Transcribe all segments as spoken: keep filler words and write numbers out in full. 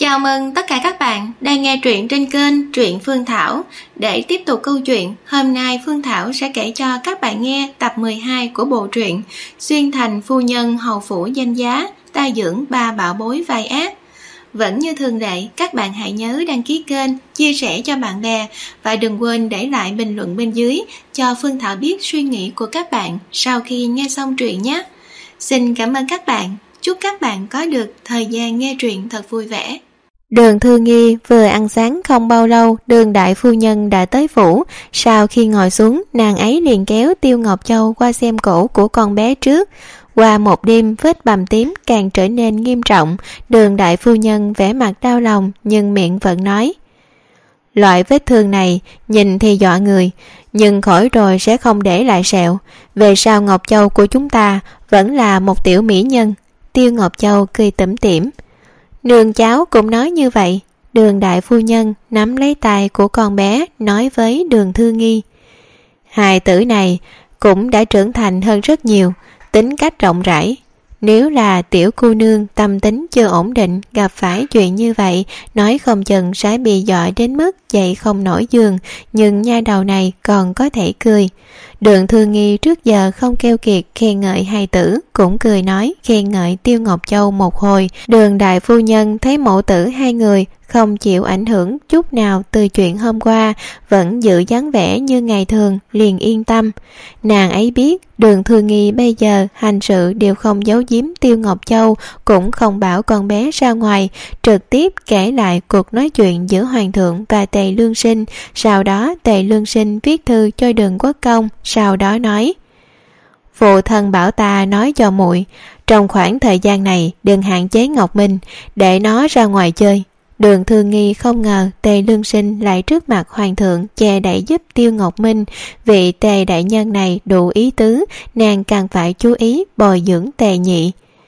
Chào mừng tất cả các bạn đang nghe truyện trên kênh Truyện Phương Thảo. Để tiếp tục câu chuyện, hôm nay Phương Thảo sẽ kể cho các bạn nghe tập mười hai của bộ truyện Xuyên Thành Phu Nhân Hầu Phủ Danh Giá, ta dưỡng ba bảo bối vai ác. Vẫn như thường lệ, các bạn hãy nhớ đăng ký kênh, chia sẻ cho bạn bè và đừng quên để lại bình luận bên dưới cho Phương Thảo biết suy nghĩ của các bạn sau khi nghe xong truyện nhé. Xin cảm ơn các bạn. Chúc các bạn có được thời gian nghe truyện thật vui vẻ. Đường Thư Nghi vừa ăn sáng không bao lâu, Đường đại phu nhân đã tới phủ. Sau khi ngồi xuống, nàng ấy liền kéo Tiêu Ngọc Châu qua xem cổ của con bé trước. Qua một đêm, vết bầm tím càng trở nên nghiêm trọng. Đường đại phu nhân vẻ mặt đau lòng nhưng miệng vẫn nói: loại vết thương này nhìn thì dọa người, nhưng khỏi rồi sẽ không để lại sẹo. Về sau Ngọc Châu của chúng ta vẫn là một tiểu mỹ nhân. Tiêu Ngọc Châu cười tủm tỉm: nương cháu cũng nói như vậy. Đường đại phu nhân nắm lấy tay của con bé nói với Đường Thư Nghi: hài tử này cũng đã trưởng thành hơn rất nhiều, tính cách rộng rãi. Nếu là tiểu cô nương tâm tính chưa ổn định gặp phải chuyện như vậy, nói không chừng sẽ bị dọa đến mức dậy không nổi giường, nhưng nha đầu này còn có thể cười. Đường Thư Nghi trước giờ không keo kiệt khen ngợi hài tử, cũng cười nói khen ngợi Tiêu Ngọc Châu một hồi. Đường đại phu nhân thấy mẫu tử hai người không chịu ảnh hưởng chút nào từ chuyện hôm qua, vẫn giữ dáng vẻ như ngày thường, liền yên tâm. Nàng ấy biết Đường Thư Nghi bây giờ hành sự đều không giấu giếm Tiêu Ngọc Châu, cũng không bảo con bé ra ngoài, trực tiếp kể lại cuộc nói chuyện giữa hoàng thượng và Tề Lương Sinh. Sau đó Tề Lương Sinh viết thư cho Đường Quốc Công, sau đó nói: phụ thân bảo ta nói cho muội, trong khoảng thời gian này đừng hạn chế Ngọc Minh, để nó ra ngoài chơi. Đường Thư Nghi không ngờ Tề Lương Sinh lại trước mặt hoàng thượng che đậy giúp Tiêu Ngọc Minh. Vị Tề đại nhân này đủ ý tứ, nàng càng phải chú ý bồi dưỡng Tề nhị.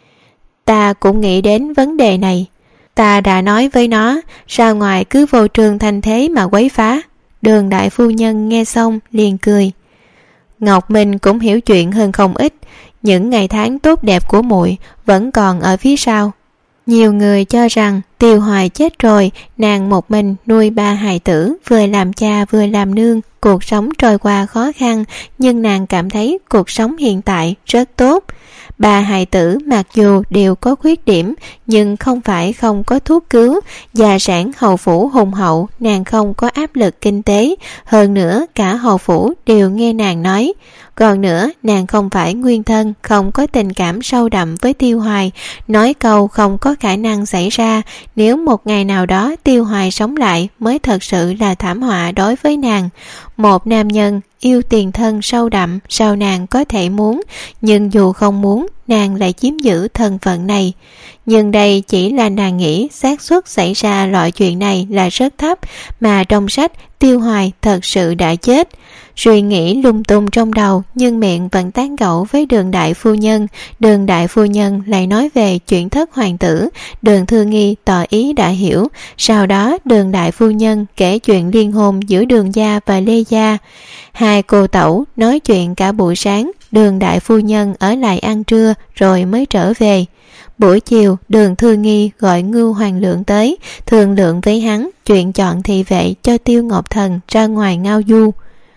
Ta cũng nghĩ đến vấn đề này, ta đã nói với nó ra ngoài cứ vô trường thanh thế mà quấy phá. Đường đại phu nhân nghe xong liền cười: Ngọc Minh cũng hiểu chuyện hơn không ít, những ngày tháng tốt đẹp của muội vẫn còn ở phía sau. Nhiều người cho rằng Tiêu Hoài chết rồi, nàng một mình nuôi ba hài tử, vừa làm cha vừa làm nương, cuộc sống trôi qua khó khăn, nhưng nàng cảm thấy cuộc sống hiện tại rất tốt. Ba hài tử mặc dù đều có khuyết điểm, nhưng không phải không có thuốc cứu. Gia sản hầu phủ hùng hậu, nàng không có áp lực kinh tế. Hơn nữa cả hầu phủ đều nghe nàng nói. Còn nữa, nàng không phải nguyên thân, không có tình cảm sâu đậm với Tiêu Hoài. Nói câu không có khả năng xảy ra, nếu một ngày nào đó Tiêu Hoài sống lại mới thật sự là thảm họa đối với nàng. Một nam nhân yêu tiền thân sâu đậm, sao nàng có thể muốn, nhưng dù không muốn, nàng lại chiếm giữ thân phận này. Nhưng đây chỉ là nàng nghĩ xác suất xảy ra loại chuyện này là rất thấp, mà trong sách Tiêu Hoài thật sự đã chết. Suy nghĩ lung tung trong đầu, nhưng miệng vẫn tán gẫu với Đường đại phu nhân. Đường đại phu nhân lại nói về chuyện thất hoàng tử. Đường Thư Nghi tỏ ý đã hiểu. Sau đó Đường đại phu nhân kể chuyện liên hôn giữa Đường gia và Lê gia. Hai cô tẩu nói chuyện cả buổi sáng. Đường đại phu nhân ở lại ăn trưa rồi mới trở về. Buổi chiều Đường Thư Nghi gọi Ngưu Hoàng Lượng tới, thương lượng với hắn chuyện chọn thị vệ cho Tiêu Ngọc Thần ra ngoài ngao du.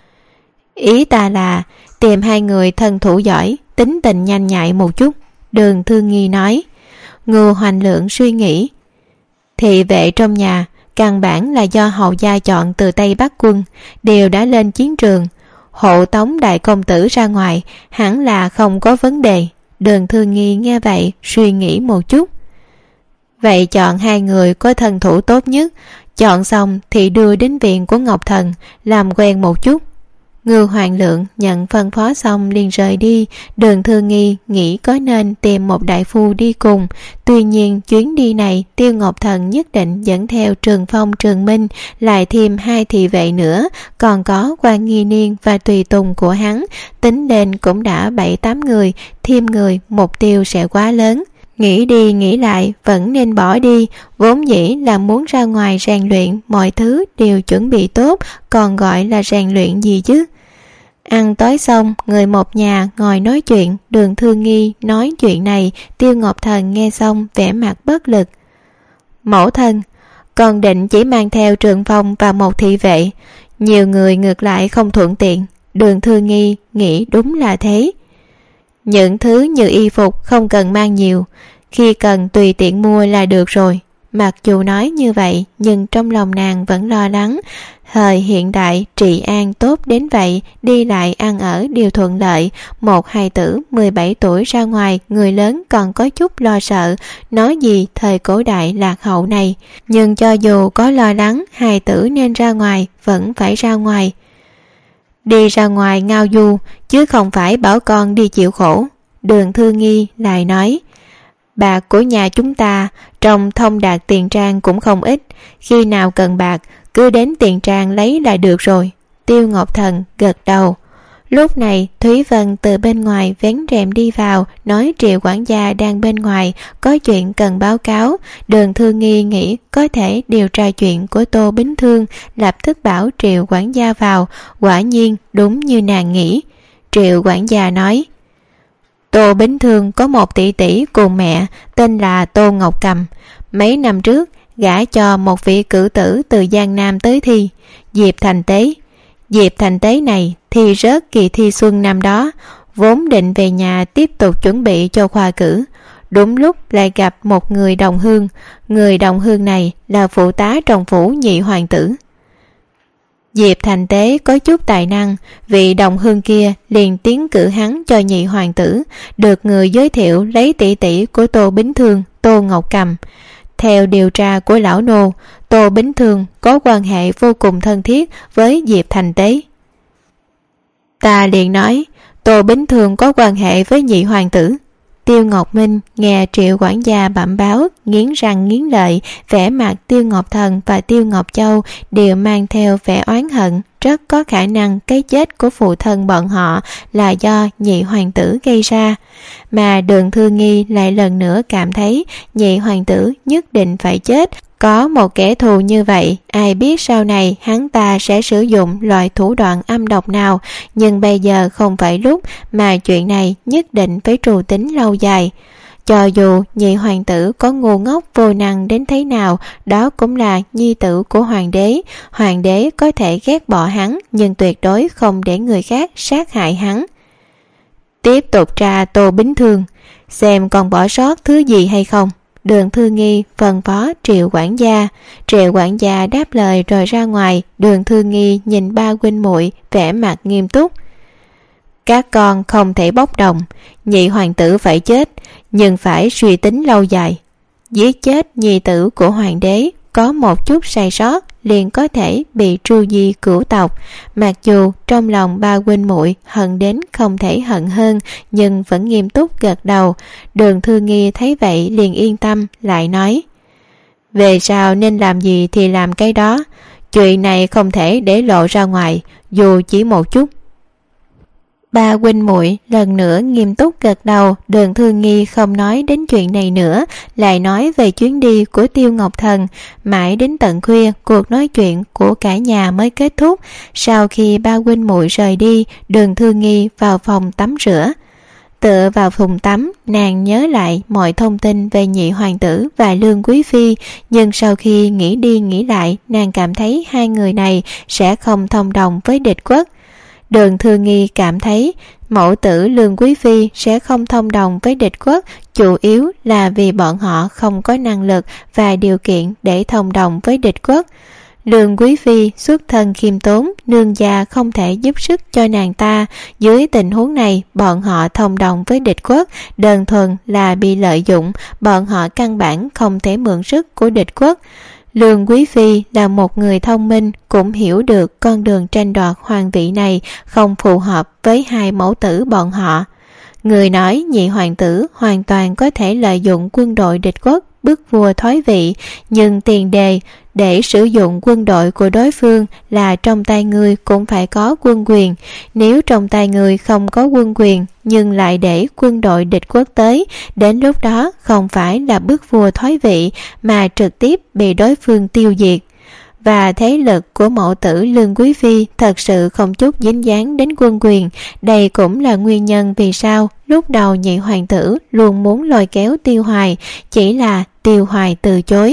Ý ta là tìm hai người thân thủ giỏi, tính tình nhanh nhạy một chút. Đường Thư Nghi nói. Ngưu Hoàng Lượng suy nghĩ: thị vệ trong nhà căn bản là do hầu gia chọn từ Tây Bắc quân, đều đã lên chiến trường, hộ tống đại công tử ra ngoài hẳn là không có vấn đề. Đường Thư Nghi nghe vậy suy nghĩ một chút. Vậy chọn hai người có thân thủ tốt nhất, chọn xong thì đưa đến viện của Ngọc Thần làm quen một chút. Ngưu Hoàng Lượng nhận phân phó xong liền rời đi. Đường Thư Nghi nghĩ có nên tìm một đại phu đi cùng. Tuy nhiên chuyến đi này Tiêu Ngọc Thần nhất định dẫn theo Trường Phong, Trường Minh, lại thêm hai thị vệ nữa, còn có Quan Nghi Niên và tùy tùng của hắn. Tính lên cũng đã bảy tám người, thêm người mục tiêu sẽ quá lớn. Nghĩ đi nghĩ lại vẫn nên bỏ đi, vốn dĩ là muốn ra ngoài rèn luyện, mọi thứ đều chuẩn bị tốt, còn gọi là rèn luyện gì chứ. Ăn tối xong, người một nhà ngồi nói chuyện. Đường Thư Nghi nói chuyện này, Tiêu Ngọc Thần nghe xong vẻ mặt bất lực. Mẫu thân, còn định chỉ mang theo Trường Phong và một thị vệ. Nhiều người ngược lại không thuận tiện. Đường Thư Nghi nghĩ đúng là thế. Những thứ như y phục không cần mang nhiều, khi cần tùy tiện mua là được rồi. Mặc dù nói như vậy, nhưng trong lòng nàng vẫn lo lắng. Thời hiện đại trị an tốt đến vậy, đi lại ăn ở đều thuận lợi. Một hài tử mười bảy tuổi ra ngoài, người lớn còn có chút lo sợ, nói gì thời cổ đại lạc hậu này. Nhưng cho dù có lo lắng, hài tử nên ra ngoài, vẫn phải ra ngoài. Đi ra ngoài ngao du, chứ không phải bảo con đi chịu khổ. Đường Thư Nghi lại nói, bạc của nhà chúng ta trong thông đạt tiền trang cũng không ít, khi nào cần bạc cứ đến tiền trang lấy là được rồi. Tiêu Ngọc Thần gật đầu. Lúc này Thúy Vân từ bên ngoài vén rèm đi vào, nói Triệu quản gia đang bên ngoài, có chuyện cần báo cáo. Đường Thư Nghi nghĩ có thể điều tra chuyện của Tô Bính Thương, lập tức bảo Triệu quản gia vào. Quả nhiên đúng như nàng nghĩ. Triệu quản gia nói, Tô Bính Thương có một tỷ tỷ cùng mẹ, tên là Tô Ngọc Cầm. Mấy năm trước gả cho một vị cử tử từ Giang Nam tới thi, Diệp Thành Tế. Diệp Thành Tế này thi rớt kỳ thi xuân năm đó, vốn định về nhà tiếp tục chuẩn bị cho khoa cử. Đúng lúc lại gặp một người đồng hương. Người đồng hương này là phụ tá trong phủ nhị hoàng tử. Diệp Thành Tế có chút tài năng, vị đồng hương kia liền tiến cử hắn cho nhị hoàng tử, được người giới thiệu lấy tỷ tỷ của Tô Bính Thương, Tô Ngọc Cầm. Theo điều tra của lão nô, Tô Bính Thương có quan hệ vô cùng thân thiết với Diệp Thành Tế. Ta liền nói, Tô Bính Thương có quan hệ với nhị hoàng tử. Tiêu Ngọc Minh nghe Triệu quản gia bẩm báo, nghiến răng nghiến lợi, vẻ mặt Tiêu Ngọc Thần và Tiêu Ngọc Châu đều mang theo vẻ oán hận. Rất có khả năng cái chết của phụ thân bọn họ là do nhị hoàng tử gây ra. Mà Đường Thư Nghi lại lần nữa cảm thấy nhị hoàng tử nhất định phải chết. Có một kẻ thù như vậy, ai biết sau này hắn ta sẽ sử dụng loại thủ đoạn âm độc nào. Nhưng bây giờ không phải lúc, mà chuyện này nhất định phải trù tính lâu dài. Cho dù nhị hoàng tử có ngu ngốc vô năng đến thế nào, đó cũng là nhi tử của hoàng đế. Hoàng đế có thể ghét bỏ hắn, nhưng tuyệt đối không để người khác sát hại hắn. Tiếp tục tra Tô Bính Thương, xem còn bỏ sót thứ gì hay không. Đường Thư Nghi phân phó Triệu quản gia. Triệu quản gia đáp lời rồi ra ngoài. Đường Thư Nghi nhìn ba huynh muội vẻ mặt nghiêm túc. Các con không thể bốc đồng, nhị hoàng tử phải chết, nhưng phải suy tính lâu dài. Giết chết nhi tử của hoàng đế, có một chút sai sót liền có thể bị tru di cửu tộc. Mặc dù trong lòng ba huynh muội hận đến không thể hận hơn, nhưng vẫn nghiêm túc gật đầu. Đường Thư Nghi thấy vậy liền yên tâm, lại nói, về sau nên làm gì thì làm cái đó, chuyện này không thể để lộ ra ngoài, dù chỉ một chút. Ba huynh muội lần nữa nghiêm túc gật đầu. Đường Thư Nghi không nói đến chuyện này nữa, lại nói về chuyến đi của Tiêu Ngọc Thần. Mãi đến tận khuya, cuộc nói chuyện của cả nhà mới kết thúc. Sau khi ba huynh muội rời đi, Đường Thư Nghi vào phòng tắm rửa. Tựa vào phòng tắm, nàng nhớ lại mọi thông tin về nhị hoàng tử và Lương Quý Phi, nhưng sau khi nghĩ đi nghĩ lại, nàng cảm thấy hai người này sẽ không thông đồng với địch quốc. Đường Thư Nghi cảm thấy mẫu tử Lương Quý Phi sẽ không thông đồng với địch quốc, chủ yếu là vì bọn họ không có năng lực và điều kiện để thông đồng với địch quốc. Lương Quý Phi xuất thân khiêm tốn, nương gia không thể giúp sức cho nàng ta. Dưới tình huống này, bọn họ thông đồng với địch quốc đơn thuần là bị lợi dụng, bọn họ căn bản không thể mượn sức của địch quốc. Lương Quý Phi là một người thông minh, cũng hiểu được con đường tranh đoạt hoàng vị này không phù hợp với hai mẫu tử bọn họ. Người nói nhị hoàng tử hoàn toàn có thể lợi dụng quân đội địch quốc bức vua thoái vị, nhưng tiền đề để sử dụng quân đội của đối phương là trong tay người cũng phải có quân quyền. Nếu trong tay người không có quân quyền nhưng lại để quân đội địch quốc tới, đến lúc đó không phải là bức vua thoái vị mà trực tiếp bị đối phương tiêu diệt. Và thế lực của mẫu tử Lương Quý Phi thật sự không chút dính dáng đến quân quyền. Đây cũng là nguyên nhân vì sao lúc đầu nhị hoàng tử luôn muốn lôi kéo Tiêu Hoài, chỉ là Tiêu Hoài từ chối.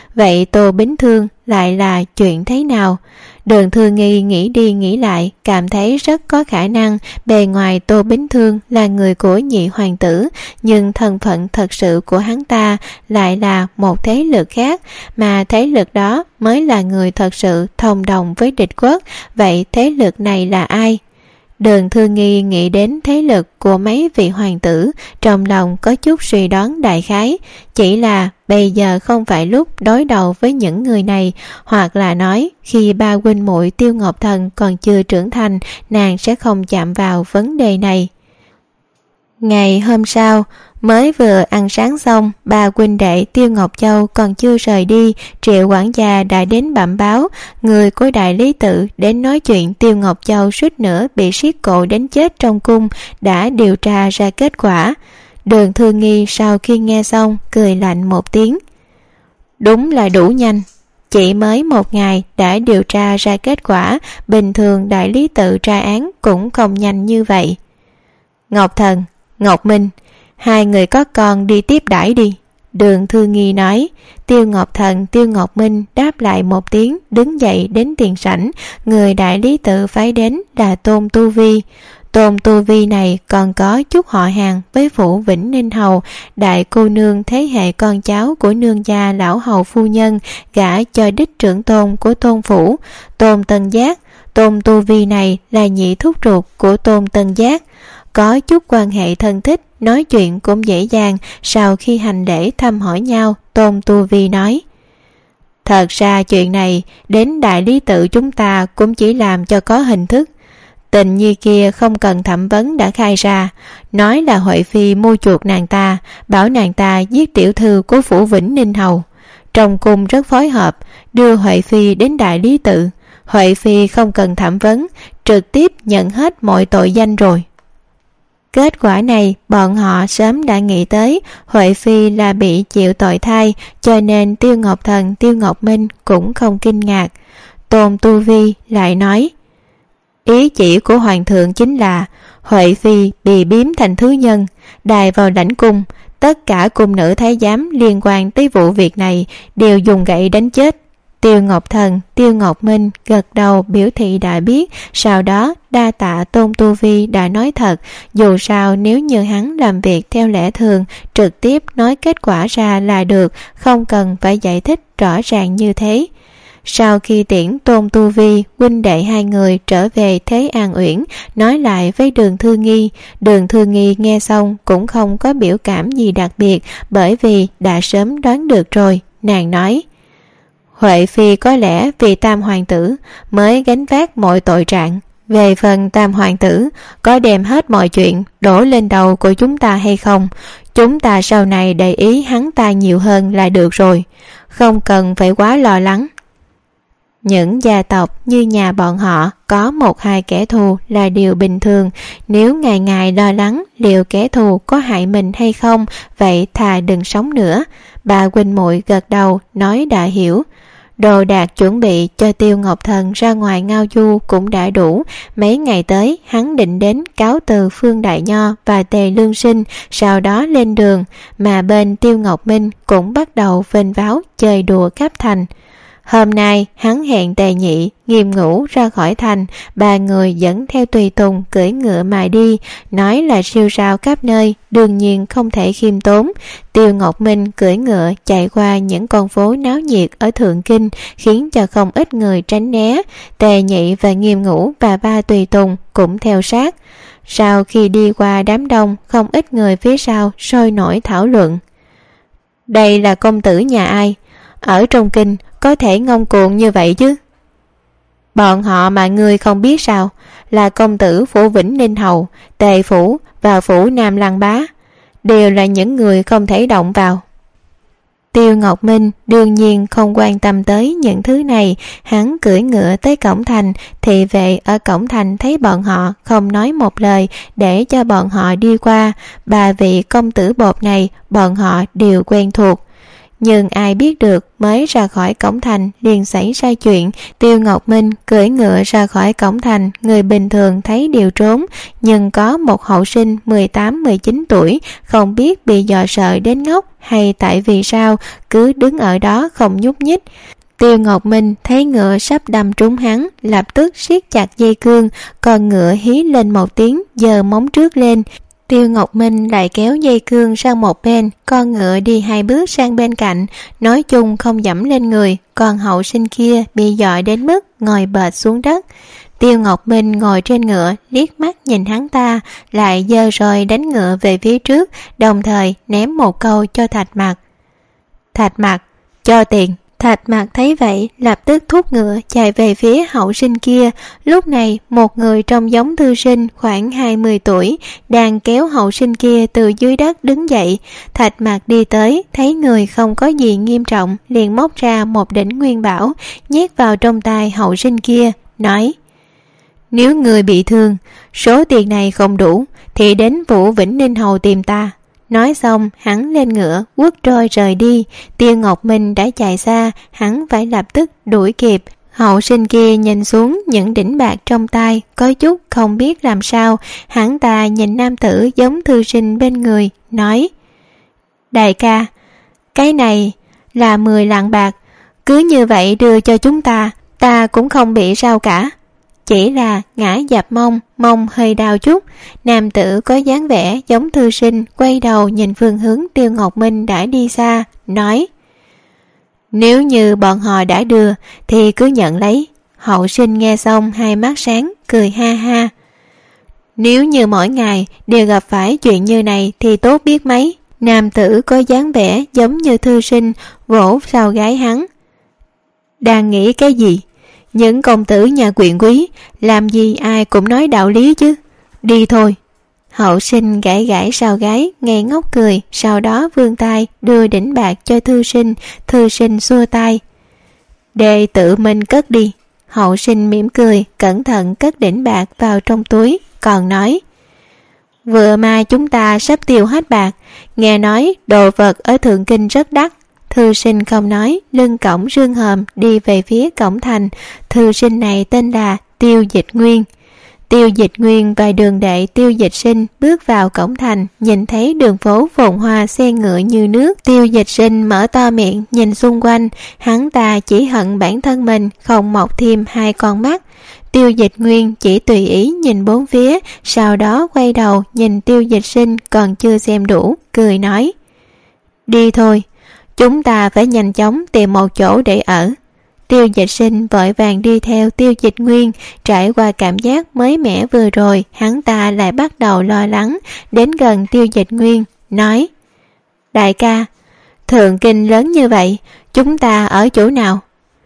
vậy Tô Bính Thương lại là chuyện thế nào? Đường Thư Nghi nghĩ đi nghĩ lại, cảm thấy rất có khả năng bề ngoài Tô Bính Thương là người của nhị hoàng tử, nhưng thân phận thật sự của hắn ta lại là một thế lực khác, mà thế lực đó mới là người thật sự thông đồng với địch quốc. Vậy thế lực này là ai? Đường Thư Nghi nghĩ đến thế lực của mấy vị hoàng tử, trong lòng có chút suy đoán đại khái, chỉ là bây giờ không phải lúc đối đầu với những người này, hoặc là nói khi ba huynh muội Tiêu Ngọc Thần còn chưa trưởng thành, nàng sẽ không chạm vào vấn đề này. Ngày hôm sau, mới vừa ăn sáng xong, ba huynh đệ Tiêu Ngọc Châu còn chưa rời đi, Triệu quản gia đã đến bẩm báo, người của đại lý tự đến nói chuyện Tiêu Ngọc Châu suýt nữa bị siết cổ đến chết trong cung, đã điều tra ra kết quả. Đường Thư Nghi sau khi nghe xong cười lạnh một tiếng. Đúng là đủ nhanh, chỉ mới một ngày đã điều tra ra kết quả, bình thường đại lý tự tra án cũng không nhanh như vậy. Ngọc Thần, Ngọc Minh, hai người có con đi tiếp đãi đi. Đường Thư Nghi nói. Tiêu Ngọc Thần, Tiêu Ngọc Minh đáp lại một tiếng, đứng dậy đến tiền sảnh. Người đại lý tự phái đến là Tôn Tu Vi. Tôn Tu Vi này còn có chút họ hàng với phủ Vĩnh Ninh Hầu, đại cô nương thế hệ con cháu của nương gia lão hầu phu nhân, gả cho đích trưởng tôn của Tôn phủ, Tôn Tân Giác. Tôn Tu Vi này là nhị thúc ruột của Tôn Tân Giác, có chút quan hệ thân thích, nói chuyện cũng dễ dàng. Sau khi hành lễ thăm hỏi nhau, Tôn Tu Vi nói: Thật ra chuyện này đến đại lý tự chúng ta cũng chỉ làm cho có hình thức. Tình nhi kia không cần thẩm vấn đã khai ra, nói là Huệ Phi mua chuộc nàng ta, bảo nàng ta giết tiểu thư của phủ Vĩnh Ninh Hầu. Trong cung rất phối hợp, đưa Huệ Phi đến đại lý tự. Huệ Phi không cần thẩm vấn, trực tiếp nhận hết mọi tội danh rồi. Kết quả này bọn họ sớm đã nghĩ tới, Huệ Phi là bị chịu tội thai, cho nên Tiêu Ngọc Thần, Tiêu Ngọc Minh cũng không kinh ngạc. Tôn Tu Vi lại nói: Ý chỉ của hoàng thượng chính là Huệ Phi bị biếm thành thứ nhân, đài vào lãnh cung, tất cả cung nữ thái giám liên quan tới vụ việc này đều dùng gậy đánh chết. Tiêu Ngọc Thần, Tiêu Ngọc Minh gật đầu biểu thị đã biết, sau đó đa tạ Tôn Tu Vi đã nói thật, dù sao nếu như hắn làm việc theo lẽ thường, trực tiếp nói kết quả ra là được, không cần phải giải thích rõ ràng như thế. Sau khi tiễn Tôn Tu Vi, huynh đệ hai người trở về Thế An Uyển, nói lại với Đường Thư Nghi. Đường Thư Nghi nghe xong cũng không có biểu cảm gì đặc biệt, bởi vì đã sớm đoán được rồi. Nàng nói: Huệ Phi có lẽ vì Tam hoàng tử mới gánh vác mọi tội trạng. Về phần Tam hoàng tử có đem hết mọi chuyện đổ lên đầu của chúng ta hay không, chúng ta sau này để ý hắn ta nhiều hơn là được rồi, không cần phải quá lo lắng. Những gia tộc như nhà bọn họ có một hai kẻ thù là điều bình thường, nếu ngày ngày lo lắng liệu kẻ thù có hại mình hay không, vậy thà đừng sống nữa. Bà huynh muội gật đầu nói đã hiểu. Đồ đạc chuẩn bị cho Tiêu Ngọc Thần ra ngoài ngao du cũng đã đủ. Mấy ngày tới hắn định đến cáo từ Phương Đại Nho và Tề Lương Sinh, sau đó lên đường. Mà bên Tiêu Ngọc Minh cũng bắt đầu vênh váo chơi đùa khắp thành. Hôm nay hắn hẹn Tề Nhị, Nghiêm Ngũ ra khỏi thành, ba người dẫn theo tùy tùng cưỡi ngựa mà đi, nói là siêu rao khắp nơi, đương nhiên không thể khiêm tốn. Tiêu Ngọc Minh cưỡi ngựa chạy qua những con phố náo nhiệt ở Thượng Kinh, khiến cho không ít người tránh né. Tề Nhị và Nghiêm Ngũ và ba tùy tùng cũng theo sát. Sau khi đi qua đám đông, không ít người phía sau sôi nổi thảo luận: Đây là công tử nhà ai? Ở trong kinh có thể ngông cuồng như vậy chứ? Bọn họ mà ngươi không biết sao? Là công tử phủ Vĩnh Ninh Hầu, Tề phủ và phủ Nam Lăng Bá, đều là những người không thể động vào. Tiêu Ngọc Minh đương nhiên không quan tâm tới những thứ này, hắn cưỡi ngựa tới cổng thành, thị vệ ở cổng thành thấy bọn họ không nói một lời, để cho bọn họ đi qua. Ba vị công tử bột này bọn họ đều quen thuộc. Nhưng ai biết được mới ra khỏi cổng thành liền xảy ra chuyện. Tiêu Ngọc Minh cưỡi ngựa ra khỏi cổng thành, người bình thường thấy đều trốn, nhưng có một hậu sinh mười tám mười chín tuổi, không biết bị dọa sợ đến ngốc hay tại vì sao, cứ đứng ở đó không nhúc nhích. Tiêu Ngọc Minh thấy ngựa sắp đâm trúng hắn, lập tức siết chặt dây cương, còn ngựa hí lên một tiếng, giơ móng trước lên. Tiêu Ngọc Minh lại kéo dây cương sang một bên, con ngựa đi hai bước sang bên cạnh, nói chung không dẫm lên người, còn hậu sinh kia bị dọa đến mức ngồi bệt xuống đất. Tiêu Ngọc Minh ngồi trên ngựa, liếc mắt nhìn hắn ta, lại giơ roi đánh ngựa về phía trước, đồng thời ném một câu cho Thạch Mặc. Thạch Mặc, cho tiền. Thạch Mặc thấy vậy, lập tức thúc ngựa chạy về phía hậu sinh kia. Lúc này, một người trông giống thư sinh khoảng hai mươi tuổi đang kéo hậu sinh kia từ dưới đất đứng dậy. Thạch Mặc đi tới, thấy người không có gì nghiêm trọng, liền móc ra một đỉnh nguyên bảo, nhét vào trong tay hậu sinh kia, nói: Nếu người bị thương, số tiền này không đủ, thì đến Vũ Vĩnh Ninh Hầu tìm ta. Nói xong, hắn lên ngựa, quất roi rời đi. Tiêu Ngọc Minh đã chạy xa, hắn phải lập tức đuổi kịp. Hậu sinh kia nhìn xuống những đỉnh bạc trong tay, có chút không biết làm sao. Hắn ta nhìn nam tử giống thư sinh bên người, nói: Đại ca, cái này là mười lạng bạc, cứ như vậy đưa cho chúng ta, ta cũng không bị sao cả. Chỉ là ngã dập mông, mông hơi đau chút. Nam tử có dáng vẻ giống thư sinh, quay đầu nhìn phương hướng Tiêu Ngọc Minh đã đi xa, nói: Nếu như bọn họ đã đưa thì cứ nhận lấy. Hậu sinh nghe xong hai mắt sáng, cười ha ha. Nếu như mỗi ngày đều gặp phải chuyện như này thì tốt biết mấy. Nam tử có dáng vẻ giống như thư sinh, vỗ sau gái hắn. Đang nghĩ cái gì? Những công tử nhà quyền quý làm gì ai cũng nói đạo lý chứ. Đi thôi. Hậu sinh gãi gãi sau gái, ngây ngốc cười, sau đó vươn tay đưa đỉnh bạc cho thư sinh. Thư sinh xua tay: Để tự mình cất đi. Hậu sinh mỉm cười, cẩn thận cất đỉnh bạc vào trong túi, còn nói: Vừa mai chúng ta sắp tiêu hết bạc, nghe nói đồ vật ở Thượng Kinh rất đắt. Thư sinh không nói, lưng cõng rương hòm đi về phía cổng thành. Thư sinh này tên là Tiêu Dịch Nguyên. Tiêu Dịch Nguyên và đường đệ Tiêu Dịch Sinh bước vào cổng thành, nhìn thấy đường phố phồn hoa xe ngựa như nước. Tiêu Dịch Sinh mở to miệng nhìn xung quanh, hắn ta chỉ hận bản thân mình không mọc thêm hai con mắt. Tiêu Dịch Nguyên chỉ tùy ý nhìn bốn phía, sau đó quay đầu nhìn Tiêu Dịch Sinh còn chưa xem đủ, cười nói: Đi thôi, chúng ta phải nhanh chóng tìm một chỗ để ở. Tiêu Dịch Sinh vội vàng đi theo Tiêu Dịch Nguyên. Trải qua cảm giác mới mẻ vừa rồi, hắn ta lại bắt đầu lo lắng. Đến gần Tiêu Dịch Nguyên, nói: Đại ca, Thượng Kinh lớn như vậy, chúng ta ở chỗ nào?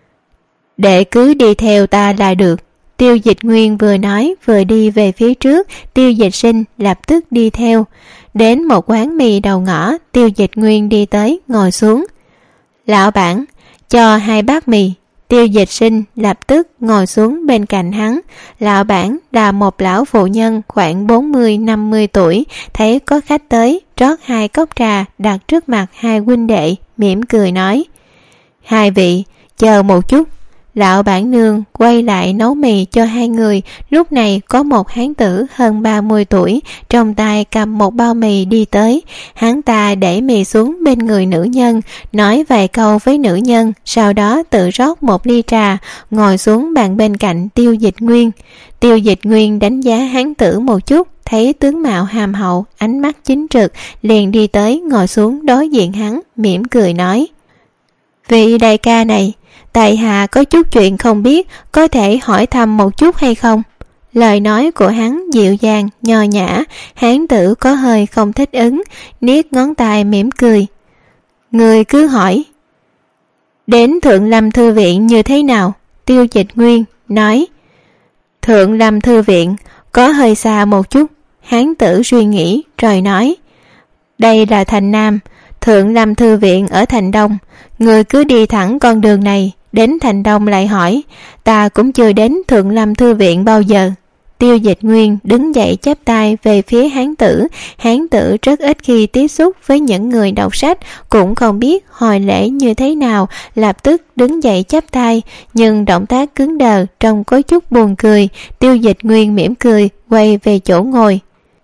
Để cứ đi theo ta là được. Tiêu Dịch Nguyên vừa nói vừa đi về phía trước. Tiêu Dịch Sinh lập tức đi theo. Đến một quán mì đầu ngõ, Tiêu Dịch Nguyên đi tới ngồi xuống. Lão bản, cho hai bát mì. Tiêu Dịch Sinh lập tức ngồi xuống bên cạnh hắn. Lão bản là một lão phụ nhân khoảng bốn mươi năm mươi tuổi, thấy có khách tới, rót hai cốc trà đặt trước mặt hai huynh đệ, mỉm cười nói: Hai vị, chờ một chút. Lão bản nương quay lại nấu mì cho hai người. Lúc này có một hán tử hơn ba mươi tuổi, trong tay cầm một bao mì đi tới. Hắn ta để mì xuống bên người nữ nhân, nói vài câu với nữ nhân, sau đó tự rót một ly trà, ngồi xuống bàn bên cạnh Tiêu Dịch Nguyên. Tiêu Dịch Nguyên đánh giá hán tử một chút, thấy tướng mạo hàm hậu, ánh mắt chính trực, liền đi tới ngồi xuống đối diện hắn, mỉm cười nói: Vị đại ca này, tại hạ có chút chuyện không biết, có thể hỏi thăm một chút hay không? Lời nói của hắn dịu dàng, nho nhã. Hán tử có hơi không thích ứng, niết ngón tay mỉm cười: Người cứ hỏi. Đến Thượng Lâm Thư Viện như thế nào? Tiêu Dịch Nguyên nói: Thượng Lâm Thư Viện có hơi xa một chút. Hán tử suy nghĩ rồi nói: Đây là thành Nam, Thượng Lâm Thư Viện ở thành Đông. Người cứ đi thẳng con đường này, đến thành Đông lại hỏi. Ta cũng chưa đến Thượng Lâm Thư Viện bao giờ. Tiêu Dịch Nguyên đứng dậy chắp tay về phía hán tử. Hán tử rất ít khi tiếp xúc với những người đọc sách, cũng không biết hồi lễ như thế nào, lập tức đứng dậy chắp tay, nhưng động tác cứng đờ trông có chút buồn cười. Tiêu Dịch Nguyên mỉm cười quay về chỗ ngồi.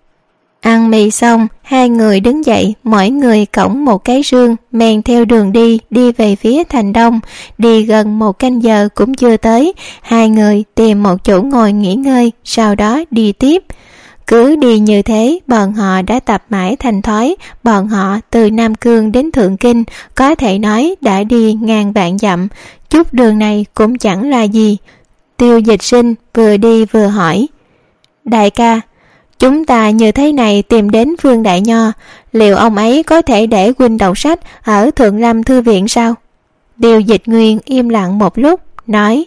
Ăn mì xong, hai người đứng dậy, mỗi người cõng một cái rương, men theo đường đi, đi về phía thành đông. Đi gần một canh giờ cũng chưa tới, hai người tìm một chỗ ngồi nghỉ ngơi, sau đó đi tiếp. Cứ đi như thế, bọn họ đã tập mãi thành thói. Bọn họ từ Nam Cương đến Thượng Kinh, có thể nói đã đi ngàn vạn dặm, chút đường này cũng chẳng là gì. Tiêu Dịch Sinh vừa đi vừa hỏi: Đại ca, chúng ta như thế này tìm đến Phương Đại Nho, liệu ông ấy có thể để huynh đọc sách ở Thượng Lâm Thư Viện sao? Tiêu Dịch Nguyên im lặng một lúc, nói: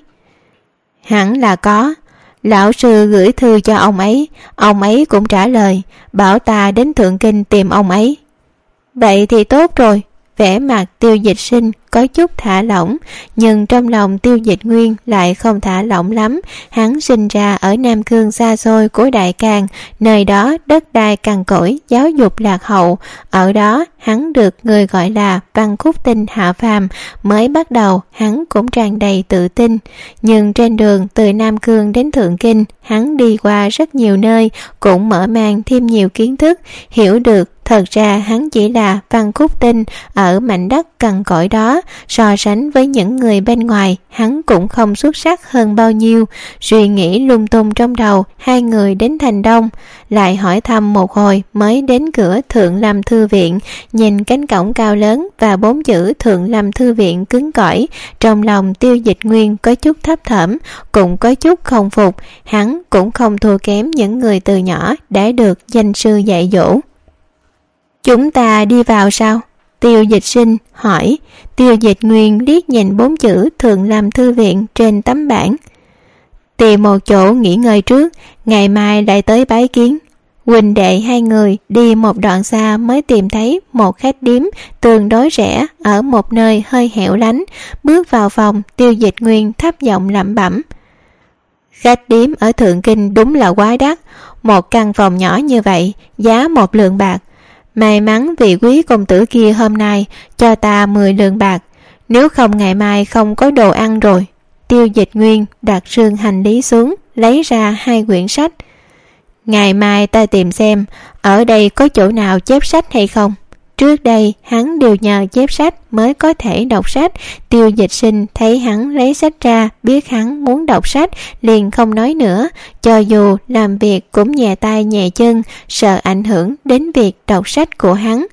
Hẳn là có. Lão sư gửi thư cho ông ấy, ông ấy cũng trả lời, bảo ta đến Thượng Kinh tìm ông ấy. Vậy thì tốt rồi. Vẻ mặt Tiêu Dịch Sinh có chút thả lỏng, nhưng trong lòng Tiêu Dịch Nguyên lại không thả lỏng lắm. Hắn sinh ra ở Nam Cương xa xôi của Đại Càn, nơi đó đất đai cằn cỗi, giáo dục lạc hậu. Ở đó hắn được người gọi là Văn Khúc Tinh hạ phàm. Mới bắt đầu hắn cũng tràn đầy tự tin, nhưng trên đường từ Nam Cương đến Thượng Kinh, hắn đi qua rất nhiều nơi, cũng mở mang thêm nhiều kiến thức, hiểu được thật ra hắn chỉ là Văn Khúc Tinh ở mảnh đất cằn cỗi đó. So sánh với những người bên ngoài, hắn cũng không xuất sắc hơn bao nhiêu. Suy nghĩ lung tung trong đầu, hai người đến thành đông, lại hỏi thăm một hồi mới đến cửa Thượng Lâm Thư Viện. Nhìn cánh cổng cao lớn và bốn chữ Thượng Lâm Thư Viện cứng cỏi, trong lòng Tiêu Dịch Nguyên có chút thấp thỏm, cũng có chút không phục. Hắn cũng không thua kém những người từ nhỏ đã được danh sư dạy dỗ. Chúng ta đi vào sao? Tiêu Dịch Sinh hỏi. Tiêu Dịch Nguyên liếc nhìn bốn chữ Thượng Lâm Thư Viện trên tấm bảng. Tìm một chỗ nghỉ ngơi trước, ngày mai lại tới bái kiến. Huynh đệ hai người đi một đoạn xa mới tìm thấy một khách điếm tương đối rẻ ở một nơi hơi hẻo lánh. Bước vào phòng, Tiêu Dịch Nguyên thấp giọng lẩm bẩm: Khách điếm ở Thượng Kinh đúng là quá đắt. Một căn phòng nhỏ như vậy, giá một lượng bạc. May mắn vị quý công tử kia hôm nay cho ta mười lượng bạc, nếu không ngày mai không có đồ ăn rồi. Tiêu Dịch Nguyên đặt rương hành lý xuống, lấy ra hai quyển sách. Ngày mai ta tìm xem ở đây có chỗ nào chép sách hay không. Trước đây hắn đều nhờ chép sách mới có thể đọc sách. Tiêu Dịch Sinh thấy hắn lấy sách ra, biết hắn muốn đọc sách, liền không nói nữa. Cho dù làm việc cũng nhẹ tay nhẹ chân, sợ ảnh hưởng đến việc đọc sách của hắn.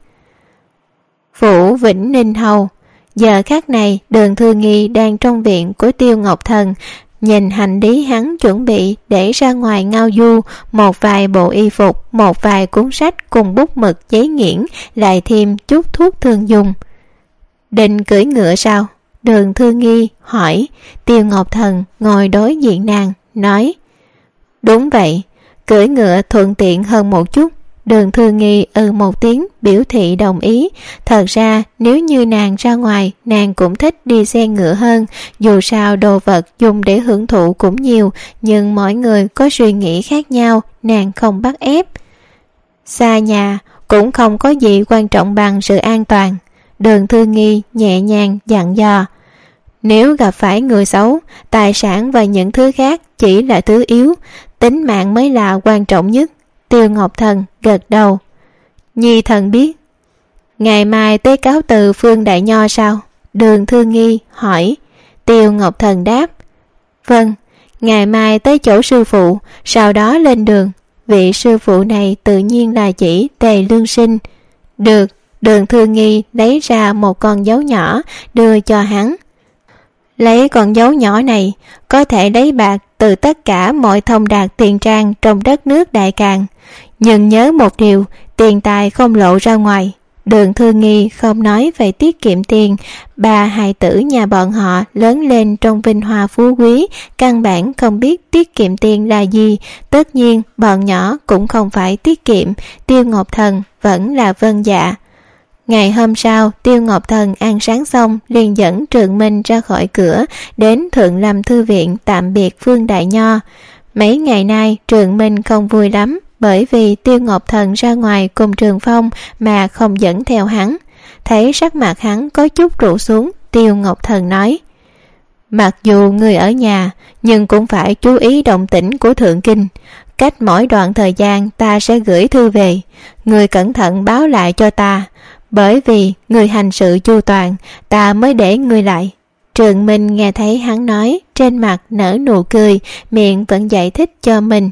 Phủ Vĩnh Ninh Hầu. Giờ khắc này, Đường Thư Nghi đang trong viện của Tiêu Ngọc Thần, nhìn hành lý hắn chuẩn bị để ra ngoài ngao du, một vài bộ y phục, một vài cuốn sách cùng bút mực giấy nghiễn, lại thêm chút thuốc thường dùng. Định cưỡi ngựa sao? Đường Thư Nghi hỏi. Tiêu Ngọc Thần ngồi đối diện nàng, nói: Đúng vậy, cưỡi ngựa thuận tiện hơn một chút. Đường Thư Nghi ừ một tiếng biểu thị đồng ý. Thật ra nếu như nàng ra ngoài, nàng cũng thích đi xe ngựa hơn. Dù sao đồ vật dùng để hưởng thụ cũng nhiều, nhưng mỗi người có suy nghĩ khác nhau, nàng không bắt ép. Xa nhà cũng không có gì quan trọng bằng sự an toàn. Đường Thư Nghi nhẹ nhàng dặn dò. Nếu gặp phải người xấu, tài sản và những thứ khác chỉ là thứ yếu, tính mạng mới là quan trọng nhất. Tiêu Ngọc Thần gật đầu. Nhi thần biết. Ngày mai tới cáo từ Phương Đại Nho sao? Đường Thư Nghi hỏi. Tiêu Ngọc Thần đáp. Vâng, ngày mai tới chỗ sư phụ, sau đó lên đường. Vị sư phụ này tự nhiên là chỉ Tề Lương Sinh. Được. Đường Thư Nghi lấy ra một con dấu nhỏ đưa cho hắn. Lấy con dấu nhỏ này có thể lấy bạc từ tất cả mọi thông đạt tiền trang trong đất nước Đại Càn, nhưng nhớ một điều, tiền tài không lộ ra ngoài. Đường Thư Nghi không nói về tiết kiệm tiền. Ba hài tử nhà bọn họ lớn lên trong vinh hoa phú quý, căn bản không biết tiết kiệm tiền là gì. Tất nhiên bọn nhỏ cũng không phải tiết kiệm. Tiêu Ngọc Thần vẫn là vâng dạ. Ngày hôm sau, Tiêu Ngọc Thần ăn sáng xong liền dẫn Trường Minh ra khỏi cửa, đến Thượng Lâm Thư Viện tạm biệt Phương Đại Nho. Mấy ngày nay Trường Minh không vui lắm, bởi vì Tiêu Ngọc Thần ra ngoài cùng Trường Phong mà không dẫn theo hắn. Thấy sắc mặt hắn có chút rũ xuống, Tiêu Ngọc Thần nói: mặc dù người ở nhà, nhưng cũng phải chú ý động tĩnh của Thượng Kinh. Cách mỗi đoạn thời gian ta sẽ gửi thư về, người cẩn thận báo lại cho ta, bởi vì người hành sự chu toàn, ta mới để người lại. Trường Minh nghe thấy hắn nói, trên mặt nở nụ cười, miệng vẫn giải thích cho mình.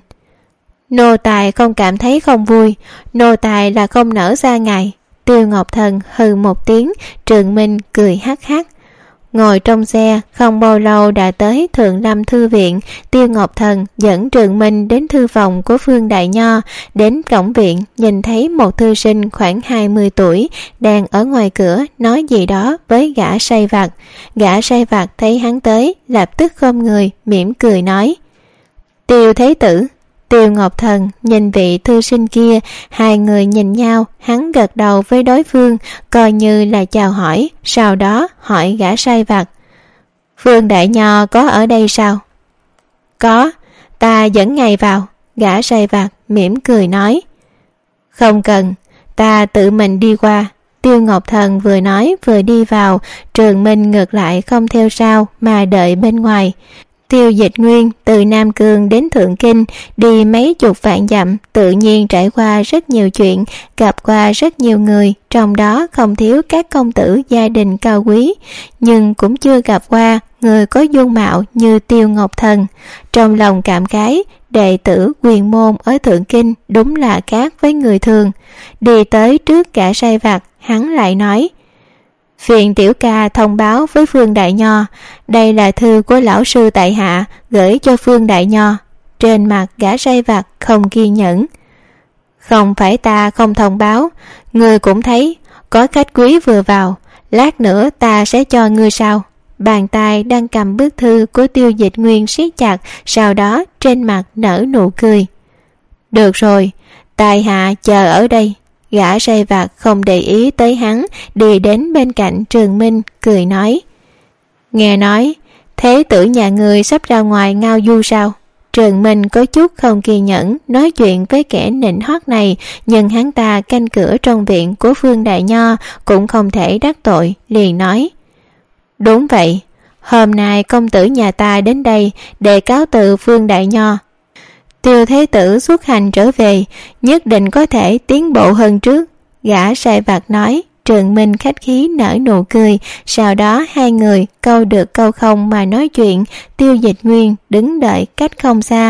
Nô tài không cảm thấy không vui, nô tài là không nỡ xa ngài. Tiêu Ngọc Thần hừ một tiếng, Trường Minh cười hắc hắc. Ngồi trong xe không bao lâu đã tới Thượng Lâm Thư Viện. Tiêu Ngọc Thần dẫn Trường Minh đến thư phòng của Phương Đại Nho. Đến cổng viện nhìn thấy một thư sinh khoảng hai mươi tuổi đang ở ngoài cửa nói gì đó với gã sai vặt. Gã sai vặt thấy hắn tới lập tức khom người mỉm cười nói: Tiêu Thế Tử. Tiêu Ngọc Thần nhìn vị thư sinh kia, hai người nhìn nhau, hắn gật đầu với đối phương coi như là chào hỏi, sau đó hỏi gã sai vặt: Phương Đại Nho có ở đây sao? Có, ta dẫn ngài vào. Gã sai vặt mỉm cười nói: Không cần, ta tự mình đi qua. Tiêu Ngọc Thần vừa nói vừa đi vào, Trường Minh ngược lại không theo sau mà đợi bên ngoài. Tiêu Dịch Nguyên từ Nam Cương đến Thượng Kinh đi mấy chục vạn dặm, tự nhiên trải qua rất nhiều chuyện, gặp qua rất nhiều người, trong đó không thiếu các công tử gia đình cao quý, nhưng cũng chưa gặp qua người có dung mạo như Tiêu Ngọc Thần. Trong lòng cảm khái, đệ tử quyền môn ở Thượng Kinh đúng là khác với người thường. Đi tới trước cả sai vặt, hắn lại nói: Phiền tiểu ca thông báo với Phương Đại Nho, đây là thư của lão sư tại hạ gửi cho Phương Đại Nho. Trên mặt gã sai vặt không kiên nhẫn: Không phải ta không thông báo, ngươi cũng thấy có khách quý vừa vào, lát nữa ta sẽ cho ngươi sao? Bàn tay đang cầm bức thư của Tiêu Dịch Nguyên siết chặt, sau đó trên mặt nở nụ cười. Được rồi, tại hạ chờ ở đây. Gã sai vặt không để ý tới hắn, đi đến bên cạnh Trường Minh cười nói: Nghe nói thế tử nhà người sắp ra ngoài ngao du sao? Trường Minh có chút không kiên nhẫn nói chuyện với kẻ nịnh hót này, nhưng hắn ta canh cửa trong viện của Phương Đại Nho cũng không thể đắc tội, liền nói: Đúng vậy, hôm nay công tử nhà ta đến đây để cáo từ Phương Đại Nho. Tiêu Thế Tử xuất hành trở về, nhất định có thể tiến bộ hơn trước. Gã sai vặt nói. Trường Minh khách khí nở nụ cười, sau đó hai người câu được câu không mà nói chuyện. Tiêu Dịch Nguyên đứng đợi cách không xa.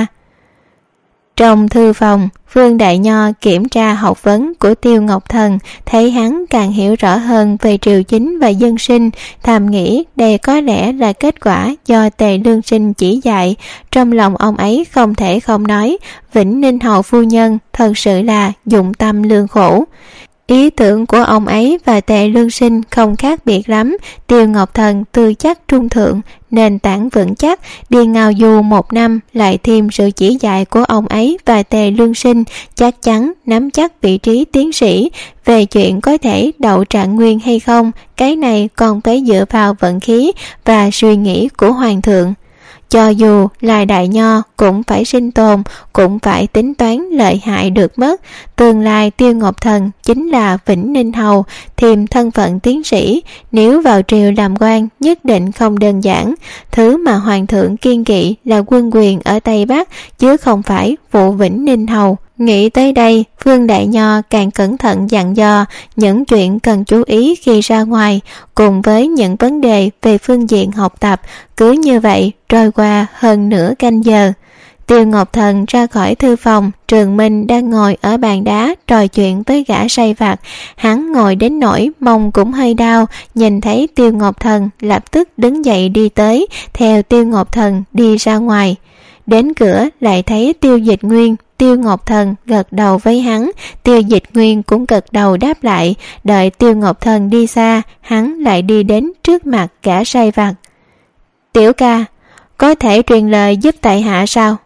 Trong thư phòng, Phương Đại Nho kiểm tra học vấn của Tiêu Ngọc Thần, thấy hắn càng hiểu rõ hơn về triều chính và dân sinh, thầm nghĩ đây có lẽ là kết quả do Tề Lương Sinh chỉ dạy. Trong lòng ông ấy không thể không nói, Vĩnh Ninh hầu phu nhân thật sự là dụng tâm lương khổ. Ý tưởng của ông ấy và Tề Lương Sinh không khác biệt lắm. Tiêu Ngọc Thần tư chắc trung thượng, nền tảng vững chắc, đi ngao du một năm, lại thêm sự chỉ dạy của ông ấy và Tề Lương Sinh, chắc chắn nắm chắc vị trí tiến sĩ. Về chuyện có thể đậu trạng nguyên hay không, cái này còn phải dựa vào vận khí và suy nghĩ của hoàng thượng. Cho dù là đại nho cũng phải sinh tồn, cũng phải tính toán lợi hại được mất. Tương lai Tiêu Ngọc Thần chính là Vĩnh Ninh hầu, thêm thân phận tiến sĩ, nếu vào triều làm quan nhất định không đơn giản. Thứ mà hoàng thượng kiên kỵ là quân quyền ở Tây Bắc, chứ không phải vụ Vĩnh Ninh hầu. Nghĩ tới đây, Phương Đại Nho càng cẩn thận dặn dò những chuyện cần chú ý khi ra ngoài, cùng với những vấn đề về phương diện học tập. Cứ như vậy trôi qua hơn nửa canh giờ. Tiêu Ngọc Thần ra khỏi thư phòng, Trường Minh đang ngồi ở bàn đá trò chuyện với gã say vặt. Hắn ngồi đến nỗi mông cũng hơi đau, nhìn thấy Tiêu Ngọc Thần lập tức đứng dậy đi tới, theo Tiêu Ngọc Thần đi ra ngoài. Đến cửa lại thấy Tiêu Dịch Nguyên. Tiêu Ngọc Thần gật đầu với hắn, Tiêu Dịch Nguyên cũng gật đầu đáp lại. Đợi Tiêu Ngọc Thần đi xa, hắn lại đi đến trước mặt gã say vặt. Tiểu ca, có thể truyền lời giúp tại hạ sao?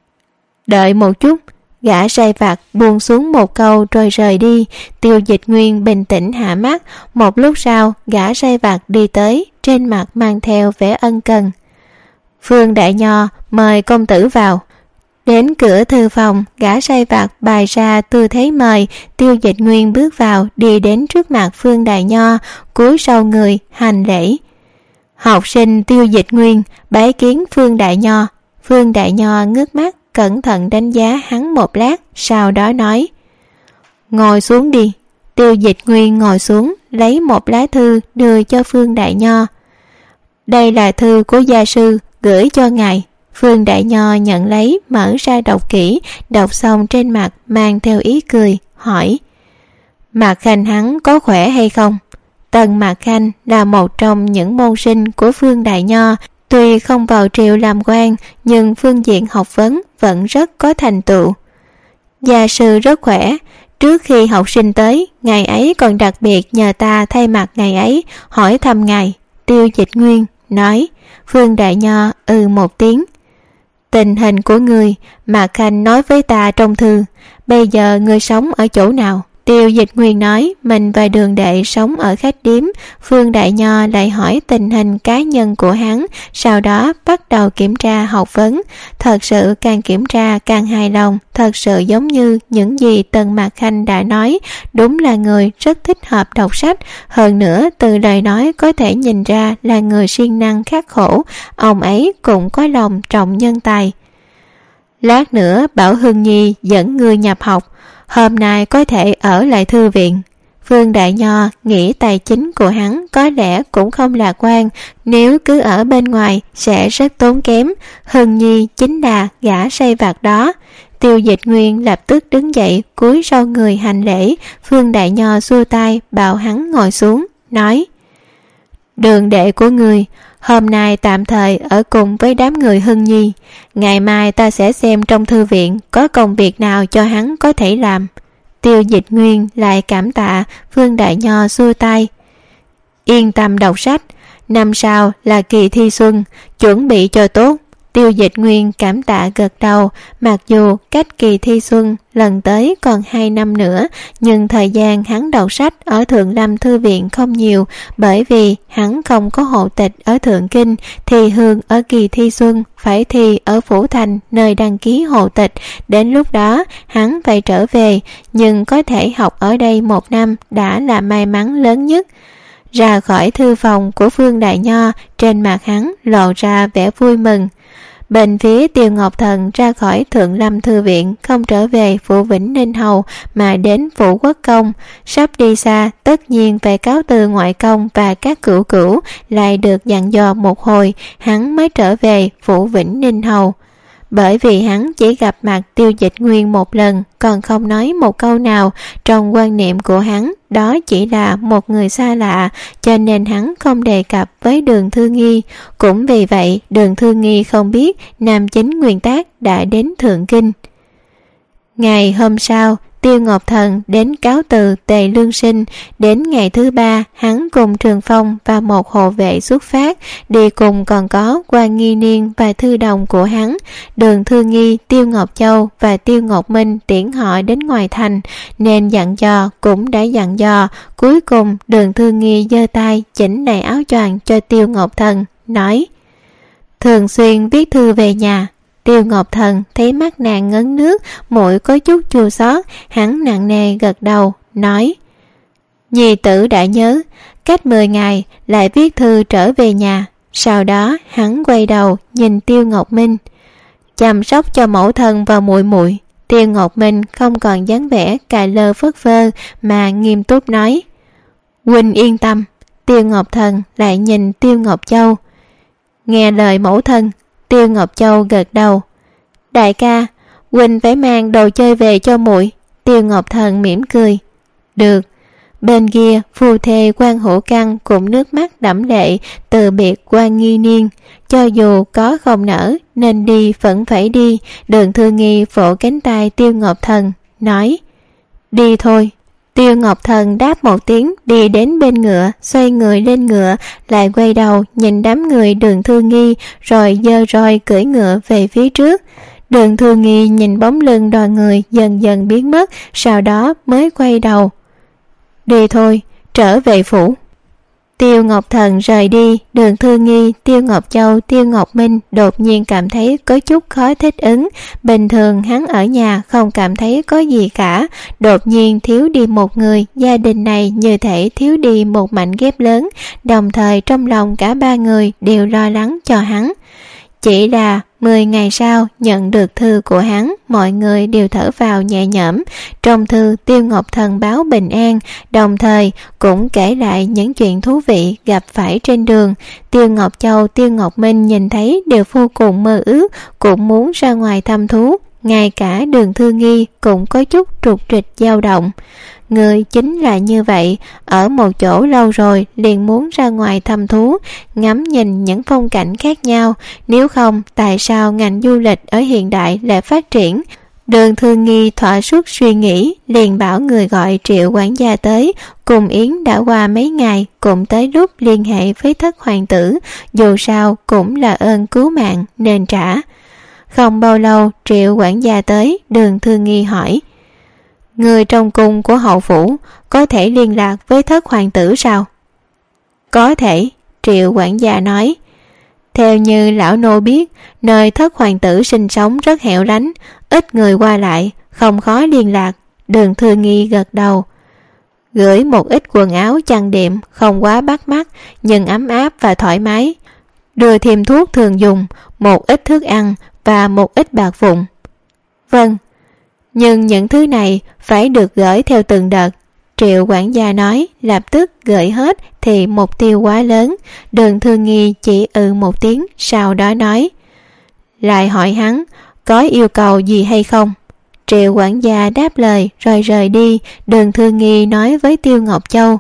Đợi một chút. Gã say vặt buông xuống một câu rồi rời đi. Tiêu Dịch Nguyên bình tĩnh hạ mắt. Một lúc sau, gã say vặt đi tới, trên mặt mang theo vẻ ân cần. Phương Đại Nho mời công tử vào. Đến cửa thư phòng, gã sai vặt bày ra tư thế mời. Tiêu Dịch Nguyên bước vào, đi đến trước mặt Phương Đại Nho, cúi sau người hành lễ. Học sinh Tiêu Dịch Nguyên bái kiến Phương Đại Nho. Phương Đại Nho ngước mắt cẩn thận đánh giá hắn một lát, sau đó nói: ngồi xuống đi. Tiêu Dịch Nguyên ngồi xuống, lấy một lá thư đưa cho Phương Đại Nho. Đây là thư của gia sư gửi cho ngài. Phương Đại Nho nhận lấy, mở ra đọc kỹ, đọc xong trên mặt mang theo ý cười, hỏi: Mạc Khanh hắn có khỏe hay không? Tần Mạc Khanh là một trong những môn sinh của Phương Đại Nho, tuy không vào triều làm quan, nhưng phương diện học vấn vẫn rất có thành tựu. Gia sư rất khỏe. Trước khi học sinh tới, ngày ấy còn đặc biệt nhờ ta thay mặt ngày ấy hỏi thăm ngài. Tiêu Dịch Nguyên nói. Phương Đại Nho ừ một tiếng. Tình hình của người, Mạc Khanh nói với ta trong thư. Bây giờ người sống ở chỗ nào? Tiêu Dịch Nguyên nói mình và Đường Đệ sống ở khách điếm. Phương Đại Nho lại hỏi tình hình cá nhân của hắn, sau đó bắt đầu kiểm tra học vấn. Thật sự càng kiểm tra càng hài lòng, thật sự giống như những gì Tần Mạc Khanh đã nói, đúng là người rất thích hợp đọc sách. Hơn nữa từ lời nói có thể nhìn ra là người siêng năng khắc khổ, ông ấy cũng có lòng trọng nhân tài. Lát nữa bảo Hưng Nhi dẫn người nhập học, hôm nay có thể ở lại thư viện. Phương Đại Nho nghĩ tài chính của hắn có lẽ cũng không lạc quan, nếu cứ ở bên ngoài sẽ rất tốn kém. Hưng Nhi chính là gã say vặt đó. Tiêu Dịch Nguyên lập tức đứng dậy, cúi sau người hành lễ. Phương Đại Nho xua tay bảo hắn ngồi xuống, nói: Đường đệ của người hôm nay tạm thời ở cùng với đám người Hưng Nhi, ngày mai ta sẽ xem trong thư viện có công việc nào cho hắn có thể làm. Tiêu Dịch Nguyên lại cảm tạ. Phương Đại Nho xua tay: Yên tâm đọc sách, năm sau là kỳ thi xuân, chuẩn bị cho tốt. Tiêu Dịch Nguyên cảm tạ gật đầu. Mặc dù cách kỳ thi xuân lần tới còn hai năm nữa, nhưng thời gian hắn đọc sách ở Thượng Lâm Thư viện không nhiều, bởi vì hắn không có hộ tịch ở Thượng Kinh, thì Hương ở kỳ thi xuân phải thi ở Phủ Thành nơi đăng ký hộ tịch. Đến lúc đó hắn phải trở về, nhưng có thể học ở đây một năm đã là may mắn lớn nhất. Ra khỏi thư phòng của Phương Đại Nho, trên mặt hắn lộ ra vẻ vui mừng. Bên phía Tiêu Ngọc Thần ra khỏi Thượng Lâm Thư viện, không trở về phủ Vĩnh Ninh Hầu mà đến phủ Quốc Công. Sắp đi xa, tất nhiên phải cáo từ ngoại công và các cửu cửu, lại được dặn dò một hồi, hắn mới trở về phủ Vĩnh Ninh Hầu. Bởi vì hắn chỉ gặp mặt Tiêu Dịch Nguyên một lần, còn không nói một câu nào, trong quan niệm của hắn đó chỉ là một người xa lạ, cho nên hắn không đề cập với Đường Thư Nghi. Cũng vì vậy Đường Thư Nghi không biết Nam Chính Nguyên Tác đã đến Thượng Kinh. Ngày hôm sau, Tiêu Ngọc Thần đến cáo từ Tề Lương Sinh. Đến ngày thứ ba, hắn cùng Trường Phong và một hộ vệ xuất phát, đi cùng còn có Quan Nghi Niên và thư đồng của hắn. Đường Thư Nghi, Tiêu Ngọc Châu và Tiêu Ngọc Minh tiễn họ đến ngoài thành, nên dặn dò cũng đã dặn dò. Cuối cùng Đường Thư Nghi giơ tay chỉnh lại áo choàng cho Tiêu Ngọc Thần, nói: Thường xuyên viết thư về nhà. Tiêu Ngọc Thần thấy mắt nàng ngấn nước, mũi có chút chua xót, hắn nặng nề gật đầu, nói: Nhi tử đã nhớ, cách mười ngày lại viết thư trở về nhà. Sau đó hắn quay đầu nhìn Tiêu Ngọc Minh: Chăm sóc cho mẫu thân và muội muội. Tiêu Ngọc Minh không còn dáng vẻ cà lơ phất phơ mà nghiêm túc nói: Huynh yên tâm. Tiêu Ngọc Thần lại nhìn Tiêu Ngọc Châu: Nghe lời mẫu thân. Tiêu Ngọc Châu gật đầu: Đại ca, huynh phải mang đồ chơi về cho muội. Tiêu Ngọc Thần mỉm cười: Được. Bên kia phu thê Quan Hữu Căn cũng nước mắt đẫm lệ từ biệt Quan Nghi Niên. Cho dù có không nỡ nên đi vẫn phải đi. Đường Thư Nghi vỗ cánh tay Tiêu Ngọc Thần, nói: Đi thôi. Tiêu Ngọc Thần đáp một tiếng, đi đến bên ngựa, xoay người lên ngựa, lại quay đầu nhìn đám người Đường Thư Nghi, rồi giơ roi cưỡi ngựa về phía trước. Đường Thư Nghi nhìn bóng lưng đoàn người dần dần biến mất, sau đó mới quay đầu: Đi thôi, trở về phủ. Tiêu Ngọc Thần rời đi, Đường Thư Nghi, Tiêu Ngọc Châu, Tiêu Ngọc Minh đột nhiên cảm thấy có chút khó thích ứng. Bình thường hắn ở nhà không cảm thấy có gì cả, đột nhiên thiếu đi một người, gia đình này như thể thiếu đi một mảnh ghép lớn, đồng thời trong lòng cả ba người đều lo lắng cho hắn. Chỉ là mười ngày sau nhận được thư của hắn, mọi người đều thở vào nhẹ nhõm. Trong thư, Tiêu Ngọc Thần báo bình an, đồng thời cũng kể lại những chuyện thú vị gặp phải trên đường. Tiêu Ngọc Châu, Tiêu Ngọc Minh nhìn thấy đều vô cùng mơ ước, cũng muốn ra ngoài thăm thú. Ngay cả Đường Thư Nghi cũng có chút trục trịch dao động. Người chính là như vậy, ở một chỗ lâu rồi liền muốn ra ngoài thăm thú, ngắm nhìn những phong cảnh khác nhau. Nếu không, tại sao ngành du lịch ở hiện đại lại phát triển? Đường Thư Nghi thỏa sức suy nghĩ, liền bảo người gọi Triệu quản gia tới. Cùng Yến đã qua mấy ngày, cũng tới lúc liên hệ với Thất hoàng tử, dù sao cũng là ơn cứu mạng nên trả. Không bao lâu, Triệu quản gia tới, Đường Thư Nghi hỏi: người trong cung của hậu phủ có thể liên lạc với Thất hoàng tử sao? Có thể, Triệu quản gia nói. Theo như lão nô biết, nơi Thất hoàng tử sinh sống rất hẻo lánh, ít người qua lại, không khó liên lạc. Đường Thư Nghi gật đầu. Gửi một ít quần áo trang điểm, không quá bắt mắt, nhưng ấm áp và thoải mái. Đưa thêm thuốc thường dùng, một ít thức ăn và một ít bạc vụn. Vâng. Nhưng những thứ này phải được gửi theo từng đợt. Triệu quản gia nói, lập tức gửi hết thì mục tiêu quá lớn. Đường Thư Nghi chỉ ừ một tiếng, sau đó nói: lại hỏi hắn có yêu cầu gì hay không. Triệu quản gia đáp lời rồi rời đi. Đường Thư Nghi nói với Tiêu Ngọc Châu: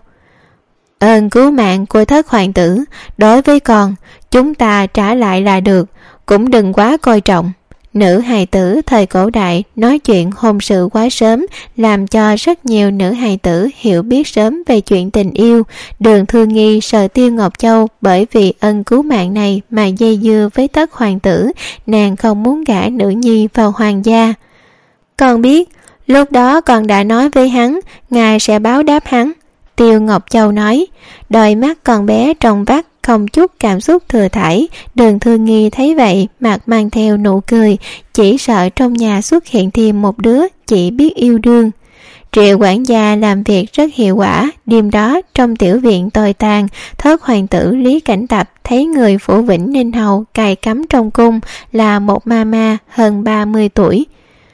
ơn cứu mạng của Thất hoàng tử, đối với con, chúng ta trả lại là được, cũng đừng quá coi trọng. Nữ hài tử thời cổ đại nói chuyện hôn sự quá sớm, làm cho rất nhiều nữ hài tử hiểu biết sớm về chuyện tình yêu. Đường Thư Nghi sợ Tiêu Ngọc Châu bởi vì ân cứu mạng này mà dây dưa với Thất hoàng tử, nàng không muốn gả nữ nhi vào hoàng gia. Con biết, lúc đó con đã nói với hắn, ngài sẽ báo đáp hắn. Tiêu Ngọc Châu nói. Đôi mắt con bé trong vắt, không chút cảm xúc thừa thải. Đường Thư Nghi thấy vậy, mặt mang theo nụ cười, chỉ sợ trong nhà xuất hiện thêm một đứa chỉ biết yêu đương. Triệu quản gia làm việc rất hiệu quả. Đêm đó trong tiểu viện tồi tàn, Thất hoàng tử Lý Cảnh Tập thấy người phủ Vĩnh Ninh Hầu cài cắm trong cung là một ma ma hơn ba mươi tuổi.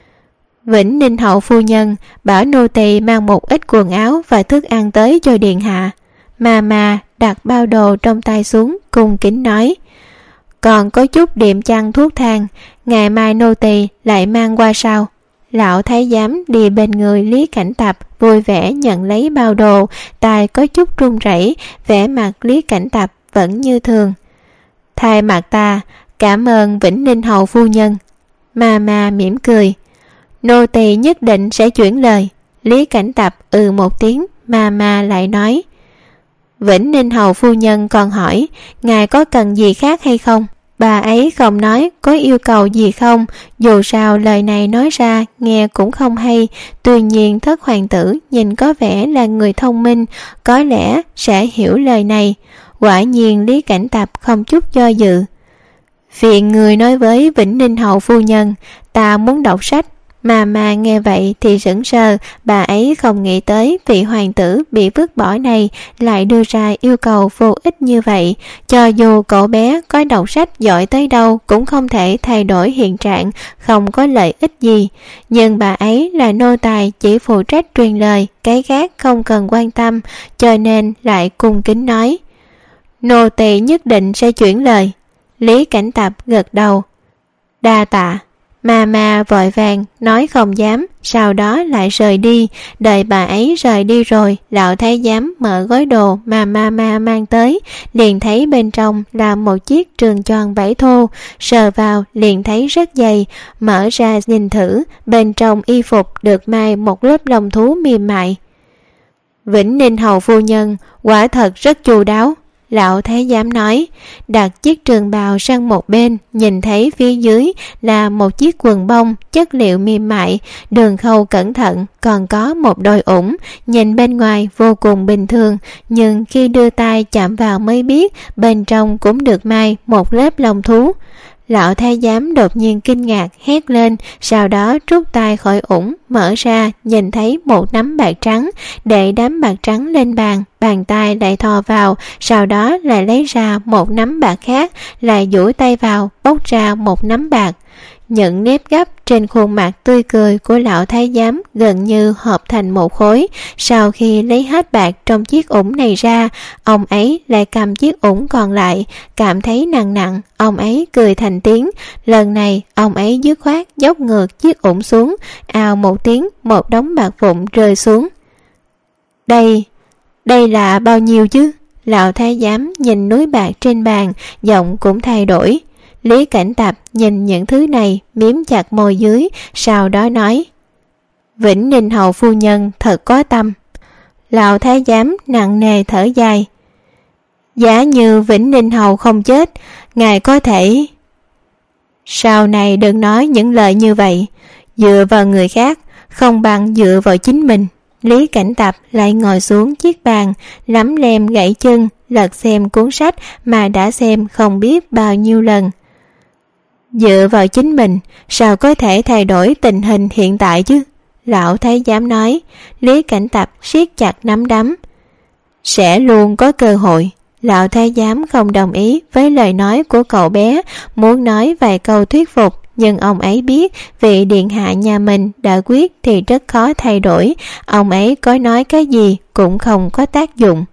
Vĩnh Ninh Hậu phu nhân bảo nô tỳ mang một ít quần áo và thức ăn tới cho điện hạ. Ma ma đặt bao đồ trong tay xuống, cung kính nói: còn có chút điểm chăn thuốc thang, ngày mai nô tỳ lại mang qua sau. Lão thái giám đi bên người Lý Cảnh Tập vui vẻ nhận lấy bao đồ, tay có chút run rẩy, vẻ mặt Lý Cảnh Tập vẫn như thường. Thay mặt ta cảm ơn Vĩnh Ninh Hầu phu nhân. Ma ma mỉm cười. Nô tỳ nhất định sẽ chuyển lời. Lý Cảnh Tập ừ một tiếng. Ma ma lại nói: Vĩnh Ninh Hầu phu nhân còn hỏi ngài có cần gì khác hay không. Bà ấy không nói có yêu cầu gì không, dù sao lời này nói ra nghe cũng không hay. Tuy nhiên Thất hoàng tử nhìn có vẻ là người thông minh, có lẽ sẽ hiểu lời này. Quả nhiên Lý Cảnh Tập không chút do dự. Phiền người nói với Vĩnh Ninh Hầu phu nhân, ta muốn đọc sách. Mà mà nghe vậy thì sững sờ, bà ấy không nghĩ tới vị hoàng tử bị vứt bỏ này lại đưa ra yêu cầu vô ích như vậy. Cho dù cậu bé có đọc sách giỏi tới đâu cũng không thể thay đổi hiện trạng, không có lợi ích gì. Nhưng bà ấy là nô tài chỉ phụ trách truyền lời, cái khác không cần quan tâm, cho nên lại cung kính nói: nô tỳ nhất định sẽ chuyển lời. Lý Cảnh Tập gật đầu. Đa tạ. Ma ma vội vàng nói không dám, sau đó lại rời đi. Đợi bà ấy rời đi rồi, lão thái giám mở gói đồ mà ma ma mang tới, liền thấy bên trong là một chiếc trường tròn vải thô. Sờ vào liền thấy rất dày, mở ra nhìn thử, bên trong y phục được may một lớp lông thú mềm mại. Vĩnh Ninh Hầu phu nhân quả thật rất chu đáo. Lão thái giám nói, đặt chiếc trường bào sang một bên, nhìn thấy phía dưới là một chiếc quần bông chất liệu mềm mại, đường khâu cẩn thận, còn có một đôi ủng, nhìn bên ngoài vô cùng bình thường, nhưng khi đưa tay chạm vào mới biết bên trong cũng được may một lớp lông thú. Lão thái giám đột nhiên kinh ngạc hét lên, sau đó rút tay khỏi ủng, mở ra, nhìn thấy một nắm bạc trắng, để đám bạc trắng lên bàn, bàn tay lại thò vào, sau đó lại lấy ra một nắm bạc khác, lại duỗi tay vào, bóc ra một nắm bạc. Những nếp gấp trên khuôn mặt tươi cười của lão thái giám gần như hợp thành một khối. Sau khi lấy hết bạc trong chiếc ủng này ra, ông ấy lại cầm chiếc ủng còn lại, cảm thấy nặng nặng, ông ấy cười thành tiếng. Lần này ông ấy dứt khoát dốc ngược chiếc ủng xuống, ào một tiếng, một đống bạc vụn rơi xuống. Đây, đây là bao nhiêu chứ? Lão thái giám nhìn núi bạc trên bàn, giọng cũng thay đổi. Lý Cảnh Tập nhìn những thứ này, miếm chặt môi dưới, sau đó nói, Vĩnh Ninh hầu phu nhân thật có tâm. Lão thái giám nặng nề thở dài, giả như Vĩnh Ninh hầu không chết, ngài có thể... Sau này đừng nói những lời như vậy, dựa vào người khác không bằng dựa vào chính mình. Lý Cảnh Tập lại ngồi xuống chiếc bàn, lấm lem gãy chân, lật xem cuốn sách mà đã xem không biết bao nhiêu lần. Dựa vào chính mình, sao có thể thay đổi tình hình hiện tại chứ? Lão thái giám nói. Lý Cảnh Tập siết chặt nắm đấm. Sẽ luôn có cơ hội. Lão thái giám không đồng ý với lời nói của cậu bé, muốn nói vài câu thuyết phục, nhưng ông ấy biết vị điện hạ nhà mình đã quyết thì rất khó thay đổi, ông ấy có nói cái gì cũng không có tác dụng.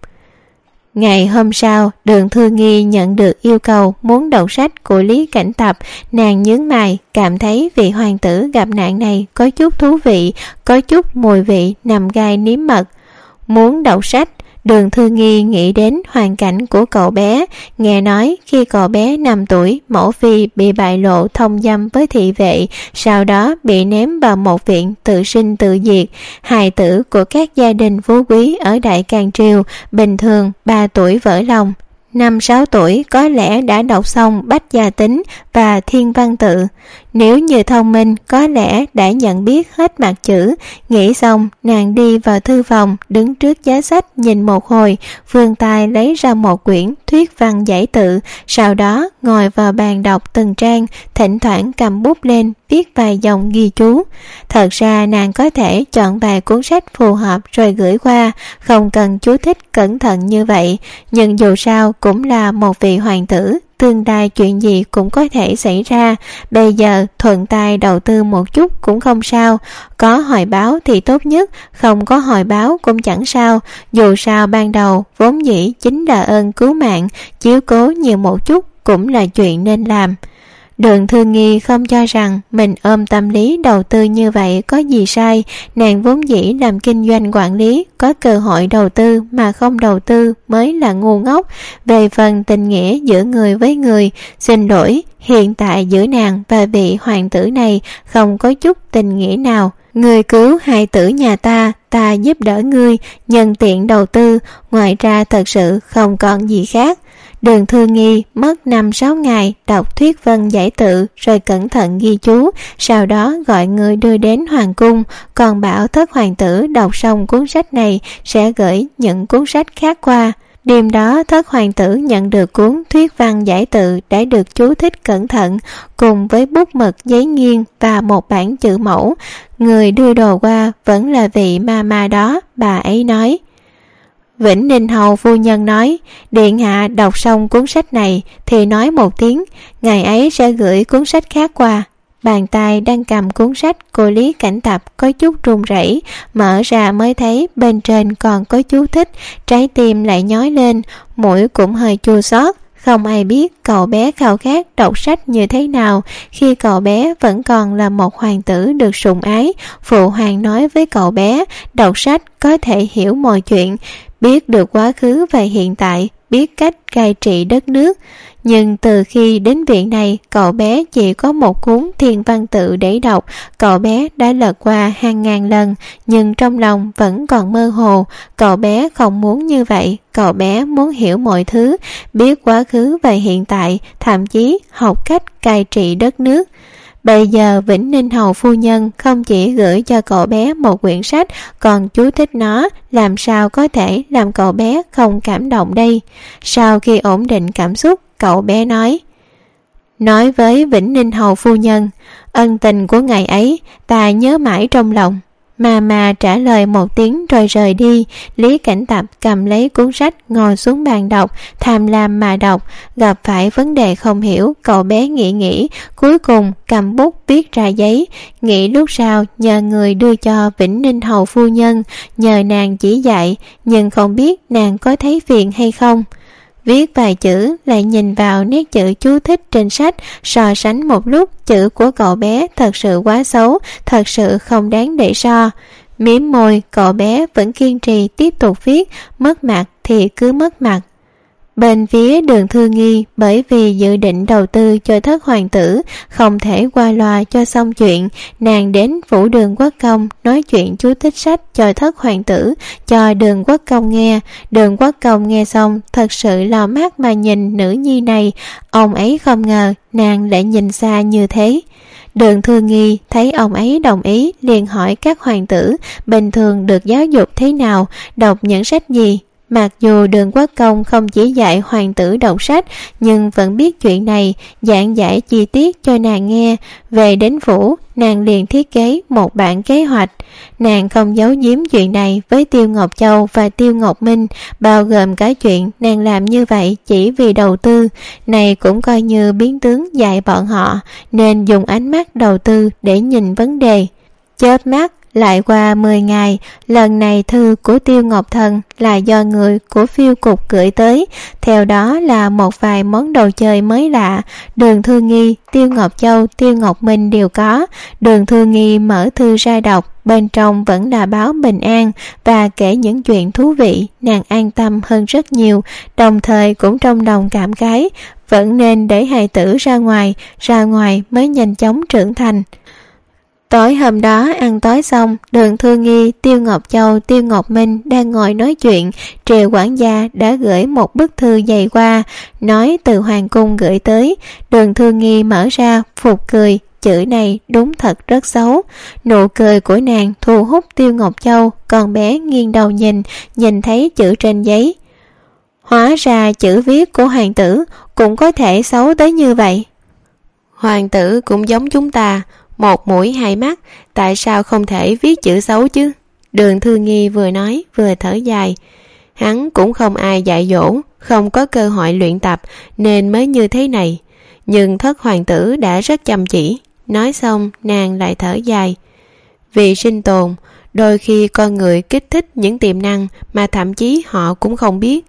Ngày hôm sau, Đường Thư Nghi nhận được yêu cầu muốn đọc sách của Lý Cảnh Tập. Nàng nhướng mày, cảm thấy vị hoàng tử gặp nạn này có chút thú vị, có chút mùi vị nằm gai nếm mật. Muốn đọc sách, Đường Thư Nghi nghĩ đến hoàn cảnh của cậu bé. Nghe nói khi cậu bé năm tuổi, mẫu phi bị bại lộ thông dâm với thị vệ, sau đó bị ném vào một viện tự sinh tự diệt. Hài tử của các gia đình phú quý ở Đại Càn Triều bình thường ba tuổi vỡ lòng, năm sáu tuổi có lẽ đã đọc xong Bách Gia Tính và Thiên Văn Tự. Nếu như thông minh có lẽ đã nhận biết hết mặt chữ. Nghĩ xong, nàng đi vào thư phòng, đứng trước giá sách nhìn một hồi, vươn tay lấy ra một quyển thuyết văn giải tự, sau đó ngồi vào bàn đọc từng trang, thỉnh thoảng cầm bút lên viết vài dòng ghi chú. Thật ra nàng có thể chọn vài cuốn sách phù hợp rồi gửi qua, không cần chú thích cẩn thận như vậy, nhưng dù sao cũng là một vị hoàng tử, tương lai chuyện gì cũng có thể xảy ra. Bây giờ thuận tay đầu tư một chút cũng không sao, có hồi báo thì tốt nhất, không có hồi báo cũng chẳng sao, dù sao ban đầu vốn dĩ chính là ơn cứu mạng, chiếu cố nhiều một chút cũng là chuyện nên làm. Đường Thư Nghi không cho rằng mình ôm tâm lý đầu tư như vậy có gì sai. Nàng vốn dĩ làm kinh doanh quản lý, có cơ hội đầu tư mà không đầu tư mới là ngu ngốc. Về phần tình nghĩa giữa người với người, xin lỗi, hiện tại giữa nàng và vị hoàng tử này không có chút tình nghĩa nào. Người cứu hài tử nhà ta, ta giúp đỡ ngươi, nhân tiện đầu tư, ngoài ra thật sự không còn gì khác. Đường Thư Nghi mất năm sáu ngày đọc thuyết văn giải tự rồi cẩn thận ghi chú, sau đó gọi người đưa đến hoàng cung, còn bảo thất hoàng tử đọc xong cuốn sách này sẽ gửi những cuốn sách khác qua. Đêm đó thất hoàng tử nhận được cuốn thuyết văn giải tự đã được chú thích cẩn thận, cùng với bút mực giấy nghiêng và một bản chữ mẫu. Người đưa đồ qua vẫn là vị ma ma đó. Bà ấy nói, Vĩnh Ninh hầu phu nhân nói, điện hạ đọc xong cuốn sách này thì nói một tiếng, ngày ấy sẽ gửi cuốn sách khác qua. Bàn tay đang cầm cuốn sách của Lý Cảnh Tập có chút run rẩy, mở ra mới thấy bên trên còn có chú thích, trái tim lại nhói lên, mũi cũng hơi chua xót. Không ai biết cậu bé khao khát đọc sách như thế nào. Khi cậu bé vẫn còn là một hoàng tử được sủng ái, phụ hoàng nói với cậu bé đọc sách có thể hiểu mọi chuyện, biết được quá khứ và hiện tại, biết cách cai trị đất nước. Nhưng từ khi đến viện này, cậu bé chỉ có một cuốn thiên văn tự để đọc. Cậu bé đã lật qua hàng ngàn lần, nhưng trong lòng vẫn còn mơ hồ. Cậu bé không muốn như vậy. Cậu bé muốn hiểu mọi thứ, biết quá khứ và hiện tại, thậm chí học cách cai trị đất nước. Bây giờ Vĩnh Ninh hầu phu nhân không chỉ gửi cho cậu bé một quyển sách, còn chú thích nó, làm sao có thể làm cậu bé không cảm động đây? Sau khi ổn định cảm xúc, cậu bé nói: Nói với Vĩnh Ninh hầu phu nhân, ân tình của ngày ấy ta nhớ mãi trong lòng. Mà mà trả lời một tiếng rồi rời đi. Lý Cảnh Tập cầm lấy cuốn sách, ngồi xuống bàn đọc, tham lam mà đọc. Gặp phải vấn đề không hiểu, cậu bé nghĩ nghĩ, cuối cùng cầm bút viết ra giấy. Nghĩ lúc sau nhờ người đưa cho Vĩnh Ninh hầu phu nhân, nhờ nàng chỉ dạy, nhưng không biết nàng có thấy phiền hay không. Viết vài chữ, lại nhìn vào nét chữ chú thích trên sách, so sánh một lúc, chữ của cậu bé thật sự quá xấu, thật sự không đáng để so. Mím môi, cậu bé vẫn kiên trì tiếp tục viết, mất mặt thì cứ mất mặt. Bên phía Đường Thư Nghi, bởi vì dự định đầu tư cho thất hoàng tử, không thể qua loa cho xong chuyện, nàng đến phủ Đường Quốc Công nói chuyện chú thích sách cho thất hoàng tử, cho Đường Quốc Công nghe. Đường Quốc Công nghe xong thật sự lò mắt mà nhìn nữ nhi này, ông ấy không ngờ nàng lại nhìn xa như thế. Đường Thư Nghi thấy ông ấy đồng ý, liền hỏi các hoàng tử bình thường được giáo dục thế nào, đọc những sách gì. Mặc dù Đường Quốc Công không chỉ dạy hoàng tử đọc sách, nhưng vẫn biết chuyện này, giảng giải chi tiết cho nàng nghe. Về đến phủ, nàng liền thiết kế một bản kế hoạch. Nàng không giấu giếm chuyện này với Tiêu Ngọc Châu và Tiêu Ngọc Minh, bao gồm cả chuyện nàng làm như vậy chỉ vì đầu tư. Này cũng coi như biến tướng dạy bọn họ, nên dùng ánh mắt đầu tư để nhìn vấn đề. Chớp mắt lại qua mười ngày, lần này thư của Tiêu Ngọc Thần là do người của phiêu cục gửi tới, theo đó là một vài món đồ chơi mới lạ. Đường Thư Nghi, Tiêu Ngọc Châu, Tiêu Ngọc Minh đều có. Đường Thư Nghi mở thư ra đọc, bên trong vẫn là báo bình an và kể những chuyện thú vị, nàng an tâm hơn rất nhiều, đồng thời cũng trong lòng cảm khái, vẫn nên để hài tử ra ngoài, ra ngoài mới nhanh chóng trưởng thành. Tối hôm đó ăn tối xong, Đường Thư Nghi, Tiêu Ngọc Châu, Tiêu Ngọc Minh đang ngồi nói chuyện, Triệu quản gia đã gửi một bức thư dày qua, nói từ hoàng cung gửi tới. Đường Thư Nghi mở ra, phụt cười, chữ này đúng thật rất xấu. Nụ cười của nàng thu hút Tiêu Ngọc Châu, con bé nghiêng đầu nhìn, nhìn thấy chữ trên giấy. Hóa ra chữ viết của hoàng tử cũng có thể xấu tới như vậy. Hoàng tử cũng giống chúng ta, một mũi hai mắt, tại sao không thể viết chữ xấu chứ? Đường Thư Nghi vừa nói vừa thở dài. Hắn cũng không ai dạy dỗ, không có cơ hội luyện tập nên mới như thế này. Nhưng thất hoàng tử đã rất chăm chỉ. Nói xong nàng lại thở dài. Vì sinh tồn, đôi khi con người kích thích những tiềm năng mà thậm chí họ cũng không biết.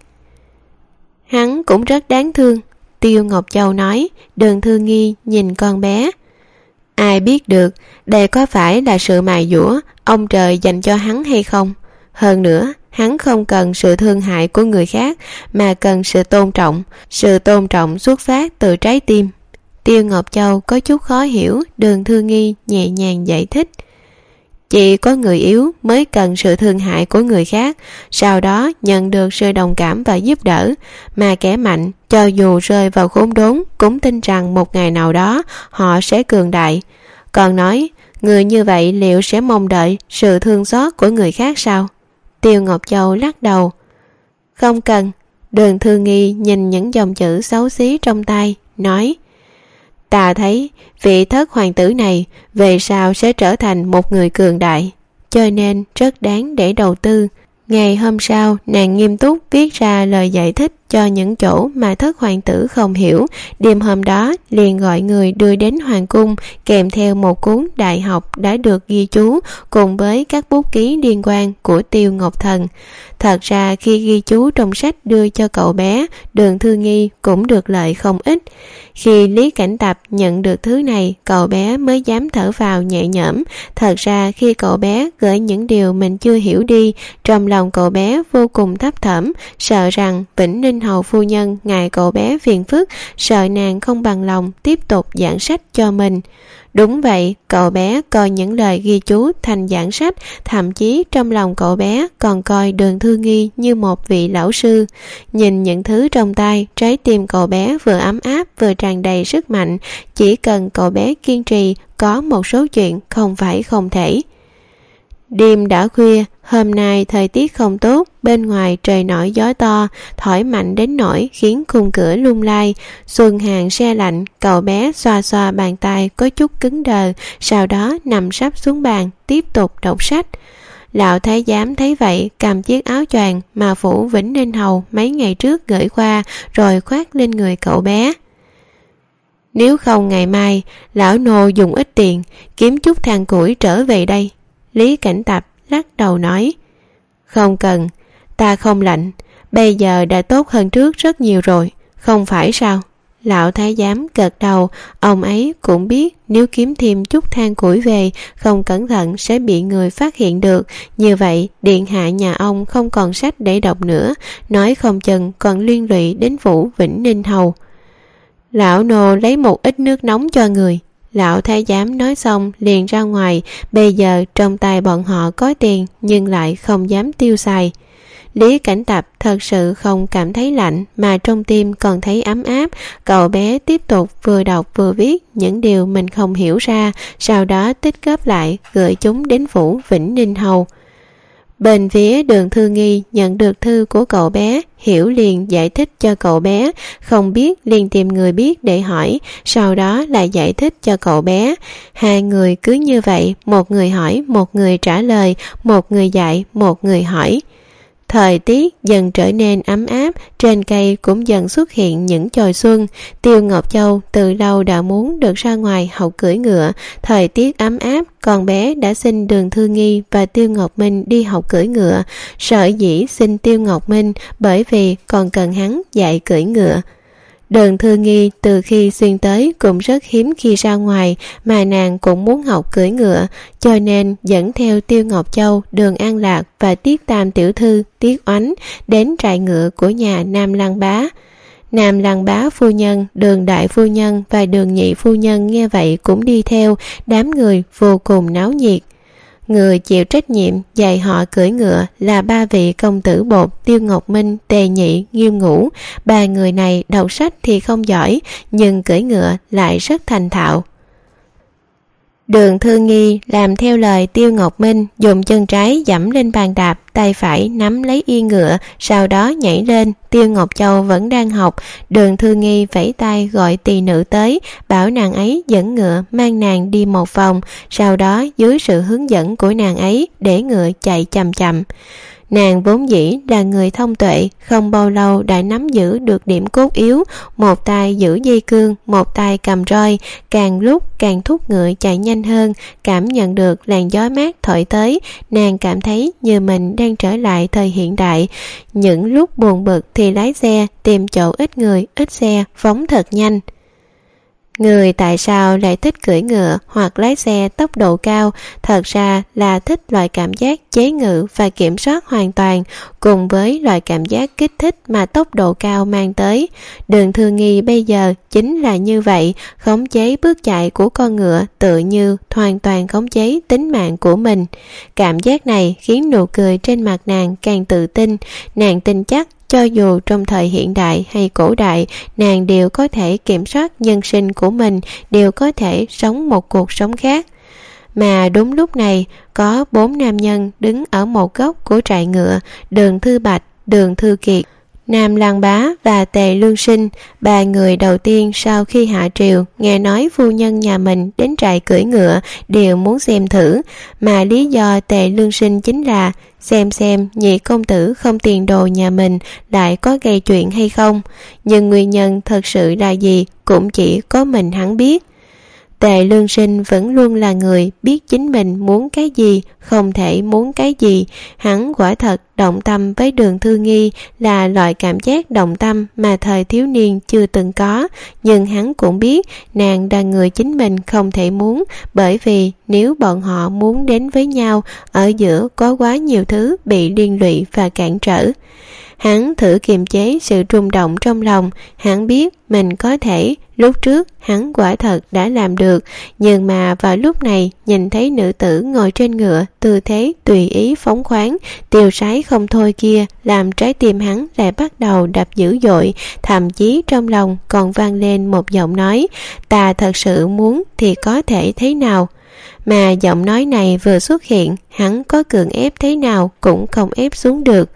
Hắn cũng rất đáng thương, Tiêu Ngọc Châu nói. Đường Thư Nghi nhìn con bé. Ai biết được đây có phải là sự mài dũa ông trời dành cho hắn hay không? Hơn nữa, hắn không cần sự thương hại của người khác mà cần sự tôn trọng. Sự tôn trọng xuất phát từ trái tim. Tiêu Ngọc Châu có chút khó hiểu, Đường Thư Nghi nhẹ nhàng giải thích. Chỉ có người yếu mới cần sự thương hại của người khác, sau đó nhận được sự đồng cảm và giúp đỡ. Mà kẻ mạnh, cho dù rơi vào khốn đốn, cũng tin rằng một ngày nào đó họ sẽ cường đại. Còn nói, người như vậy liệu sẽ mong đợi sự thương xót của người khác sao? Tiêu Ngọc Châu lắc đầu. Không cần. Đường Thư Nghi nhìn những dòng chữ xấu xí trong tay, nói. Ta thấy vị thất hoàng tử này về sau sẽ trở thành một người cường đại, cho nên rất đáng để đầu tư. Ngày hôm sau, nàng nghiêm túc viết ra lời giải thích cho những chỗ mà thất hoàng tử không hiểu. Đêm hôm đó liền gọi người đưa đến hoàng cung kèm theo một cuốn đại học đã được ghi chú cùng với các bút ký liên quan của Tiêu Ngọc Thần. Thật ra khi ghi chú trong sách đưa cho cậu bé, Đường Thư Nghi cũng được lợi không ít. Khi Lý Cảnh Tập nhận được thứ này, cậu bé mới dám thở vào nhẹ nhõm. Thật ra khi cậu bé gửi những điều mình chưa hiểu đi, trong lòng cậu bé vô cùng thấp thỏm, sợ rằng Vĩnh Ninh Ninh Hầu phu nhân ngại cậu bé phiền phức, sợ nàng không bằng lòng tiếp tục giảng sách cho mình. Đúng vậy, cậu bé coi những lời ghi chú thành giảng sách, thậm chí trong lòng cậu bé còn coi Đường Thư Nghi như một vị lão sư. Nhìn những thứ trong tay, trái tim cậu bé vừa ấm áp vừa tràn đầy sức mạnh. Chỉ cần cậu bé kiên trì, có một số chuyện không phải không thể. Đêm đã khuya, hôm nay thời tiết không tốt, bên ngoài trời nổi gió to, thổi mạnh đến nỗi khiến khung cửa lung lay. Xuân hàng se lạnh, cậu bé xoa xoa bàn tay có chút cứng đờ, sau đó nằm sấp xuống bàn, tiếp tục đọc sách. Lão thái giám thấy vậy, cầm chiếc áo choàng mà phủ Vĩnh Ninh Hầu mấy ngày trước gửi qua, rồi khoác lên người cậu bé. Nếu không ngày mai, lão nô dùng ít tiền, kiếm chút than củi trở về đây. Lý Cảnh Tập lắc đầu nói, không cần, ta không lạnh, bây giờ đã tốt hơn trước rất nhiều rồi, không phải sao? Lão thái giám gật đầu, ông ấy cũng biết nếu kiếm thêm chút than củi về, không cẩn thận sẽ bị người phát hiện được, như vậy điện hạ nhà ông không còn sách để đọc nữa, nói không chừng còn liên lụy đến phủ Vĩnh Ninh Hầu. Lão nô lấy một ít nước nóng cho người. Lão thái giám nói xong liền ra ngoài, bây giờ trong tay bọn họ có tiền nhưng lại không dám tiêu xài. Lý Cảnh Tập thật sự không cảm thấy lạnh mà trong tim còn thấy ấm áp. Cậu bé tiếp tục vừa đọc vừa viết những điều mình không hiểu ra, sau đó tích góp lại gửi chúng đến phủ Vĩnh Ninh Hầu. Bên phía Đường Thư Nghi nhận được thư của cậu bé, hiểu liền giải thích cho cậu bé, không biết liền tìm người biết để hỏi, sau đó lại giải thích cho cậu bé. Hai người cứ như vậy, một người hỏi, một người trả lời, một người dạy, một người hỏi. Thời tiết dần trở nên ấm áp, trên cây cũng dần xuất hiện những chồi xuân. Tiêu Ngọc Châu từ lâu đã muốn được ra ngoài học cưỡi ngựa. Thời tiết ấm áp, con bé đã xin Đường Thư Nghi và Tiêu Ngọc Minh đi học cưỡi ngựa. Sở dĩ xin Tiêu Ngọc Minh bởi vì còn cần hắn dạy cưỡi ngựa. Đường Thư Nghi từ khi xuyên tới cũng rất hiếm khi ra ngoài, mà nàng cũng muốn học cưỡi ngựa, cho nên dẫn theo Tiêu Ngọc Châu, Đường An Lạc và Tiết Tam tiểu thư Tiết Oánh đến trại ngựa của nhà Nam Lăng Bá. Nam Lăng Bá phu nhân, Đường đại phu nhân và Đường nhị phu nhân nghe vậy cũng đi theo, đám người vô cùng náo nhiệt. Người chịu trách nhiệm dạy họ cưỡi ngựa là ba vị công tử bột Tiêu Ngọc Minh, Tề Nhị, Nghiêm Ngũ. Ba người này đọc sách thì không giỏi, nhưng cưỡi ngựa lại rất thành thạo. Đường Thư Nghi làm theo lời Tiêu Ngọc Minh, dùng chân trái giẫm lên bàn đạp, tay phải nắm lấy yên ngựa, sau đó nhảy lên. Tiêu Ngọc Châu vẫn đang học, Đường Thư Nghi vẫy tay gọi tỳ nữ tới, bảo nàng ấy dẫn ngựa mang nàng đi một vòng, sau đó dưới sự hướng dẫn của nàng ấy để ngựa chạy chậm chậm. Nàng vốn dĩ là người thông tuệ, không bao lâu đã nắm giữ được điểm cốt yếu, một tay giữ dây cương, một tay cầm roi, càng lúc càng thúc ngựa chạy nhanh hơn. Cảm nhận được làn gió mát thổi tới, nàng cảm thấy như mình đang trở lại thời hiện đại. Những lúc buồn bực thì lái xe, tìm chỗ ít người, ít xe, phóng thật nhanh. Người tại sao lại thích cưỡi ngựa hoặc lái xe tốc độ cao? Thật ra là thích loại cảm giác chế ngự và kiểm soát hoàn toàn, cùng với loại cảm giác kích thích mà tốc độ cao mang tới. Đường Thư Nghi bây giờ chính là như vậy, khống chế bước chạy của con ngựa tự như hoàn toàn khống chế tính mạng của mình. Cảm giác này khiến nụ cười trên mặt nàng càng tự tin. Nàng tin chắc cho dù trong thời hiện đại hay cổ đại, nàng đều có thể kiểm soát nhân sinh của mình, đều có thể sống một cuộc sống khác. Mà đúng lúc này, có bốn nam nhân đứng ở một góc của trại ngựa, Đường Thư Bạch, Đường Thư Kiệt, Nam Lăng Bá và Tề Lương Sinh. Ba người đầu tiên sau khi hạ triều nghe nói phu nhân nhà mình đến trại cưỡi ngựa đều muốn xem thử, mà lý do Tề Lương Sinh chính là xem xem nhị công tử không tiền đồ nhà mình lại có gây chuyện hay không. Nhưng nguyên nhân thật sự là gì cũng chỉ có mình hắn biết. Tề Lương Sinh vẫn luôn là người biết chính mình muốn cái gì, không thể muốn cái gì. Hắn quả thật động tâm với Đường Thư Nghi là loại cảm giác động tâm mà thời thiếu niên chưa từng có. Nhưng hắn cũng biết nàng là người chính mình không thể muốn, bởi vì nếu bọn họ muốn đến với nhau, ở giữa có quá nhiều thứ bị liên lụy và cản trở. Hắn thử kiềm chế sự rung động trong lòng. Hắn biết mình có thể, lúc trước hắn quả thật đã làm được, nhưng mà vào lúc này nhìn thấy nữ tử ngồi trên ngựa, tư thế tùy ý phóng khoáng, tiêu sái không thôi kia, làm trái tim hắn lại bắt đầu đập dữ dội, thậm chí trong lòng còn vang lên một giọng nói: ta thật sự muốn thì có thể thế nào? Mà giọng nói này vừa xuất hiện, hắn có cường ép thế nào cũng không ép xuống được.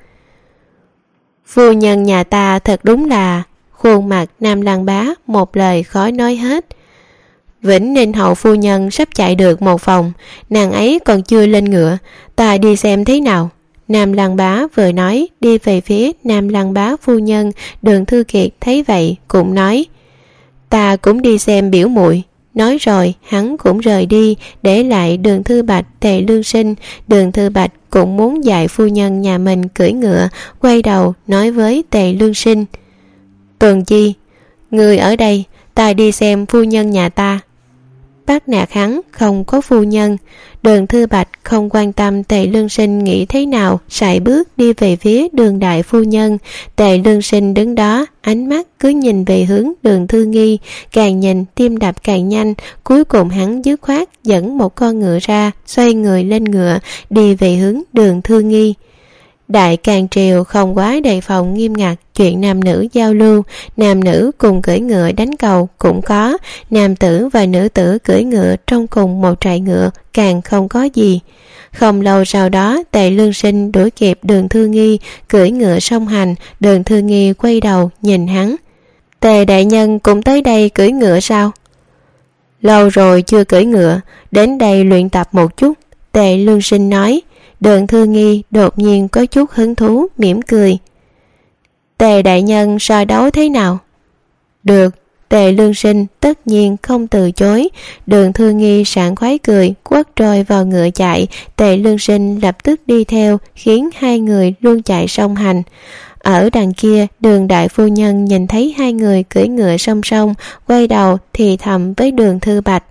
Phu nhân nhà ta thật đúng là... Khuôn mặt Nam Lăng Bá một lời khó nói hết. Vĩnh Ninh hậu phu nhân sắp chạy được một vòng, nàng ấy còn chưa lên ngựa, ta đi xem thế nào. Nam Lăng Bá vừa nói đi về phía Nam Lăng Bá phu nhân. Đường Thư Kiệt thấy vậy cũng nói: ta cũng đi xem biểu muội. Nói rồi hắn cũng rời đi, để lại Đường Thư Bạch, Tề Lương Sinh. Đường Thư Bạch cũng muốn dạy phu nhân nhà mình cưỡi ngựa, quay đầu nói với Tề Lương Sinh: Tuần Chi, người ở đây, ta đi xem phu nhân nhà ta. Bắt nạt hắn không có phu nhân. Đường Thư Bạch không quan tâm Tề Lương Sinh nghĩ thế nào, sải bước đi về phía Đường đại phu nhân. Tề Lương Sinh đứng đó, ánh mắt cứ nhìn về hướng Đường Thư Nghi, càng nhìn tim đập càng nhanh. Cuối cùng hắn dứt khoát dẫn một con ngựa ra, xoay người lên ngựa đi về hướng Đường Thư Nghi. Đại Càn Triều không quá đề phòng nghiêm ngặt chuyện nam nữ giao lưu, nam nữ cùng cưỡi ngựa đánh cầu cũng có, nam tử và nữ tử cưỡi ngựa trong cùng một trại ngựa càng không có gì. Không lâu sau đó, Tề Lương Sinh đuổi kịp Đường Thư Nghi cưỡi ngựa song hành. Đường Thư Nghi quay đầu nhìn hắn: Tề đại nhân cũng tới đây cưỡi ngựa sao? Lâu rồi chưa cưỡi ngựa, đến đây luyện tập một chút, Tề Lương Sinh nói. Đường Thư Nghi đột nhiên có chút hứng thú, mỉm cười. Tề đại nhân so đấu thế nào? Được. Tề Lương Sinh tất nhiên không từ chối. Đường Thư Nghi sảng khoái cười, quất roi vào ngựa chạy. Tề Lương Sinh lập tức đi theo, khiến hai người luôn chạy song hành. Ở đằng kia, Đường đại phu nhân nhìn thấy hai người cưỡi ngựa song song, quay đầu thì thầm với Đường Thư Bạch: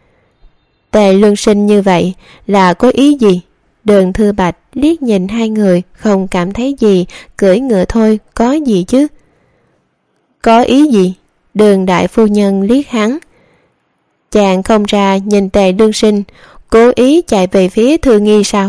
Tề Lương Sinh như vậy là có ý gì? Đường Thư Bạch liếc nhìn hai người, không cảm thấy gì. Cưỡi ngựa thôi, có gì chứ? Có ý gì? Đường đại phu nhân liếc hắn. Chàng không ra nhìn Tề Lương Sinh, cố ý chạy về phía Thư Nghi sao?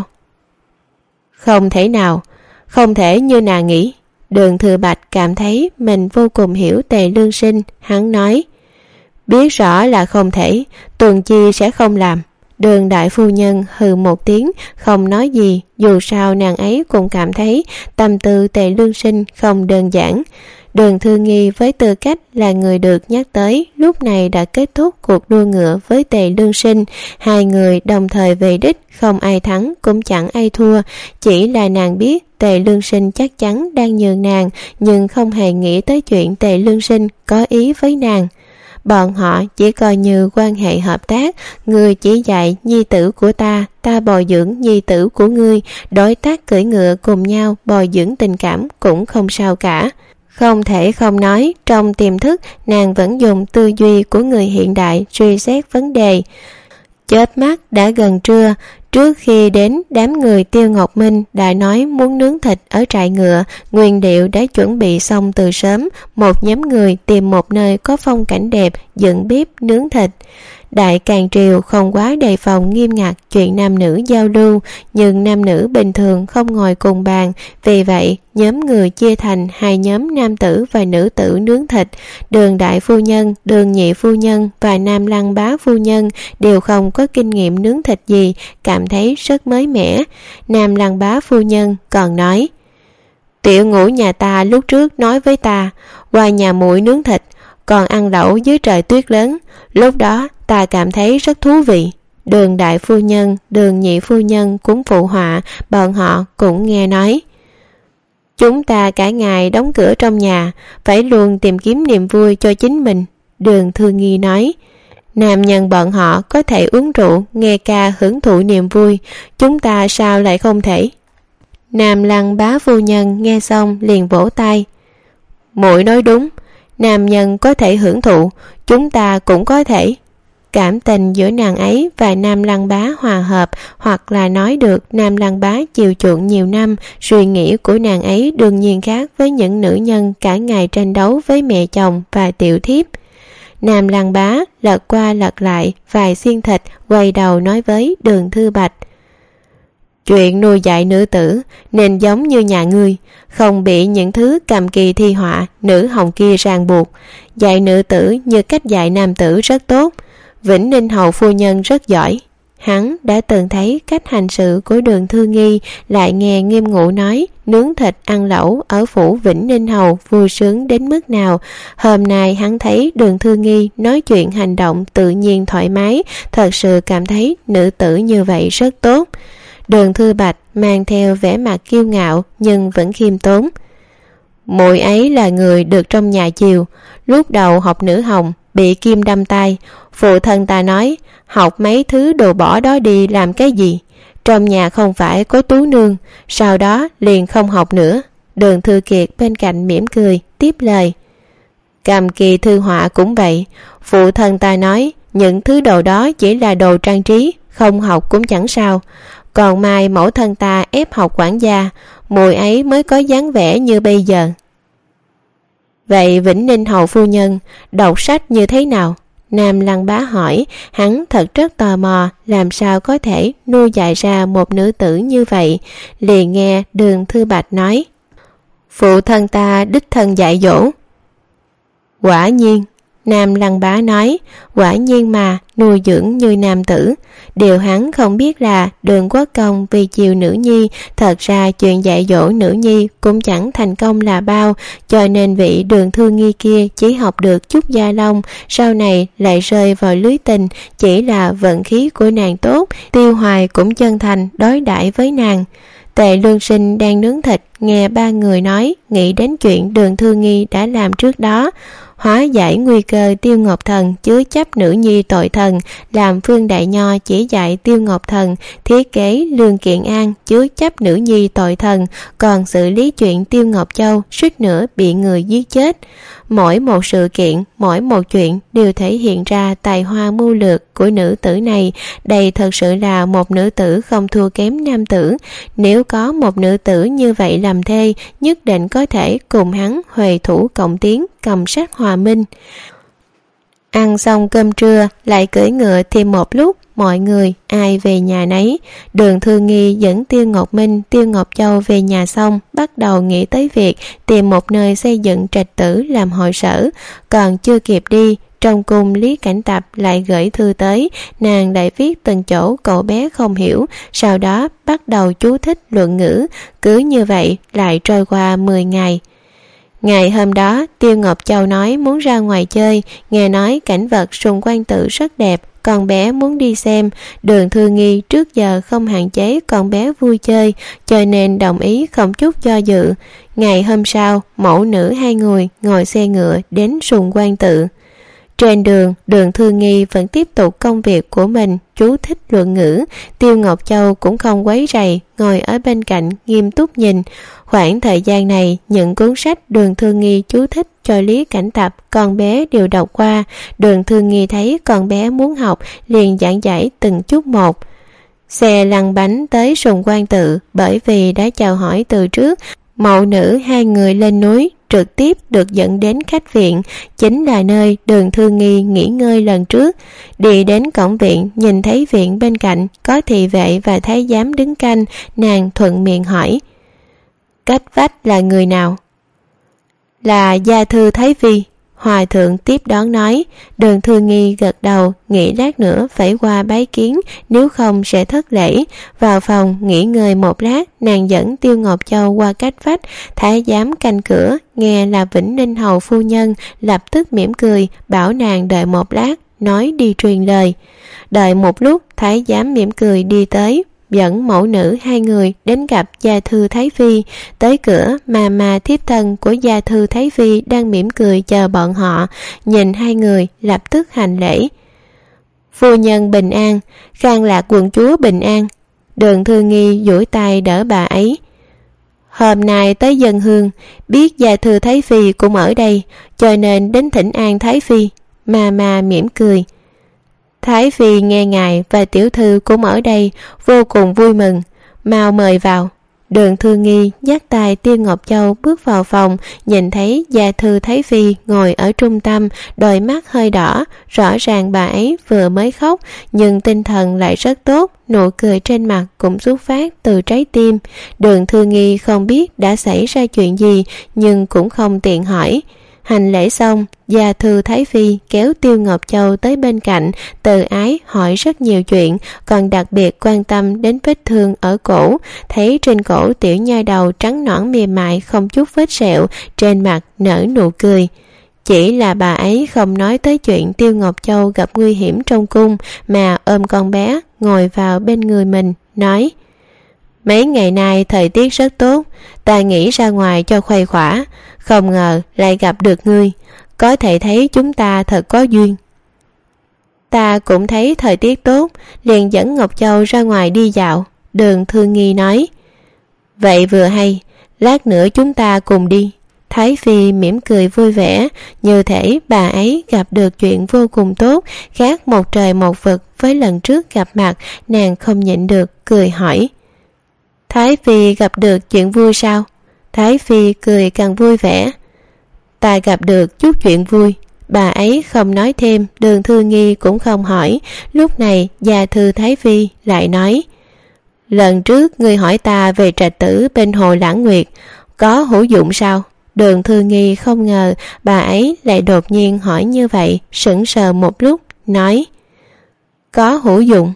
Không thể nào, không thể như nàng nghĩ. Đường Thư Bạch cảm thấy mình vô cùng hiểu Tề Lương Sinh. Hắn nói: biết rõ là không thể, Tuần Chi sẽ không làm. Đường đại phu nhân hừ một tiếng, không nói gì. Dù sao nàng ấy cũng cảm thấy tâm tư Tề Lương Sinh không đơn giản. Đường Thư Nghi với tư cách là người được nhắc tới, lúc này đã kết thúc cuộc đua ngựa với Tề Lương Sinh. Hai người đồng thời về đích, không ai thắng cũng chẳng ai thua. Chỉ là nàng biết Tề Lương Sinh chắc chắn đang nhường nàng, nhưng không hề nghĩ tới chuyện Tề Lương Sinh có ý với nàng. Bọn họ chỉ coi như quan hệ hợp tác, ngươi chỉ dạy nhi tử của ta, ta bồi dưỡng nhi tử của ngươi, đối tác cưỡi ngựa cùng nhau bồi dưỡng tình cảm cũng không sao cả. Không thể không nói, trong tiềm thức nàng vẫn dùng tư duy của người hiện đại suy xét vấn đề. Chớp mắt đã gần trưa. Trước khi đến, đám người Tiêu Ngọc Minh đã nói muốn nướng thịt ở trại ngựa, nguyên liệu đã chuẩn bị xong từ sớm. Một nhóm người tìm một nơi có phong cảnh đẹp, dựng bếp nướng thịt. Đại Càn Triều không quá đề phòng nghiêm ngặt chuyện nam nữ giao lưu, nhưng nam nữ bình thường không ngồi cùng bàn. Vì vậy, nhóm người chia thành hai nhóm nam tử và nữ tử nướng thịt. Đường đại phu nhân, Đường nhị phu nhân và Nam Lăng Bá phu nhân đều không có kinh nghiệm nướng thịt gì, cảm thấy rất mới mẻ. Nam Lăng Bá phu nhân còn nói: Tiểu Ngũ nhà ta lúc trước nói với ta, qua nhà muội nướng thịt, còn ăn lẩu dưới trời tuyết lớn. Lúc đó ta cảm thấy rất thú vị. Đường đại phu nhân, Đường nhị phu nhân cũng phụ họa, bọn họ cũng nghe nói. Chúng ta cả ngày đóng cửa trong nhà, phải luôn tìm kiếm niềm vui cho chính mình. Đường Thư Nghi nói: nam nhân bọn họ có thể uống rượu, nghe ca hưởng thụ niềm vui, chúng ta sao lại không thể? Nam Lăng Bá phu nhân nghe xong liền vỗ tay: muội nói đúng, nam nhân có thể hưởng thụ, chúng ta cũng có thể. cảm tình giữa nàng ấy và Nam Lăng Bá hòa hợp, hoặc là nói được Nam Lăng Bá chiều chuộng nhiều năm. Suy nghĩ của nàng ấy đương nhiên khác với những nữ nhân cả ngày tranh đấu với mẹ chồng và tiểu thiếp. Nam Lăng Bá lật qua lật lại vài xiên thịt, quay đầu nói với Đường Thư Bạch: chuyện nuôi dạy nữ tử nên giống như nhà ngươi, không bị những thứ cầm kỳ thi họa nữ hồng kia ràng buộc. Dạy nữ tử như cách dạy nam tử rất tốt. Vĩnh Ninh hầu phu nhân rất giỏi. Hắn đã từng thấy cách hành sự của Đường Thư Nghi, lại nghe Nghiêm Ngụ nói nướng thịt ăn lẩu ở phủ Vĩnh Ninh hầu vui sướng đến mức nào. Hôm nay hắn thấy Đường Thư Nghi nói chuyện hành động tự nhiên thoải mái, thật sự cảm thấy nữ tử như vậy rất tốt. Đường Thư Bạch mang theo vẻ mặt kiêu ngạo nhưng vẫn khiêm tốn. Muội ấy là người được trong nhà chiều, lúc đầu học nữ hồng bị kim đâm tay, phụ thân ta nói học mấy thứ đồ bỏ đó đi làm cái gì, trong nhà không phải có tú nương, sau đó liền không học nữa. Đường Thư Kiệt bên cạnh mỉm cười tiếp lời: cầm kỳ thư họa cũng vậy, phụ thân ta nói những thứ đồ đó chỉ là đồ trang trí, không học cũng chẳng sao. Còn mai mẫu thân ta ép học quản gia, muội ấy mới có dáng vẻ như bây giờ. Vậy Vĩnh Ninh hầu phu nhân đọc sách như thế nào? Nam Lăng Bá hỏi. Hắn thật rất tò mò làm sao có thể nuôi dạy ra một nữ tử như vậy. Liền nghe Đường Thư Bạch nói: phụ thân ta đích thân dạy dỗ. Quả nhiên, Nam Lăng Bá nói, quả nhiên mà nuôi dưỡng như nam tử. Điều hắn không biết là Đường Quốc Công vì chiều nữ nhi, thật ra chuyện dạy dỗ nữ nhi cũng chẳng thành công là bao, cho nên vị Đường Thư Nghi kia chỉ học được chút gia long, sau này lại rơi vào lưới tình. Chỉ là vận khí của nàng tốt, Tiêu Hoài cũng chân thành đối đãi với nàng. Tề Lương Sinh đang nướng thịt, nghe ba người nói, nghĩ đến chuyện Đường Thư Nghi đã làm trước đó, hóa giải nguy cơ Tiêu Ngọc Thần chứa chấp nữ nhi tội thần, làm Phương Đại Nho chỉ dạy Tiêu Ngọc Thần thiết kế Lương Kiện An chứa chấp nữ nhi tội thần, còn xử lý chuyện Tiêu Ngọc Châu suýt nữa bị người giết chết. Mỗi một sự kiện, mỗi một chuyện đều thể hiện ra tài hoa mưu lược của nữ tử này. Đây thật sự là một nữ tử không thua kém nam tử. Nếu có một nữ tử như vậy làm thê, nhất định có thể cùng hắn huề thủ cộng tiến, cầm sát hòa minh. Ăn xong cơm trưa, lại cưỡi ngựa thêm một lúc, mọi người ai về nhà nấy. Đường Thư Nghi dẫn Tiêu Ngọc Minh, Tiêu Ngọc Châu về nhà xong, bắt đầu nghĩ tới việc tìm một nơi xây dựng trạch tử làm hội sở. Còn chưa kịp đi, trong cung Lý Cảnh Tập lại gửi thư tới, nàng lại viết từng chỗ cậu bé không hiểu, sau đó bắt đầu chú thích luận ngữ. Cứ như vậy lại trôi qua mười ngày. Ngày hôm đó, Tiêu Ngọc Châu nói muốn ra ngoài chơi, nghe nói cảnh vật xung quanh tự rất đẹp, con bé muốn đi xem. Đường Thư Nghi trước giờ không hạn chế con bé vui chơi, cho nên đồng ý không chút do dự. Ngày hôm sau, mẫu nữ hai người ngồi xe ngựa đến xung quanh tự. Trên đường, Đường Thư Nghi vẫn tiếp tục công việc của mình, chú thích luận ngữ. Tiêu Ngọc Châu cũng không quấy rầy, ngồi ở bên cạnh nghiêm túc nhìn. Khoảng thời gian này, những cuốn sách Đường Thư Nghi chú thích cho Lý Cảnh Tập, con bé đều đọc qua. Đường Thư Nghi thấy con bé muốn học, liền giảng giải từng chút một. Xe lăn bánh tới Sùng Quan Tự, bởi vì đã chào hỏi từ trước, mẫu nữ hai người lên núi, trực tiếp được dẫn đến khách viện, chính là nơi Đường Thư Nghi nghỉ ngơi lần trước. Đi đến cổng viện, nhìn thấy viện bên cạnh có thị vệ và thái giám đứng canh, nàng thuận miệng hỏi: cách vách là người nào? Là gia thư Thái Vi. Hòa thượng tiếp đón nói. Đường Thư Nghi gật đầu, nghĩ lát nữa phải qua bái kiến, nếu không sẽ thất lễ. Vào phòng nghỉ ngơi một lát, nàng dẫn Tiêu Ngọc Châu qua cách vách. Thái giám canh cửa nghe là Vĩnh Ninh hầu phu nhân, lập tức mỉm cười bảo nàng đợi một lát, nói đi truyền lời. Đợi một lúc, thái giám mỉm cười đi tới, dẫn mẫu nữ hai người đến gặp gia thư Thái Phi. Tới cửa, mà mà thiếp thân của gia thư Thái Phi đang mỉm cười chờ bọn họ, nhìn hai người lập tức hành lễ. Phu nhân bình an, Khang Lạc quận chúa bình an. Đường Thư Nghi duỗi tay đỡ bà ấy. Hôm nay tới dân hương, biết gia thư Thái Phi cũng ở đây, cho nên đến thỉnh an Thái Phi. Mà mà mỉm cười. Thái phi nghe ngài và tiểu thư cũng ở đây, vô cùng vui mừng. Mau mời vào. Đường Thư Nghi dắt tay Tiêu Ngọc Châu bước vào phòng, nhìn thấy gia thư Thái phi ngồi ở trung tâm, đôi mắt hơi đỏ, rõ ràng bà ấy vừa mới khóc, nhưng tinh thần lại rất tốt, nụ cười trên mặt cũng xuất phát từ trái tim. Đường Thư Nghi không biết đã xảy ra chuyện gì, nhưng cũng không tiện hỏi. Hành lễ xong, gia thư Thái phi kéo Tiêu Ngọc Châu tới bên cạnh, từ ái hỏi rất nhiều chuyện, còn đặc biệt quan tâm đến vết thương ở cổ. Thấy trên cổ tiểu nha đầu trắng nõn mềm mại, không chút vết sẹo, trên mặt nở nụ cười. Chỉ là bà ấy không nói tới chuyện Tiêu Ngọc Châu gặp nguy hiểm trong cung, mà ôm con bé ngồi vào bên người mình, nói: Mấy ngày nay thời tiết rất tốt, ta nghĩ ra ngoài cho khuây khỏa, không ngờ lại gặp được ngươi, có thể thấy chúng ta thật có duyên. Ta cũng thấy thời tiết tốt, liền dẫn Ngọc Châu ra ngoài đi dạo. Đường Thư Nghi nói: Vậy vừa hay, lát nữa chúng ta cùng đi. Thái phi mỉm cười vui vẻ, như thể bà ấy gặp được chuyện vô cùng tốt, khác một trời một vực với lần trước gặp mặt. Nàng không nhịn được cười hỏi: Thái phi gặp được chuyện vui sao? Thái phi cười càng vui vẻ: Ta gặp được chút chuyện vui. Bà ấy không nói thêm, Đường Thư Nghi cũng không hỏi. Lúc này gia thư Thái phi lại nói: Lần trước ngươi hỏi ta về trạch tử bên hồ Lãng Nguyệt, có hữu dụng sao? Đường Thư Nghi không ngờ bà ấy lại đột nhiên hỏi như vậy, sững sờ một lúc, nói: Có hữu dụng.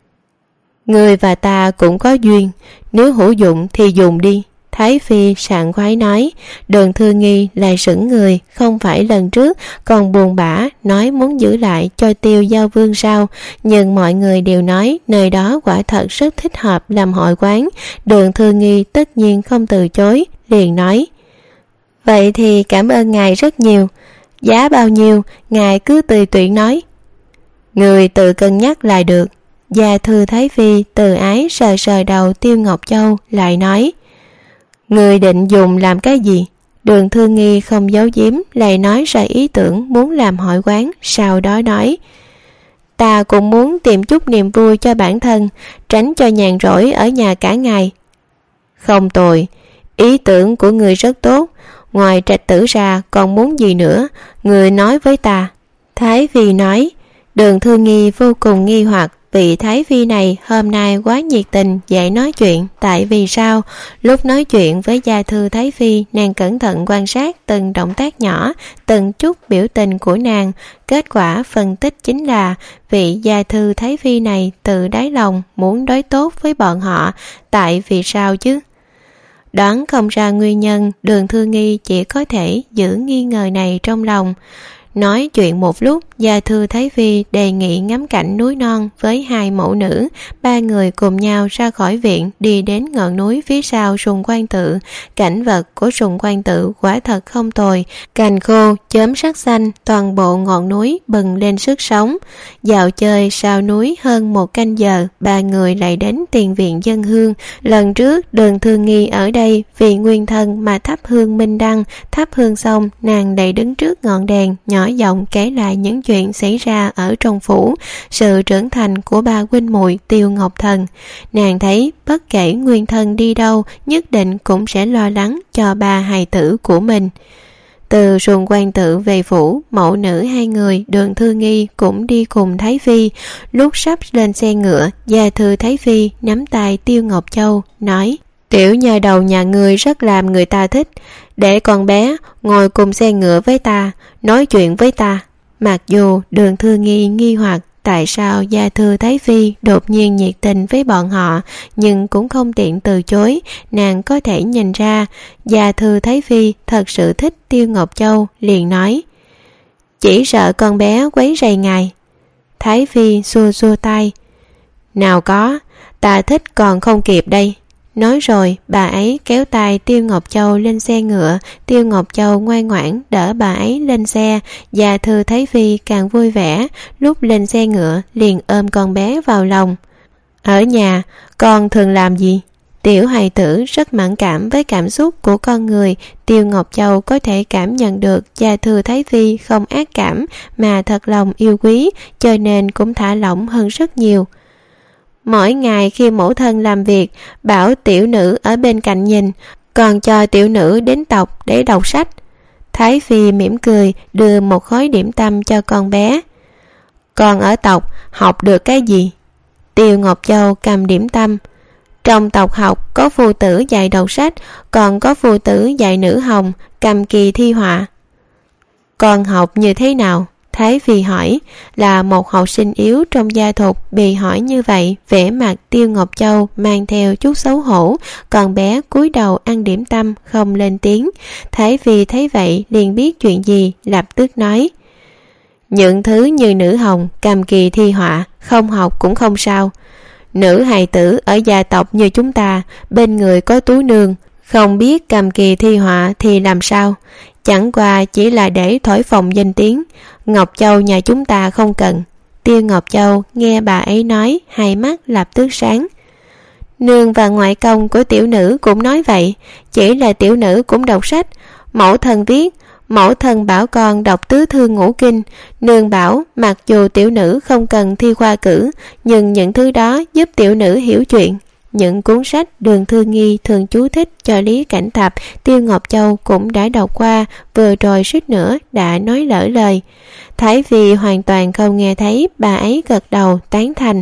Ngươi và ta cũng có duyên, nếu hữu dụng thì dùng đi. Thái phi sảng khoái nói. Đường Thư Nghi lại sững người, không phải lần trước còn buồn bã nói muốn giữ lại cho Tiêu Giao Vương sao? Nhưng mọi người đều nói nơi đó quả thật rất thích hợp làm hội quán. Đường Thư Nghi tất nhiên không từ chối, liền nói: Vậy thì cảm ơn ngài rất nhiều. Giá bao nhiêu ngài cứ tùy tiện nói. Người tự cân nhắc lại được. Gia thư Thái phi từ ái sờ sờ đầu Tiêu Ngọc Châu, lại nói: Người định dùng làm cái gì? Đường Thư Nghi không giấu giếm, lại nói ra ý tưởng muốn làm hội quán, sau đó nói: Ta cũng muốn tìm chút niềm vui cho bản thân, tránh cho nhàn rỗi ở nhà cả ngày. Không tồi, ý tưởng của người rất tốt. Ngoài trạch tử ra còn muốn gì nữa, người nói với ta. Thái phi nói. Đường Thư Nghi vô cùng nghi hoặc, vị Thái phi này hôm nay quá nhiệt tình, dễ nói chuyện. Tại vì sao? Lúc nói chuyện với gia thư Thái phi, nàng cẩn thận quan sát từng động tác nhỏ, từng chút biểu tình của nàng. Kết quả phân tích chính là vị gia thư Thái phi này từ đáy lòng muốn đối tốt với bọn họ. Tại vì sao chứ? Đoán không ra nguyên nhân, Đường Thư Nghi chỉ có thể giữ nghi ngờ này trong lòng. Nói chuyện một lúc, gia thư Thái phi đề nghị ngắm cảnh núi non với hai mẫu nữ. Ba người cùng nhau ra khỏi viện, đi đến ngọn núi phía sau Sùng Quan Tự. Cảnh vật của Sùng Quan Tự quả thật không tồi, cành khô chớm sắc xanh, toàn bộ ngọn núi bừng lên sức sống. Dạo chơi sau núi hơn một canh giờ, ba người lại đến tiền viện dân hương. Lần trước Đường Thư Nghi ở đây vì nguyên thân mà thắp hương minh đăng. Thắp hương xong, nàng lại đứng trước ngọn đèn, nhỏ giọng kể lại những chuyện xảy ra ở trong phủ, sự trưởng thành của ba huynh muội Tiêu Ngọc Thần. Nàng thấy bất kể nguyên thân đi đâu, nhất định cũng sẽ lo lắng cho ba hài tử của mình. Từ Sùng Quan Tự về phủ, mẫu nữ hai người, Đường Thư Nghi cũng đi cùng Thái phi. Lúc sắp lên xe ngựa, gia thư Thái phi nắm tay Tiêu Ngọc Châu, nói: Tiểu nha đầu nhà ngươi rất làm người ta thích, để con bé ngồi cùng xe ngựa với ta, nói chuyện với ta. Mặc dù Đường Thư Nghi nghi hoặc tại sao gia thư Thái phi đột nhiên nhiệt tình với bọn họ, nhưng cũng không tiện từ chối. Nàng có thể nhìn ra gia thư Thái phi thật sự thích Tiêu Ngọc Châu, liền nói: Chỉ sợ con bé quấy rầy ngài. Thái phi xua xua tay: Nào có, ta thích còn không kịp đây. Nói rồi bà ấy kéo tay Tiêu Ngọc Châu lên xe ngựa. Tiêu Ngọc Châu ngoan ngoãn đỡ bà ấy lên xe. Gia thư Thái phi càng vui vẻ, lúc lên xe ngựa liền ôm con bé vào lòng. Ở nhà con thường làm gì? Tiểu hài tử rất mẫn cảm với cảm xúc của con người. Tiêu Ngọc Châu có thể cảm nhận được Gia Thư Thái Phi không ác cảm mà thật lòng yêu quý, cho nên cũng thả lỏng hơn rất nhiều. Mỗi ngày khi mẫu thân làm việc, bảo tiểu nữ ở bên cạnh nhìn, còn cho tiểu nữ đến tộc để đọc sách. Thái Phi mỉm cười đưa một khối điểm tâm cho con bé. Con ở tộc học được cái gì? Tiêu Ngọc Châu cầm điểm tâm. Trong tộc học có phu tử dạy đọc sách, còn có phu tử dạy nữ hồng cầm kỳ thi họa. Con học như thế nào? Thái Phi hỏi. Là một học sinh yếu trong gia thục bị hỏi như vậy, vẻ mặt Tiêu Ngọc Châu mang theo chút xấu hổ, còn bé cúi đầu ăn điểm tâm không lên tiếng. Thái Phi thấy vậy liền biết chuyện gì, lập tức nói: những thứ như nữ hồng cầm kỳ thi họa không học cũng không sao. Nữ hài tử ở gia tộc như chúng ta, bên người có tú nương, không biết cầm kỳ thi họa thì làm sao? Chẳng qua chỉ là để thổi phồng danh tiếng. Ngọc Châu nhà chúng ta không cần. Tiêu Ngọc Châu nghe bà ấy nói, hai mắt lập tức sáng. Nương và ngoại công của tiểu nữ cũng nói vậy, chỉ là tiểu nữ cũng đọc sách. Mẫu thân viết, mẫu thân bảo con đọc tứ thư ngũ kinh. Nương bảo mặc dù tiểu nữ không cần thi khoa cử, nhưng những thứ đó giúp tiểu nữ hiểu chuyện. Những cuốn sách Đường Thư Nghi thường chú thích cho Lý Cảnh Thập, Tiêu Ngọc Châu cũng đã đọc qua, vừa rồi suýt nữa đã nói lỡ lời. Thái Phi hoàn toàn không nghe thấy, bà ấy gật đầu tán thành.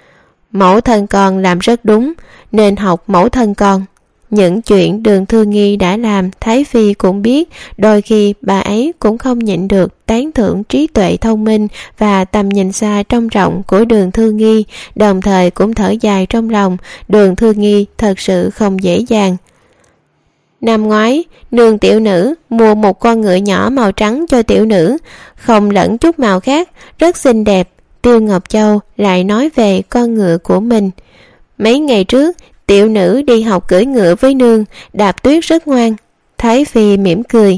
Mẫu thân con làm rất đúng, nên học mẫu thân con. Những chuyện Đường Thư Nghi đã làm Thái Phi cũng biết, đôi khi bà ấy cũng không nhịn được tán thưởng trí tuệ thông minh và tầm nhìn xa trông rộng của Đường Thư Nghi, đồng thời cũng thở dài trong lòng, Đường Thư Nghi thật sự không dễ dàng. Năm ngoái, nương tiểu nữ mua một con ngựa nhỏ màu trắng cho tiểu nữ, không lẫn chút màu khác, rất xinh đẹp. Tiêu Ngọc Châu lại nói về con ngựa của mình. Mấy ngày trước, tiểu nữ đi học cưỡi ngựa với nương, đạp tuyết rất ngoan. Thái Phi mỉm cười.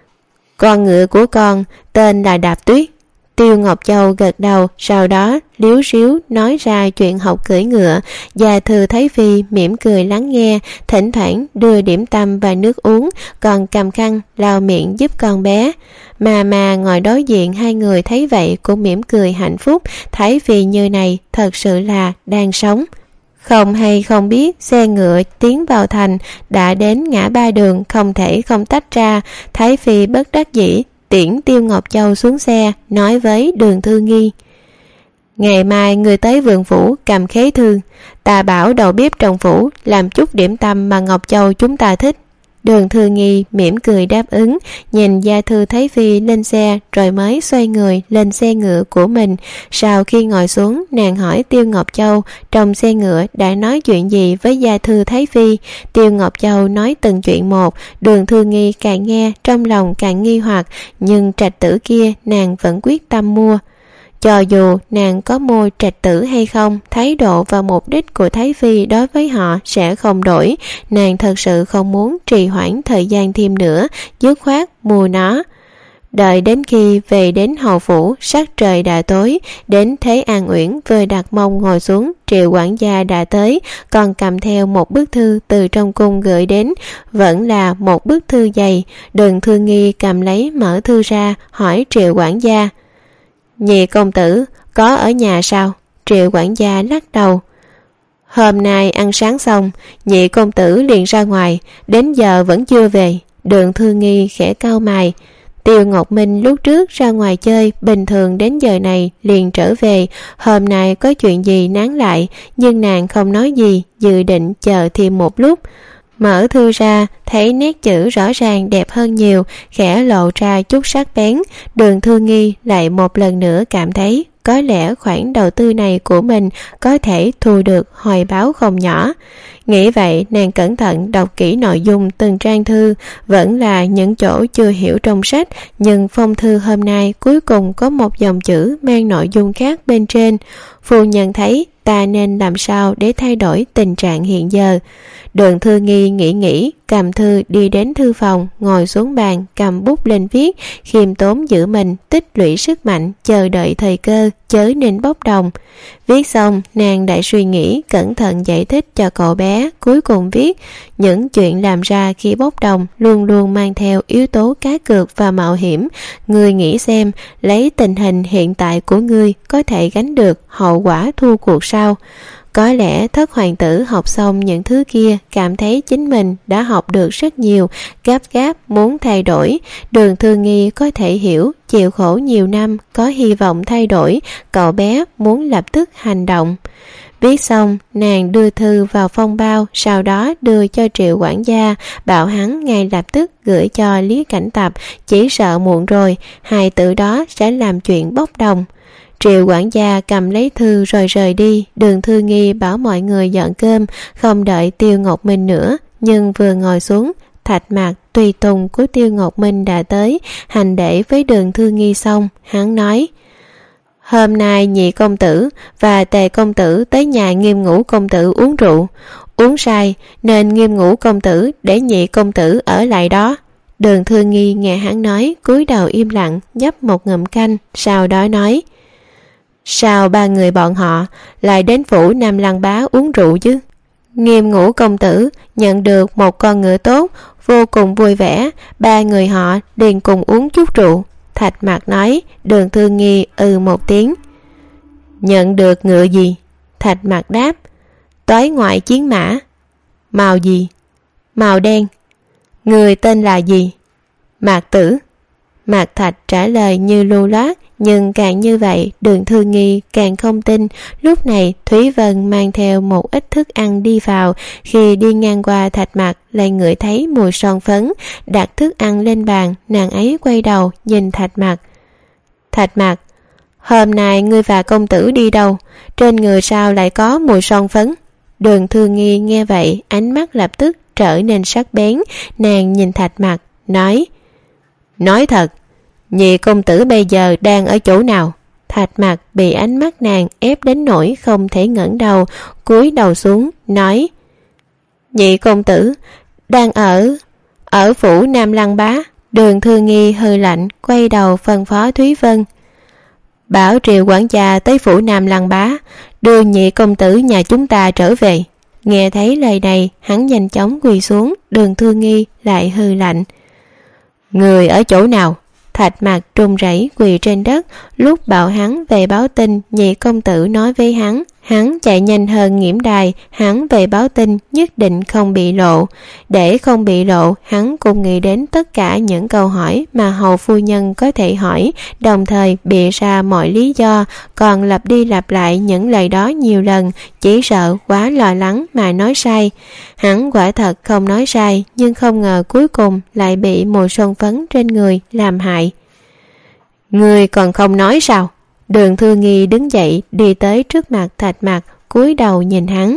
Con ngựa của con tên là Đạp Tuyết. Tiêu Ngọc Châu gật đầu, sau đó liếu ríu nói ra chuyện học cưỡi ngựa. Gia Thư Thái Phi mỉm cười lắng nghe, thỉnh thoảng đưa điểm tâm và nước uống, còn cầm khăn lau miệng giúp con bé. Mà mà ngồi đối diện hai người thấy vậy cũng mỉm cười hạnh phúc. Thái Phi như này thật sự là đang sống. Không hay không biết, xe ngựa tiến vào thành, đã đến ngã ba đường không thể không tách ra. Thái Phi bất đắc dĩ tiễn Tiêu Ngọc Châu xuống xe, nói với Đường Thư Nghi: ngày mai người tới vườn phủ cầm khế thư, ta bảo đầu bếp trong phủ làm chút điểm tâm mà Ngọc Châu chúng ta thích. Đường Thư Nghi mỉm cười đáp ứng, nhìn Gia Thư Thái Phi lên xe rồi mới xoay người lên xe ngựa của mình. Sau khi ngồi xuống, nàng hỏi Tiêu Ngọc Châu trong xe ngựa đã nói chuyện gì với Gia Thư Thái Phi. Tiêu Ngọc Châu nói từng chuyện một, Đường Thư Nghi càng nghe trong lòng càng nghi hoặc, nhưng trạch tử kia nàng vẫn quyết tâm mua. Cho dù nàng có mua trạch tử hay không, thái độ và mục đích của Thái Phi đối với họ sẽ không đổi. Nàng thật sự không muốn trì hoãn thời gian thêm nữa, dứt khoát mua nó. Đợi đến khi về đến hầu phủ, sắc trời đã tối. Đến Thế An Uyển vừa đặt mông ngồi xuống, Triệu quản gia đã tới, còn cầm theo một bức thư từ trong cung gửi đến, vẫn là một bức thư dày. Đường Thư Nghi cầm lấy mở thư ra, hỏi Triệu quản gia: nhị công tử có ở nhà sao? Triệu quản gia lắc đầu. Hôm nay ăn sáng xong, nhị công tử liền ra ngoài, đến giờ vẫn chưa về. Đường Thư Nghi khẽ cau mày. Tiêu Ngọc Minh lúc trước ra ngoài chơi, bình thường đến giờ này liền trở về. Hôm nay có chuyện gì nán lại, nhưng nàng không nói gì, dự định chờ thêm một lúc. Mở thư ra, thấy nét chữ rõ ràng đẹp hơn nhiều, khẽ lộ ra chút sắc bén. Đường Thư Nghi lại một lần nữa cảm thấy có lẽ khoản đầu tư này của mình có thể thu được hồi báo không nhỏ. Nghĩ vậy, nàng cẩn thận đọc kỹ nội dung từng trang thư, vẫn là những chỗ chưa hiểu trong sách, nhưng phong thư hôm nay cuối cùng có một dòng chữ mang nội dung khác bên trên. Phu nhân thấy ta nên làm sao để thay đổi tình trạng hiện giờ. Đường Thư Nghi nghĩ nghĩ, cầm thư đi đến thư phòng, ngồi xuống bàn, cầm bút lên viết, khiêm tốn giữ mình, tích lũy sức mạnh, chờ đợi thời cơ, chớ nên bốc đồng. Viết xong, nàng đã suy nghĩ, cẩn thận giải thích cho cậu bé, cuối cùng viết, những chuyện làm ra khi bốc đồng luôn luôn mang theo yếu tố cá cược và mạo hiểm. Ngươi nghĩ xem, lấy tình hình hiện tại của ngươi có thể gánh được hậu quả thua cuộc sao? Có lẽ thất hoàng tử học xong những thứ kia, cảm thấy chính mình đã học được rất nhiều, gấp gáp muốn thay đổi. Đường Thư Nghi có thể hiểu, chịu khổ nhiều năm, có hy vọng thay đổi, cậu bé muốn lập tức hành động. Viết xong, nàng đưa thư vào phong bao, sau đó đưa cho Triệu quản gia, bảo hắn ngay lập tức gửi cho Lý Cảnh Tập, chỉ sợ muộn rồi, hai tử đó sẽ làm chuyện bốc đồng. Triệu quản gia cầm lấy thư rồi rời đi. Đường Thư Nghi bảo mọi người dọn cơm, không đợi Tiêu Ngọc Minh nữa, nhưng vừa ngồi xuống, Thạch Mạc tùy tùng của Tiêu Ngọc Minh đã tới, hành lễ với Đường Thư Nghi xong, hắn nói: hôm nay Nhị công tử và Tề công tử tới nhà Nghiêm Ngũ công tử uống rượu, uống say nên Nghiêm Ngũ công tử để Nhị công tử ở lại đó. Đường Thư Nghi nghe hắn nói, cúi đầu im lặng, nhấp một ngụm canh, sau đó nói: sao ba người bọn họ lại đến phủ Nam Lăng Bá uống rượu chứ? Nghiêm Ngũ công tử nhận được một con ngựa tốt, vô cùng vui vẻ, ba người họ liền cùng uống chút rượu. Thạch Mạc nói. Đường Thư Nghi ừ một tiếng. Nhận được ngựa gì? Thạch Mạc đáp: toái ngoại chiến mã. Màu gì? Màu đen. Người tên là gì? Mạc Tử. Mạc Thạch trả lời như lưu loát, nhưng càng như vậy Đường Thư Nghi càng không tin. Lúc này Thúy Vân mang theo một ít thức ăn đi vào, khi đi ngang qua Thạch Mạc lại ngửi thấy mùi son phấn, đặt thức ăn lên bàn. Nàng ấy quay đầu nhìn Thạch Mạc. Thạch Mạc, hôm nay ngươi và công tử đi đâu? Trên người sao lại có mùi son phấn? Đường Thư Nghi nghe vậy, ánh mắt lập tức trở nên sắc bén. Nàng nhìn Thạch Mạc nói: nói thật, Nhị công tử bây giờ đang ở chỗ nào? Thạch Mạc bị ánh mắt nàng ép đến nỗi không thể ngẩng đầu, cúi đầu xuống nói: Nhị công tử đang ở ở phủ Nam Lăng Bá. Đường Thư Nghi hừ lạnh, quay đầu phân phó Thúy Vân: bảo Triệu quản gia tới phủ Nam Lăng Bá, đưa Nhị công tử nhà chúng ta trở về. Nghe thấy lời này, hắn nhanh chóng quỳ xuống. Đường Thư Nghi lại hừ lạnh: người ở chỗ nào? Thạch Mạc run rẩy quỳ trên đất. Lúc bảo hắn về báo tin, Nhị công tử nói với hắn, hắn chạy nhanh hơn Nghiễm Đài. Hắn về báo tin nhất định không bị lộ. Để không bị lộ, hắn cũng nghĩ đến tất cả những câu hỏi mà hầu phu nhân có thể hỏi, đồng thời bịa ra mọi lý do, còn lặp đi lặp lại những lời đó nhiều lần, chỉ sợ quá lo lắng mà nói sai. Hắn quả thật không nói sai, nhưng không ngờ cuối cùng lại bị mùi son phấn trên người làm hại. Người còn không nói sao? Đường Thư Nghi đứng dậy đi tới trước mặt Thạch Mạc, cúi đầu nhìn hắn.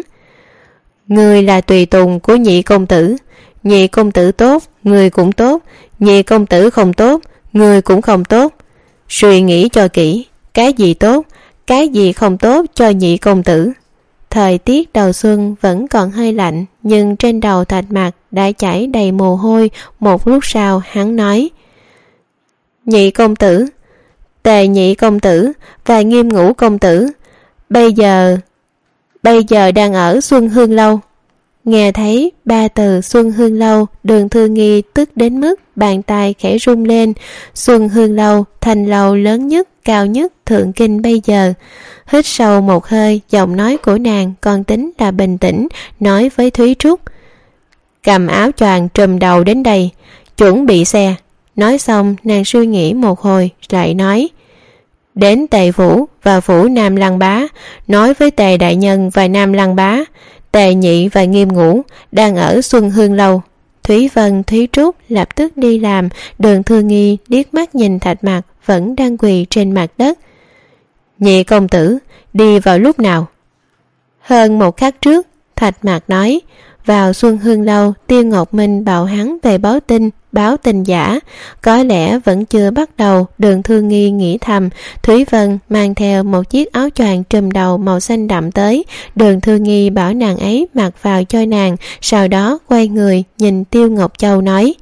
Người là tùy tùng của Nhị công tử. Nhị công tử tốt, người cũng tốt. Nhị công tử không tốt, người cũng không tốt. Suy nghĩ cho kỹ, cái gì tốt, cái gì không tốt cho Nhị công tử. Thời tiết đầu xuân vẫn còn hơi lạnh, nhưng trên đầu Thạch Mạc đã chảy đầy mồ hôi. Một lúc sau hắn nói: Nhị công tử, Tề Nhị công tử và Nghiêm Ngũ công tử bây giờ bây giờ đang ở Xuân Hương Lâu. Nghe thấy ba từ Xuân Hương Lâu, Đường Thư Nghi tức đến mức bàn tay khẽ rung lên. Xuân Hương Lâu, thành lầu lớn nhất, cao nhất thượng kinh bây giờ. Hít sâu một hơi, giọng nói của nàng còn tính là bình tĩnh, nói với Thúy Trúc: cầm áo choàng trùm đầu đến đây, chuẩn bị xe. Nói xong nàng suy nghĩ một hồi lại nói: đến Tề phủ và phủ Nam Lăng Bá, nói với Tề đại nhân và Nam Lăng Bá, Tề Nhị và Nghiêm Ngũ đang ở Xuân Hương Lâu. Thúy Vân, Thúy Trúc lập tức đi làm. Đường Thư Nghi liếc mắt nhìn Thạch Mạc vẫn đang quỳ trên mặt đất. Nhị công tử đi vào lúc nào? Hơn một khắc trước. Thạch Mạc nói. Vào Xuân Hương Lâu, Tiêu Ngọc Minh bảo hắn về báo tin. báo tin giả. Có lẽ vẫn chưa bắt đầu, Đường Thư Nghi nghĩ thầm. Thúy Vân mang theo một chiếc áo choàng trùm đầu màu xanh đậm tới. Đường Thư Nghi bảo nàng ấy mặc vào cho nàng, sau đó quay người nhìn Tiêu Ngọc Châu nói: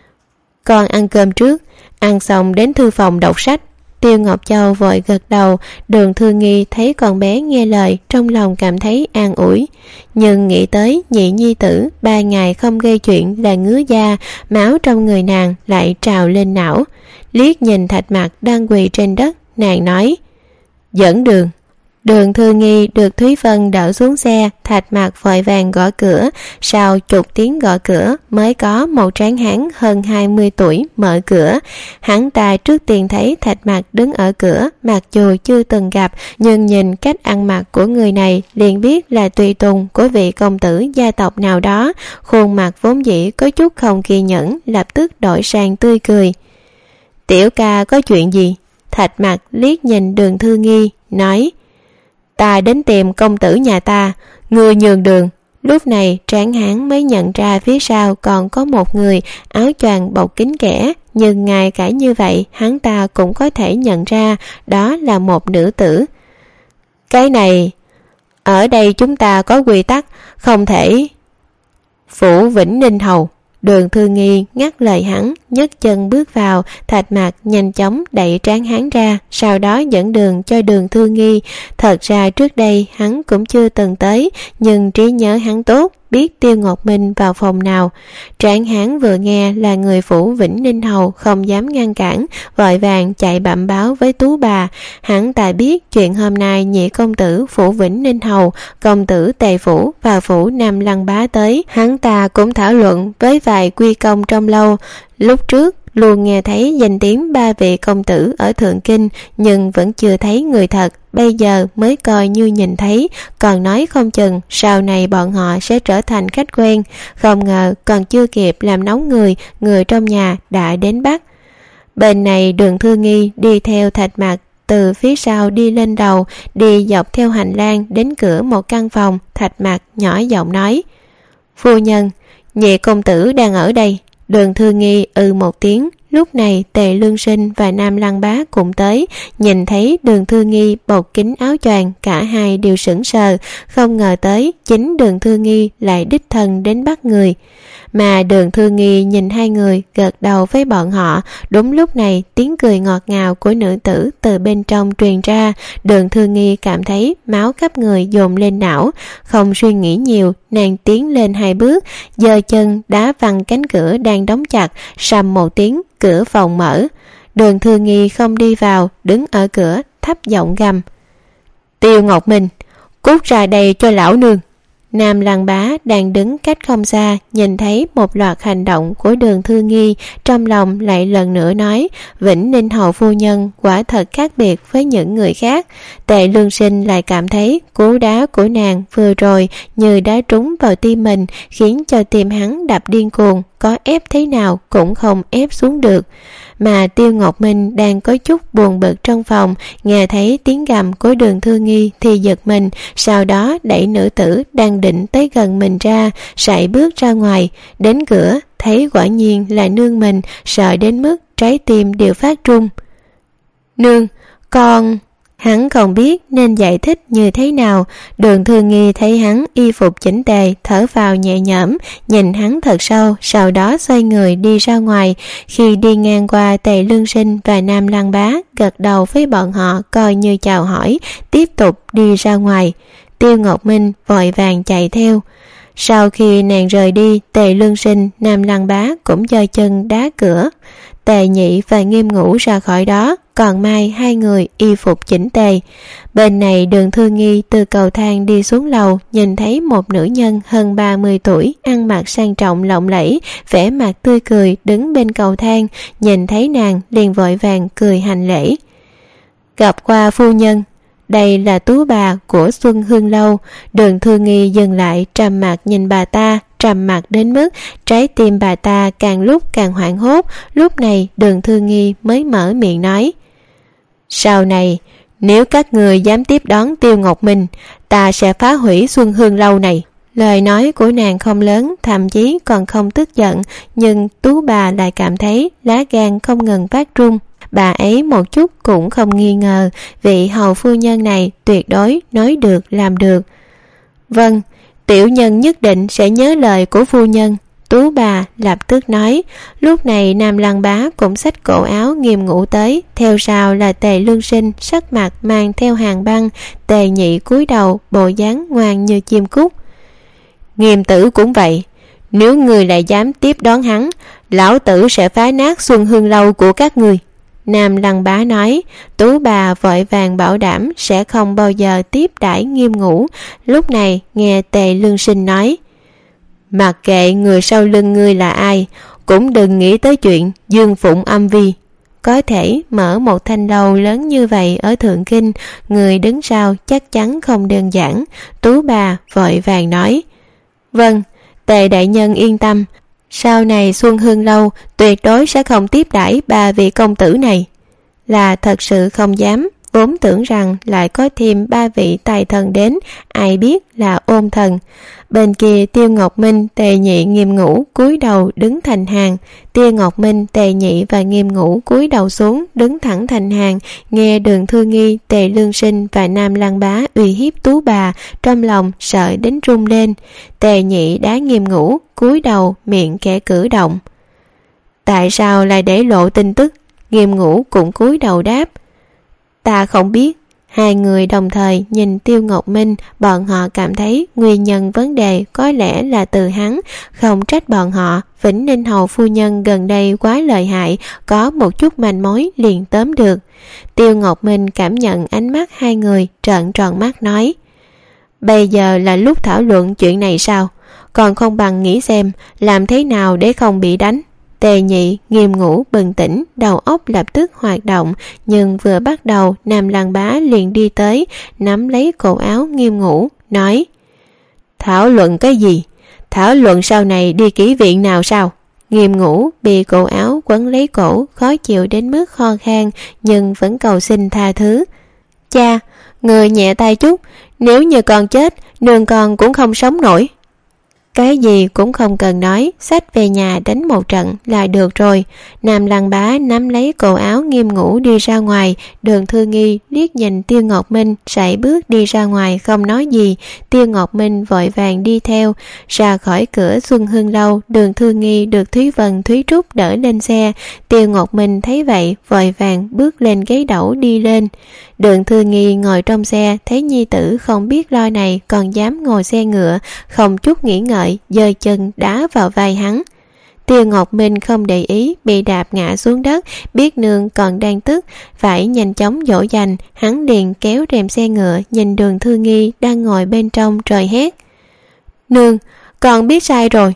con ăn cơm trước, ăn xong đến thư phòng đọc sách. Tiêu Ngọc Châu vội gật đầu. Đường Thư Nghi thấy con bé nghe lời, trong lòng cảm thấy an ủi, nhưng nghĩ tới nhị nhi tử ba ngày không gây chuyện là ngứa da, máu trong người nàng lại trào lên não. Liếc nhìn Thạch Mặc đang quỳ trên đất, nàng nói: dẫn đường. Đường Thư Nghi được Thúy Vân đỡ xuống xe. Thạch Mặc vội vàng gõ cửa. Sau chục tiếng gõ cửa mới có một tráng hán hơn hai mươi tuổi mở cửa. Hắn ta trước tiên thấy Thạch Mặc đứng ở cửa, mặc dù chưa từng gặp, nhưng nhìn cách ăn mặc của người này liền biết là tùy tùng của vị công tử gia tộc nào đó. Khuôn mặt vốn dĩ có chút không kiên nhẫn lập tức đổi sang tươi cười. Tiểu ca có chuyện gì? Thạch Mặc liếc nhìn Đường Thư Nghi nói: ta đến tìm công tử nhà ta, ngươi nhường đường. Lúc này tráng hán mới nhận ra phía sau còn có một người áo choàng bọc kín kẽ, nhưng ngay cả như vậy hắn ta cũng có thể nhận ra đó là một nữ tử. Cái này, ở đây chúng ta có quy tắc, không thể. Phủ Vĩnh Ninh Hầu. Đường Thư Nghi ngắt lời hắn, nhấc chân bước vào. Thạch Mặc nhanh chóng đẩy tráng hán ra, sau đó dẫn đường cho Đường Thư Nghi. Thật ra trước đây hắn cũng chưa từng tới, nhưng trí nhớ hắn tốt, biết Tiêu Ngọc Minh vào phòng nào. Tráng hán vừa nghe là người phủ Vĩnh Ninh Hầu, không dám ngăn cản, vội vàng chạy bẩm báo với Tú bà. Hắn ta biết chuyện hôm nay nhị công tử phủ Vĩnh Ninh Hầu, công tử Tề Phủ và phủ Nam Lăng Bá tới. Hắn ta cũng thảo luận với vài quy công trong lâu. Lúc trước luôn nghe thấy danh tiếng ba vị công tử ở Thượng Kinh, nhưng vẫn chưa thấy người thật, bây giờ mới coi như nhìn thấy, còn nói không chừng sau này bọn họ sẽ trở thành khách quen. Không ngờ còn chưa kịp làm nóng người, người trong nhà đã đến bắt. Bên này Đường Thư Nghi đi theo Thạch Mặc từ phía sau đi lên đầu, đi dọc theo hành lang đến cửa một căn phòng. Thạch Mặc nhỏ giọng nói: phu nhân, nhị công tử đang ở đây. Đường Thư Nghi ừ một tiếng. Lúc này Tề Lương Sinh và Nam Lăng Bá cũng tới, nhìn thấy Đường Thư Nghi bọc kín áo choàng, cả hai đều sững sờ, không ngờ tới chính Đường Thư Nghi lại đích thân đến bắt người. Mà Đường Thư Nghi nhìn hai người, gật đầu với bọn họ. Đúng lúc này tiếng cười ngọt ngào của nữ tử từ bên trong truyền ra. Đường Thư Nghi cảm thấy máu khắp người dồn lên não, không suy nghĩ nhiều, nàng tiến lên hai bước, giơ chân đá văng cánh cửa đang đóng chặt, sầm một tiếng, cửa phòng mở. Đường Thư Nghi không đi vào, đứng ở cửa thấp giọng gầm: Tiêu Ngọc Minh, cút ra đây cho lão nương. Nam Lăng Bá đang đứng cách không xa, nhìn thấy một loạt hành động của Đường Thư Nghi, trong lòng lại lần nữa nói: Vĩnh Ninh Hầu phu nhân quả thật khác biệt với những người khác. Tề Lương Sinh lại cảm thấy cú đá của nàng vừa rồi như đá trúng vào tim mình, khiến cho tim hắn đập điên cuồng, có ép thế nào cũng không ép xuống được. Mà Tiêu Ngọc Minh đang có chút buồn bực trong phòng, nghe thấy tiếng gầm của Đường Thư Nghi thì giật mình, sau đó đẩy nữ tử đang định tới gần mình ra, sải bước ra ngoài. Đến cửa thấy quả nhiên là nương mình, sợ đến mức trái tim đều phát run. Nương, con... Hắn không biết nên giải thích như thế nào. Đường Thư Nghi thấy hắn y phục chỉnh tề, thở vào nhẹ nhõm, nhìn hắn thật sâu, sau đó xoay người đi ra ngoài. Khi đi ngang qua Tề Lương Sinh và Nam Lăng Bá, gật đầu với bọn họ coi như chào hỏi, tiếp tục đi ra ngoài. Tiêu Ngọc Minh vội vàng chạy theo. Sau khi nàng rời đi, Tề Lương Sinh, Nam Lăng Bá cũng giơ chân đá cửa. Tề Nhị và Nghiêm Ngũ ra khỏi đó, còn Mai hai người y phục chỉnh tề. Bên này Đường Thư Nghi từ cầu thang đi xuống lầu, nhìn thấy một nữ nhân hơn ba mươi tuổi, ăn mặc sang trọng lộng lẫy, vẻ mặt tươi cười đứng bên cầu thang, nhìn thấy nàng liền vội vàng cười hành lễ. Gặp qua phu nhân. Đây là Tú bà của Xuân Hương Lâu. Đường Thư Nghi dừng lại, trầm mặt nhìn bà ta, trầm mặt đến mức trái tim bà ta càng lúc càng hoảng hốt. Lúc này Đường Thư Nghi mới mở miệng nói: Sau này nếu các người dám tiếp đón Tiêu Ngọc Minh, ta sẽ phá hủy Xuân Hương Lâu này. Lời nói của nàng không lớn, thậm chí còn không tức giận, nhưng Tú bà lại cảm thấy lá gan không ngừng phát run. Bà ấy một chút cũng không nghi ngờ vị hầu phu nhân này tuyệt đối nói được làm được. Vâng, tiểu nhân nhất định sẽ nhớ lời của phu nhân. Tú bà lập tức nói. Lúc này Nam Lăng Bá cũng xách cổ áo Nghiêm Ngũ tới, theo sau là Tề Lương Sinh sắc mặt mang theo hàng băng. Tề Nhị cúi đầu, bộ dáng ngoan như chim cút. Nghiêm tử cũng vậy, nếu người lại dám tiếp đón hắn, lão tử sẽ phá nát Xuân Hương lâu của các người. Nam Lăng Bá nói. Tú bà vội vàng bảo đảm sẽ không bao giờ tiếp đãi Nghiêm Ngũ. Lúc này nghe Tề Lương Sinh nói, mặc kệ người sau lưng ngươi là ai, cũng đừng nghĩ tới chuyện dương phụng âm vi. Có thể mở một thanh lâu lớn như vậy ở Thượng Kinh, người đứng sau chắc chắn không đơn giản. Tú bà vội vàng nói, vâng, Tề đại nhân yên tâm, sau này Xuân Hương lâu tuyệt đối sẽ không tiếp đãi ba vị công tử này. Là thật sự không dám, vốn tưởng rằng lại có thêm ba vị tài thần đến, ai biết là ôn thần. Bên kia Tiêu Ngọc Minh, Tề Nhị, Nghiêm Ngũ cúi đầu đứng thành hàng. Tiêu Ngọc Minh, Tề Nhị và Nghiêm Ngũ cúi đầu xuống đứng thẳng thành hàng, nghe Đường Thư Nghi, Tề Lương Sinh và Nam Lăng Bá uy hiếp Tú bà, trong lòng sợ đến run lên. Tề Nhị đá Nghiêm Ngũ, cúi đầu miệng kẻ cử động. Tại sao lại để lộ tin tức? Nghiêm Ngũ cũng cúi đầu đáp, ta không biết. Hai người đồng thời nhìn Tiêu Ngọc Minh, bọn họ cảm thấy nguyên nhân vấn đề có lẽ là từ hắn, không trách bọn họ. Vĩnh Ninh hầu phu nhân gần đây quá lợi hại, có một chút manh mối liền tóm được. Tiêu Ngọc Minh cảm nhận ánh mắt hai người, trợn tròn mắt nói, bây giờ là lúc thảo luận chuyện này sao? Còn không bằng nghĩ xem làm thế nào để không bị đánh. Tề Nhị, Nghiêm Ngũ bừng tỉnh, đầu óc lập tức hoạt động, nhưng vừa bắt đầu Nam Lăng Bá liền đi tới, nắm lấy cổ áo Nghiêm Ngũ, nói, thảo luận cái gì? Thảo luận sau này đi kỹ viện nào sao? Nghiêm Ngũ bị cổ áo quấn lấy cổ, khó chịu đến mức ho khan, nhưng vẫn cầu xin tha thứ. Cha, người nhẹ tay chút, nếu như con chết, nương con cũng không sống nổi. Cái gì cũng không cần nói, xách về nhà đánh một trận là được rồi. Nam Lăng Bá nắm lấy cổ áo Nghiêm Ngũ đi ra ngoài. Đường Thư Nghi liếc nhìn Tiêu Ngọc Minh, sải bước đi ra ngoài không nói gì. Tiêu Ngọc Minh vội vàng đi theo. Ra khỏi cửa Xuân Hương lâu, Đường Thư Nghi được Thúy Vân, Thúy Trúc đỡ lên xe. Tiêu Ngọc Minh thấy vậy vội vàng bước lên ghế đẩu đi lên. Đường Thư Nghi ngồi trong xe, thấy nhi tử không biết lo này còn dám ngồi xe ngựa, không chút nghĩ ngợi giơ chân đá vào vai hắn. Tiêu Ngọc Minh không để ý, bị đạp ngã xuống đất, biết nương còn đang tức, phải nhanh chóng dỗ dành. Hắn liền kéo rèm xe ngựa, nhìn Đường Thư Nghi đang ngồi bên trong trời hét, nương, con biết sai rồi.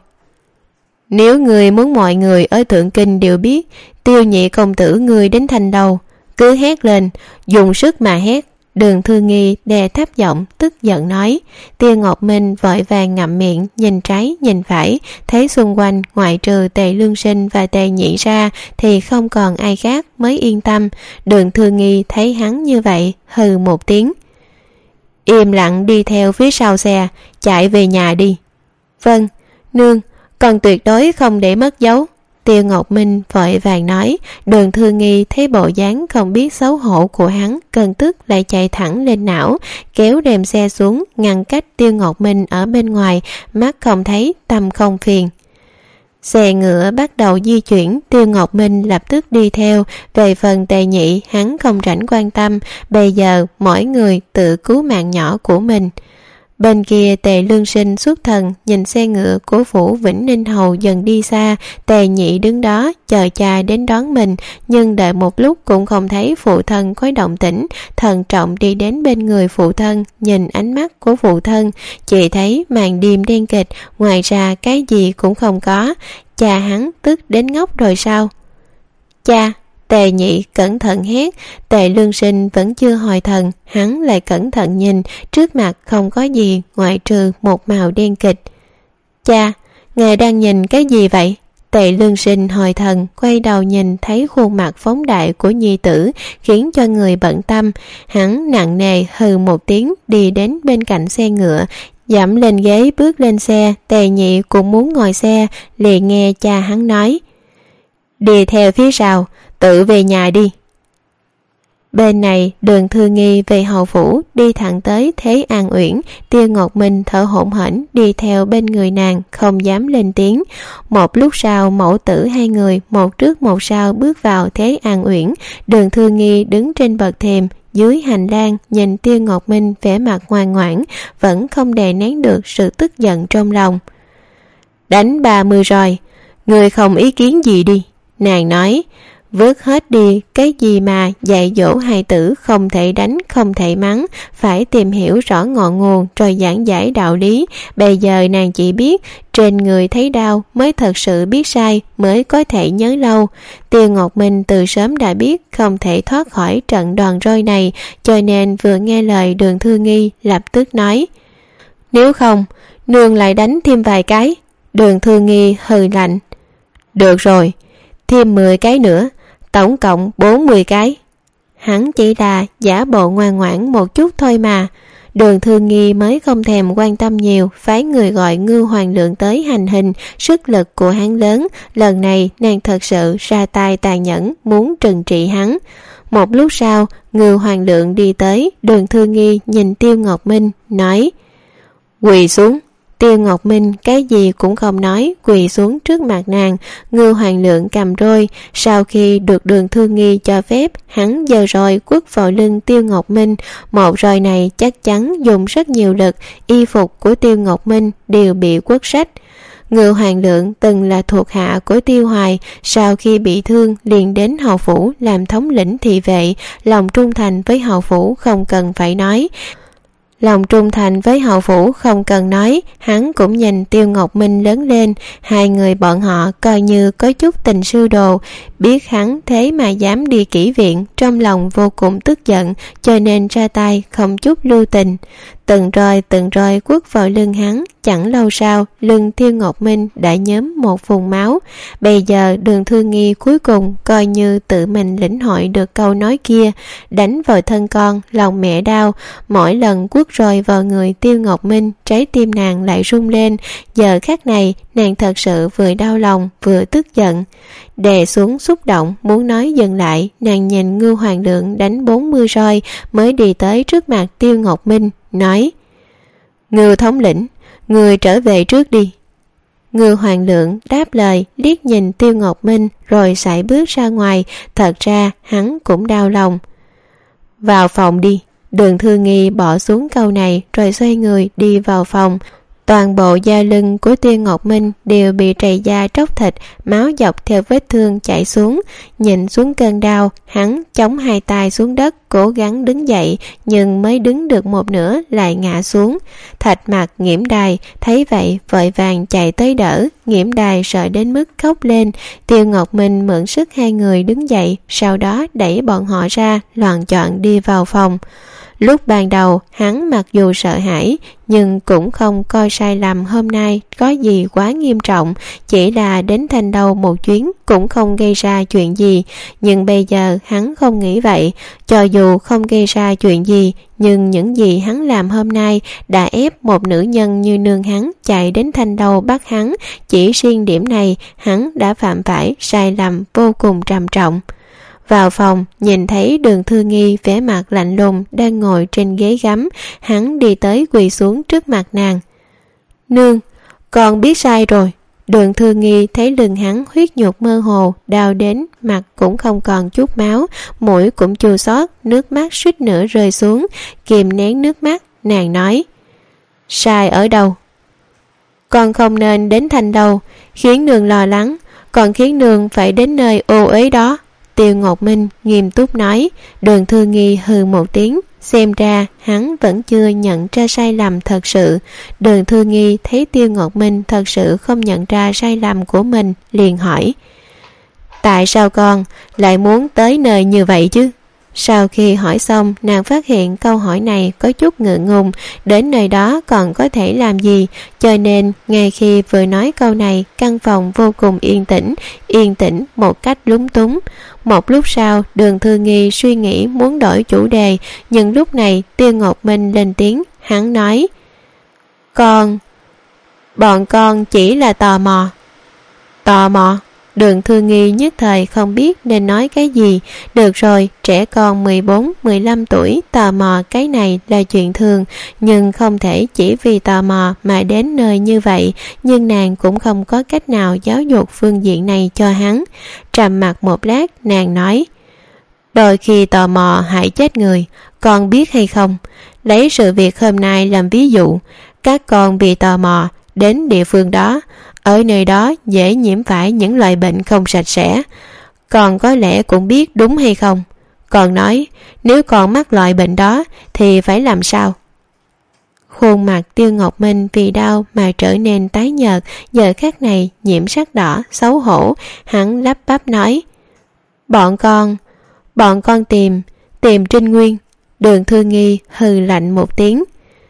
Nếu người muốn mọi người ở Thượng Kinh đều biết Tiêu nhị công tử người đến thành đầu, cứ hét lên, dùng sức mà hét. Đường Thư Nghi đè thấp giọng tức giận nói. Tiêu Ngọc Minh vội vàng ngậm miệng, nhìn trái nhìn phải, thấy xung quanh ngoại trừ Tề Lương Sinh và Tề Nhị ra thì không còn ai khác mới yên tâm. Đường Thư Nghi thấy hắn như vậy, hừ một tiếng, im lặng đi theo phía sau xe, chạy về nhà đi. Vâng, nương, còn tuyệt đối không để mất dấu. Tiêu Ngọc Minh vội vàng nói. Đường Thư Nghi thấy bộ dáng không biết xấu hổ của hắn, cơn tức lại chạy thẳng lên não, kéo rèm xe xuống ngăn cách Tiêu Ngọc Minh ở bên ngoài, mắt không thấy tâm không phiền. Xe ngựa bắt đầu di chuyển, Tiêu Ngọc Minh lập tức đi theo. Về phần Tề Nhị hắn không rảnh quan tâm, bây giờ mỗi người tự cứu mạng nhỏ của mình. Bên kia Tề Lương Sinh xuất thần, nhìn xe ngựa của phủ Vĩnh Ninh hầu dần đi xa. Tề Nhị đứng đó chờ cha đến đón mình, nhưng đợi một lúc cũng không thấy phụ thân có động tĩnh. Thận trọng đi đến bên người phụ thân, nhìn ánh mắt của phụ thân, chỉ thấy màn đêm đen kịch, ngoài ra cái gì cũng không có. Cha hắn tức đến ngốc rồi sao? Cha! Tề Nhị cẩn thận hét. Tề Lương Sinh vẫn chưa hồi thần, hắn lại cẩn thận nhìn, trước mặt không có gì ngoại trừ một màu đen kịch. Cha, ngài đang nhìn cái gì vậy? Tề Lương Sinh hồi thần, quay đầu nhìn thấy khuôn mặt phóng đại của nhi tử, khiến cho người bận tâm. Hắn nặng nề hừ một tiếng, đi đến bên cạnh xe ngựa, dẫm lên ghế bước lên xe. Tề Nhị cũng muốn ngồi xe, liền nghe cha hắn nói: đi theo phía sau, tự về nhà đi. Bên này Đường Thư Nghi về hầu phủ, đi thẳng tới Thế An Uyển. Tiêu Ngọc Minh thở hổn hển đi theo bên người nàng, không dám lên tiếng. Một lúc sau, mẫu tử hai người một trước một sau bước vào Thế An Uyển. Đường Thư Nghi đứng trên bậc thềm dưới hành lang, nhìn Tiêu Ngọc Minh vẻ mặt ngoan ngoãn, vẫn không đè nén được sự tức giận trong lòng. Đánh ba mươi rồi, người không ý kiến gì đi, nàng nói. Vớt hết đi cái gì mà dạy dỗ hài tử không thể đánh, không thể mắng, phải tìm hiểu rõ ngọn nguồn rồi giảng giải đạo lý. Bây giờ nàng chỉ biết trên người thấy đau mới thật sự biết sai, mới có thể nhớ lâu. Tiêu Ngọc Minh từ sớm đã biết không thể thoát khỏi trận đòn roi này, cho nên vừa nghe lời Đường Thư Nghi lập tức nói: nếu không, nương lại đánh thêm vài cái. Đường Thư Nghi hừ lạnh: được rồi, thêm mười cái nữa, tổng cộng bốn mươi cái. Hắn chỉ là giả bộ ngoan ngoãn một chút thôi mà. Đường Thư Nghi mới không thèm quan tâm nhiều, phái người gọi Ngưu Hoàng Lượng tới hành hình. Sức lực của hắn lớn, lần này nàng thật sự ra tay tàn nhẫn, muốn trừng trị hắn. Một lúc sau, Ngưu Hoàng Lượng đi tới. Đường Thư Nghi nhìn Tiêu Ngọc Minh nói: quỳ xuống. Tiêu Ngọc Minh cái gì cũng không nói, quỳ xuống trước mặt nàng. Ngưu Hoàng Lượng cầm roi, sau khi được Đường Thư Nghi cho phép, hắn giơ roi quất vào lưng Tiêu Ngọc Minh. Một roi này chắc chắn dùng rất nhiều lực, y phục của Tiêu Ngọc Minh đều bị quất rách. Ngưu Hoàng Lượng từng là thuộc hạ của Tiêu Hoài, sau khi bị thương liền đến hầu phủ làm thống lĩnh thị vệ, lòng trung thành với hầu phủ không cần phải nói. Lòng trung thành với hầu phủ không cần nói, hắn cũng nhìn Tiêu Ngọc Minh lớn lên. Hai người bọn họ coi như có chút tình sư đồ. Biết hắn thế mà dám đi kỹ viện, trong lòng vô cùng tức giận, cho nên ra tay không chút lưu tình. Từng roi từng roi quất vào lưng hắn. Chẳng lâu sau, lưng Tiêu Ngọc Minh đã nhớm một vùng máu. Bây giờ Đường Thư Nghi cuối cùng coi như tự mình lĩnh hội được câu nói kia: đánh vào thân con, lòng mẹ đau. Mỗi lần quất roi vào người Tiêu Ngọc Minh, trái tim nàng lại rung lên. Giờ khắc này, nàng thật sự vừa đau lòng vừa tức giận. Đè xuống xúc động muốn nói dừng lại, nàng nhìn Ngưu Hoàng Lượng đánh bốn mươi roi mới đi tới trước mặt Tiêu Ngọc Minh, nói: Ngưu thống lĩnh, người trở về trước đi. Ngưu Hoàng Lượng đáp lời, liếc nhìn Tiêu Ngọc Minh rồi sải bước ra ngoài. Thật ra hắn cũng đau lòng. Vào phòng đi. Đường Thư Nghi bỏ xuống câu này rồi xoay người đi vào phòng. Toàn bộ da lưng của Tiêu Ngọc Minh đều bị trầy da tróc thịt, máu dọc theo vết thương chảy xuống. Nhìn xuống cơn đau, hắn chống hai tay xuống đất, cố gắng đứng dậy, nhưng mới đứng được một nửa lại ngã xuống. Thạch Mặc, Nghiễm Đài thấy vậy vội vàng chạy tới đỡ. Nghiễm Đài sợ đến mức khóc lên. Tiêu Ngọc Minh mượn sức hai người đứng dậy, sau đó đẩy bọn họ ra, loạng choạng đi vào phòng. Lúc ban đầu hắn mặc dù sợ hãi nhưng cũng không coi sai lầm hôm nay có gì quá nghiêm trọng, chỉ là đến Thanh Lâu một chuyến cũng không gây ra chuyện gì. Nhưng bây giờ hắn không nghĩ vậy. Cho dù không gây ra chuyện gì, nhưng những gì hắn làm hôm nay đã ép một nữ nhân như nương hắn chạy đến Thanh Lâu bắt hắn. Chỉ riêng điểm này hắn đã phạm phải sai lầm vô cùng trầm trọng. Vào phòng, nhìn thấy Đường Thư Nghi vẻ mặt lạnh lùng đang ngồi trên ghế gấm, hắn đi tới quỳ xuống trước mặt nàng. Nương, con biết sai rồi. Đường Thư Nghi thấy lưng hắn huyết nhục mơ hồ, đau đến mặt cũng không còn chút máu, mũi cũng chua xót, nước mắt suýt nữa rơi xuống. Kìm nén nước mắt, nàng nói: Sai ở đâu? Con không nên đến Thanh Lâu, khiến nương lo lắng, còn khiến nương phải đến nơi ô uế đó. Tiêu Ngọc Minh nghiêm túc nói. Đường Thư Nghi hừ một tiếng, xem ra hắn vẫn chưa nhận ra sai lầm thật sự. Đường Thư Nghi thấy Tiêu Ngọc Minh thật sự không nhận ra sai lầm của mình, liền hỏi: Tại sao con lại muốn tới nơi như vậy chứ? Sau khi hỏi xong, nàng phát hiện câu hỏi này có chút ngượng ngùng, đến nơi đó còn có thể làm gì, cho nên ngay khi vừa nói câu này, căn phòng vô cùng yên tĩnh, yên tĩnh một cách lúng túng. Một lúc sau, Đường Thư Nghi suy nghĩ muốn đổi chủ đề, nhưng lúc này Tiêu Ngọc Minh lên tiếng, hắn nói: Con, bọn con chỉ là tò mò. Tò mò? Đường Thư Nghi nhất thời không biết nên nói cái gì. Được rồi, trẻ con mười bốn mười lăm tuổi tò mò cái này là chuyện thường, nhưng không thể chỉ vì tò mò mà đến nơi như vậy. Nhưng nàng cũng không có cách nào giáo dục phương diện này cho hắn. Trầm mặc một lát, nàng nói: đôi khi tò mò hại chết người, con biết hay không? Lấy sự việc hôm nay làm ví dụ, các con bị tò mò đến địa phương đó, ở nơi đó dễ nhiễm phải những loại bệnh không sạch sẽ. Con có lẽ cũng biết đúng hay không? Con nói, nếu con mắc loại bệnh đó thì phải làm sao? Khuôn mặt Tiêu Ngọc Minh vì đau mà trở nên tái nhợt, giờ khắc này nhiễm sắc đỏ, xấu hổ. Hắn lắp bắp nói: Bọn con, bọn con tìm, tìm Trinh Nguyên. Đường Thư Nghi hừ lạnh một tiếng.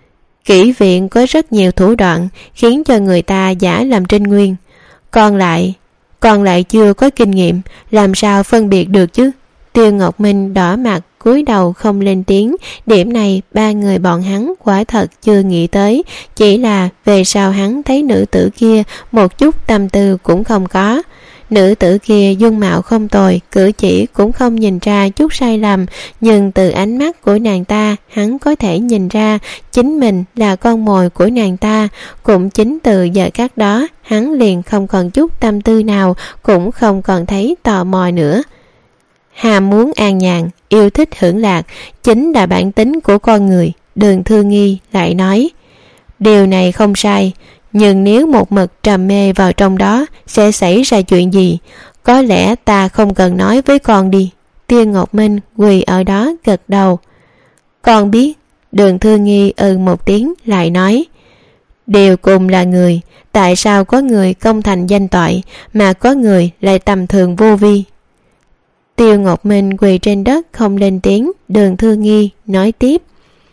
Kỹ viện có rất nhiều thủ đoạn khiến cho người ta giả làm Trinh Nguyên. Còn lại, còn lại chưa có kinh nghiệm, làm sao phân biệt được chứ? Tiêu Ngọc Minh đỏ mặt cúi đầu không lên tiếng. Điểm này ba người bọn hắn quả thật chưa nghĩ tới. Chỉ là về sau hắn thấy nữ tử kia một chút tâm tư cũng không có. Nữ tử kia dung mạo không tồi, cử chỉ cũng không nhìn ra chút sai lầm, nhưng từ ánh mắt của nàng ta hắn có thể nhìn ra chính mình là con mồi của nàng ta. Cũng chính từ giờ khắc đó hắn liền không còn chút tâm tư nào, cũng không còn thấy tò mò nữa. Ham muốn an nhàn, yêu thích hưởng lạc chính là bản tính của con người. Đường Thư Nghi lại nói: điều này không sai, nhưng nếu một mực trầm mê vào trong đó sẽ xảy ra chuyện gì? Có lẽ ta không cần nói với con đi. Tiêu Ngọc Minh quỳ ở đó gật đầu. Con biết. Đường Thư Nghi ừ một tiếng lại nói: đều cùng là người, tại sao có người công thành danh toại mà có người lại tầm thường vô vi? Tiêu Ngọc Minh quỳ trên đất không lên tiếng. Đường Thư Nghi nói tiếp: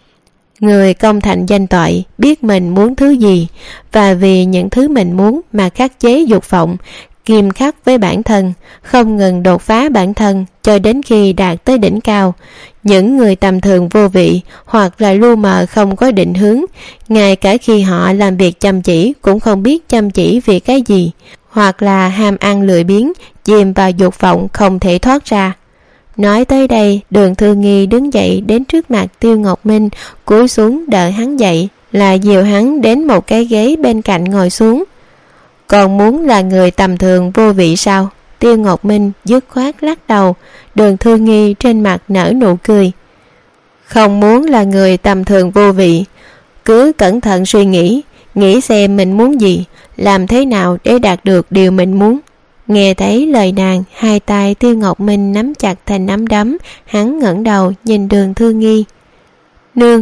người công thành danh toại biết mình muốn thứ gì, và vì những thứ mình muốn mà khắc chế dục vọng, nghiêm khắc với bản thân, không ngừng đột phá bản thân cho đến khi đạt tới đỉnh cao. Những người tầm thường vô vị hoặc là lu mờ không có định hướng, ngay cả khi họ làm việc chăm chỉ cũng không biết chăm chỉ vì cái gì, hoặc là ham ăn lười biếng, chìm vào dục vọng không thể thoát ra. Nói tới đây, Đường Thư Nghi đứng dậy đến trước mặt Tiêu Ngọc Minh, cúi xuống đợi hắn dậy, là dìu hắn đến một cái ghế bên cạnh ngồi xuống. Còn muốn là người tầm thường vô vị sao? Tiêu Ngọc Minh dứt khoát lắc đầu. Đường Thư Nghi trên mặt nở nụ cười. Không muốn là người tầm thường vô vị, cứ cẩn thận suy nghĩ, nghĩ xem mình muốn gì, làm thế nào để đạt được điều mình muốn. Nghe thấy lời nàng, hai tay Tiêu Ngọc Minh nắm chặt thành nắm đấm. Hắn ngẩng đầu nhìn Đường Thư Nghi. Nương,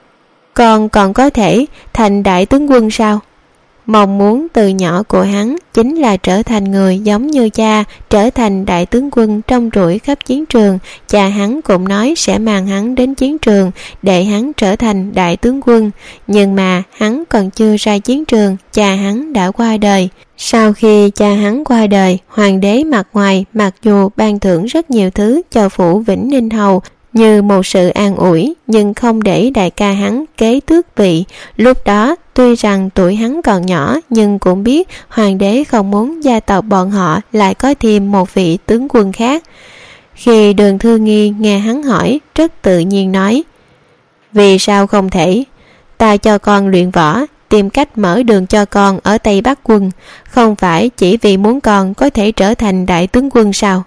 con còn có thể thành đại tướng quân sao? Mong muốn từ nhỏ của hắn chính là trở thành người giống như cha, trở thành đại tướng quân trong rủi khắp chiến trường. Cha hắn cũng nói sẽ mang hắn đến chiến trường để hắn trở thành đại tướng quân. Nhưng mà hắn còn chưa ra chiến trường, cha hắn đã qua đời. Sau khi cha hắn qua đời, hoàng đế mặt ngoài mặc dù ban thưởng rất nhiều thứ cho phủ Vĩnh Ninh Hầu như một sự an ủi, nhưng không để đại ca hắn kế tước vị. Lúc đó tuy rằng tuổi hắn còn nhỏ, nhưng cũng biết hoàng đế không muốn gia tộc bọn họ lại có thêm một vị tướng quân khác. Khi Đường Thư Nghi nghe hắn hỏi, rất tự nhiên nói: vì sao không thể? Ta cho con luyện võ, tìm cách mở đường cho con ở Tây Bắc quân, không phải chỉ vì muốn con có thể trở thành đại tướng quân sao?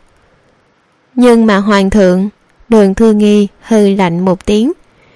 Nhưng mà hoàng thượng... Đường Thư Nghi hừ lạnh một tiếng.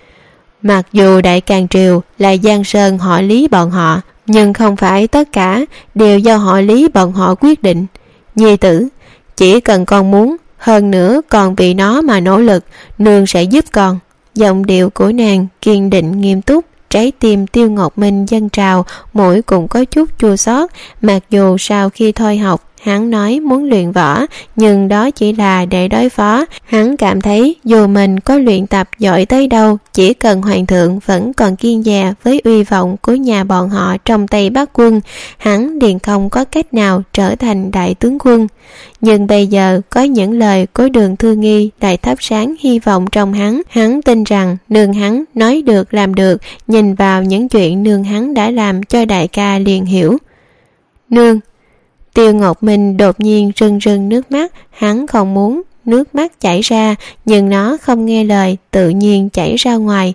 Mặc dù Đại Càn Triều là Giang Sơn họ Lý bọn họ, nhưng không phải tất cả đều do họ Lý bọn họ quyết định. Nhi tử, chỉ cần con muốn, hơn nữa còn vì nó mà nỗ lực, nương sẽ giúp con. Giọng điệu của nàng kiên định nghiêm túc. Trái tim Tiêu Ngọc Minh dâng trào, mũi cũng có chút chua xót. Mặc dù sau khi thôi học Hắn nói muốn luyện võ, nhưng đó chỉ là để đối phó. Hắn cảm thấy dù mình có luyện tập giỏi tới đâu, chỉ cần hoàng thượng vẫn còn kiên dè với uy vọng của nhà bọn họ trong tay Bắc quân, hắn liền không có cách nào trở thành đại tướng quân. Nhưng bây giờ có những lời của Đường Thư Nghi lại thắp sáng hy vọng trong hắn. Hắn tin rằng nương hắn nói được làm được, nhìn vào những chuyện nương hắn đã làm cho đại ca liền hiểu. Nương. Tiêu Ngọc Minh đột nhiên rưng rưng nước mắt. Hắn không muốn nước mắt chảy ra, nhưng nó không nghe lời, tự nhiên chảy ra ngoài.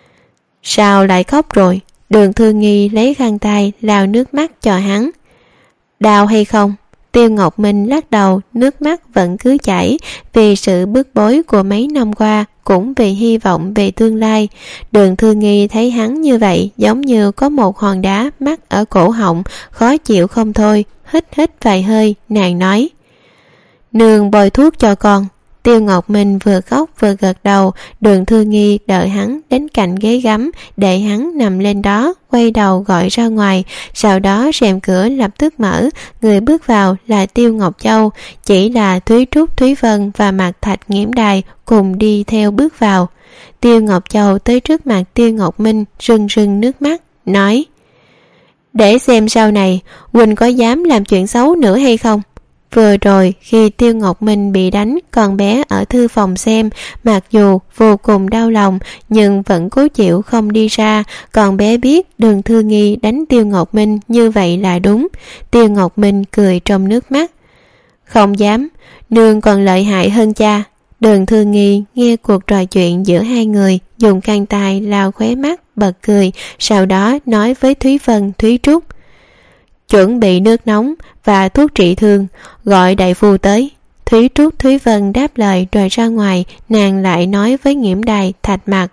Sao lại khóc rồi? Đường Thư Nghi lấy khăn tay lau nước mắt cho hắn. Đau hay không? Tiêu Ngọc Minh lắc đầu, nước mắt vẫn cứ chảy, vì sự bức bối của mấy năm qua, cũng vì hy vọng về tương lai. Đường Thư Nghi thấy hắn như vậy, giống như có một hòn đá mắc ở cổ họng, khó chịu không thôi. Hít hít vài hơi, nàng nói: Nương bôi thuốc cho con. Tiêu Ngọc Minh vừa khóc vừa gật đầu. Đường Thư Nghi đợi hắn đến cạnh ghế gắm, để hắn nằm lên đó, quay đầu gọi ra ngoài. Sau đó rèm cửa lập tức mở, người bước vào là Tiêu Ngọc Châu. Chỉ là Thúy Trúc, Thúy Vân và Mạc Thạch Nghiễm Đài cùng đi theo bước vào. Tiêu Ngọc Châu tới trước mặt Tiêu Ngọc Minh, rưng rưng nước mắt, nói: Để xem sau này Huynh có dám làm chuyện xấu nữa hay không. Vừa rồi khi Tiêu Ngọc Minh bị đánh, con bé ở thư phòng xem, mặc dù vô cùng đau lòng nhưng vẫn cố chịu không đi ra. Con bé biết Đường Thư Nghi đánh Tiêu Ngọc Minh như vậy là đúng. Tiêu Ngọc Minh cười trong nước mắt: Không dám, nương còn lợi hại hơn cha. Đường Thư Nghi nghe cuộc trò chuyện giữa hai người, dùng khăn tay lau khóe mắt, bật cười, sau đó nói với Thúy Vân, Thúy Trúc: Chuẩn bị nước nóng và thuốc trị thương, gọi đại phu tới. Thúy Trúc, Thúy Vân đáp lời rồi ra ngoài. Nàng lại nói với Nghiễm Đài, Thạch Mặc: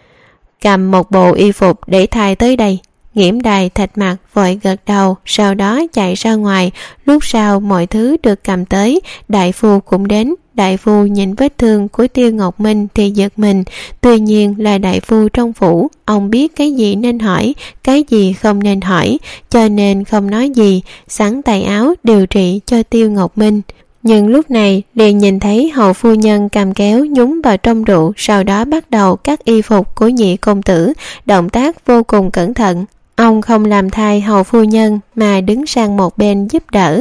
Cầm một bộ y phục để thay tới đây. Nghiễm Đài, Thạch Mặc vội gật đầu, sau đó chạy ra ngoài. Lúc sau mọi thứ được cầm tới, đại phu cũng đến. Đại phu nhìn vết thương của Tiêu Ngọc Minh thì giật mình. Tuy nhiên là đại phu trong phủ, ông biết cái gì nên hỏi, cái gì không nên hỏi, cho nên không nói gì, sắn tay áo điều trị cho Tiêu Ngọc Minh. Nhưng lúc này liền nhìn thấy hầu phu nhân cầm kéo nhúng vào trong rượu, sau đó bắt đầu cắt y phục của nhị công tử, động tác vô cùng cẩn thận. Ông không làm thay hầu phu nhân mà đứng sang một bên giúp đỡ.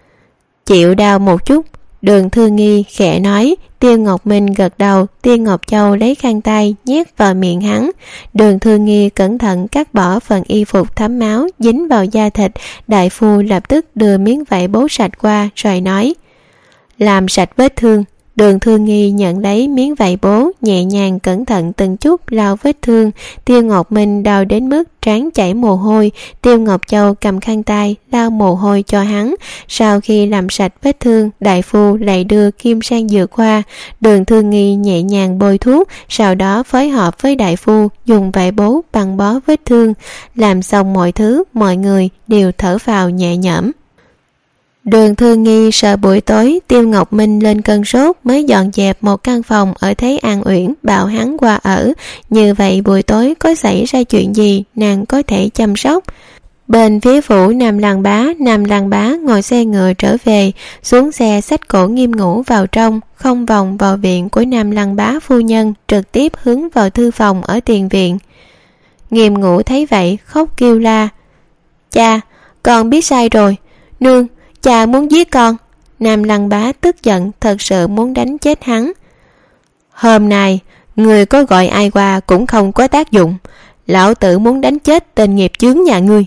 Chịu đau một chút, Đường Thư Nghi khẽ nói. Tiêu Ngọc Minh gật đầu. Tiêu Ngọc Châu lấy khăn tay nhét vào miệng hắn. Đường Thư Nghi cẩn thận cắt bỏ phần y phục thấm máu dính vào da thịt. Đại phu lập tức đưa miếng vải bố sạch qua rồi nói: Làm sạch vết thương. Đường Thư Nghi nhận lấy miếng vải bố, nhẹ nhàng cẩn thận từng chút lau vết thương. Tiêu Ngọc Minh đau đến mức trán chảy mồ hôi. Tiêu Ngọc Châu cầm khăn tay lau mồ hôi cho hắn. Sau khi làm sạch vết thương, đại phu lại đưa kim sang dược khoa. Đường Thư Nghi nhẹ nhàng bôi thuốc, sau đó phối hợp với đại phu dùng vải bố băng bó vết thương. Làm xong mọi thứ, mọi người đều thở phào nhẹ nhõm. Đường Thư Nghi sợ buổi tối Tiêu Ngọc Minh lên cơn sốt mới dọn dẹp một căn phòng ở Thế An Uyển bảo hắn qua ở. Như vậy buổi tối có xảy ra chuyện gì nàng có thể chăm sóc. Bên phía phủ Nam Lăng Bá, Nam Lăng Bá ngồi xe ngựa trở về, xuống xe xách cổ Nghiêm Ngũ vào trong, không vòng vào viện của Nam Lăng Bá phu nhân, trực tiếp hướng vào thư phòng ở tiền viện. Nghiêm Ngũ thấy vậy khóc kêu la: Cha, con biết sai rồi. Nương, cha muốn giết con. Nam Lăng Bá tức giận, thật sự muốn đánh chết hắn. Hôm nay người có gọi ai qua cũng không có tác dụng. Lão tử muốn đánh chết tên nghiệp chướng nhà ngươi.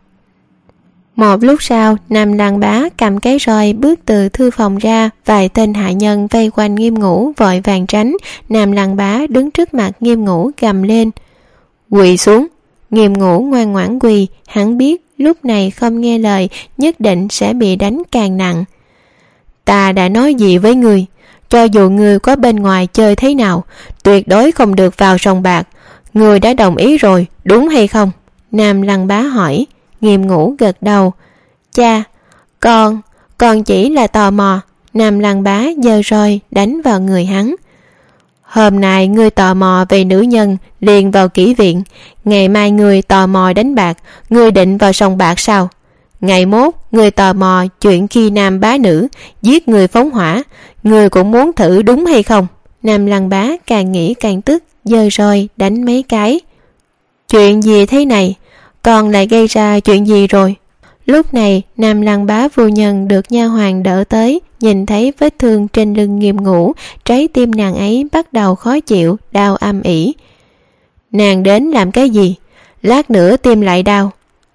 Một lúc sau, Nam Lăng Bá cầm cái roi bước từ thư phòng ra. Vài tên hạ nhân vây quanh Nghiêm Ngũ vội vàng tránh. Nam Lăng Bá đứng trước mặt Nghiêm Ngũ gầm lên: Quỳ xuống. Nghiêm Ngũ ngoan ngoãn quỳ. Hắn biết lúc này không nghe lời nhất định sẽ bị đánh càng nặng. Ta đã nói gì với ngươi? Cho dù ngươi có bên ngoài chơi thế nào, tuyệt đối không được vào sòng bạc. Ngươi đã đồng ý rồi, đúng hay không? Nam Lăng Bá hỏi. Nghiêm Ngũ gật đầu. Cha, con, con chỉ là tò mò. Nam Lăng Bá giơ roi đánh vào người hắn. Hôm nay ngươi tò mò về nữ nhân, liền vào kỹ viện. Ngày mai ngươi tò mò đánh bạc, ngươi định vào sòng bạc sao? Ngày mốt người tò mò chuyện khi nam bá nữ giết người phóng hỏa, người cũng muốn thử đúng hay không? Nam Lăng Bá càng nghĩ càng tức, giơ roi đánh mấy cái. Chuyện gì thế này? Con lại gây ra chuyện gì rồi? Lúc này Nam Lăng Bá phu nhân được nha hoàn đỡ tới, nhìn thấy vết thương trên lưng Nghiêm Ngũ, trái tim nàng ấy bắt đầu khó chịu, đau âm ỉ. Nàng đến làm cái gì? Lát nữa tim lại đau.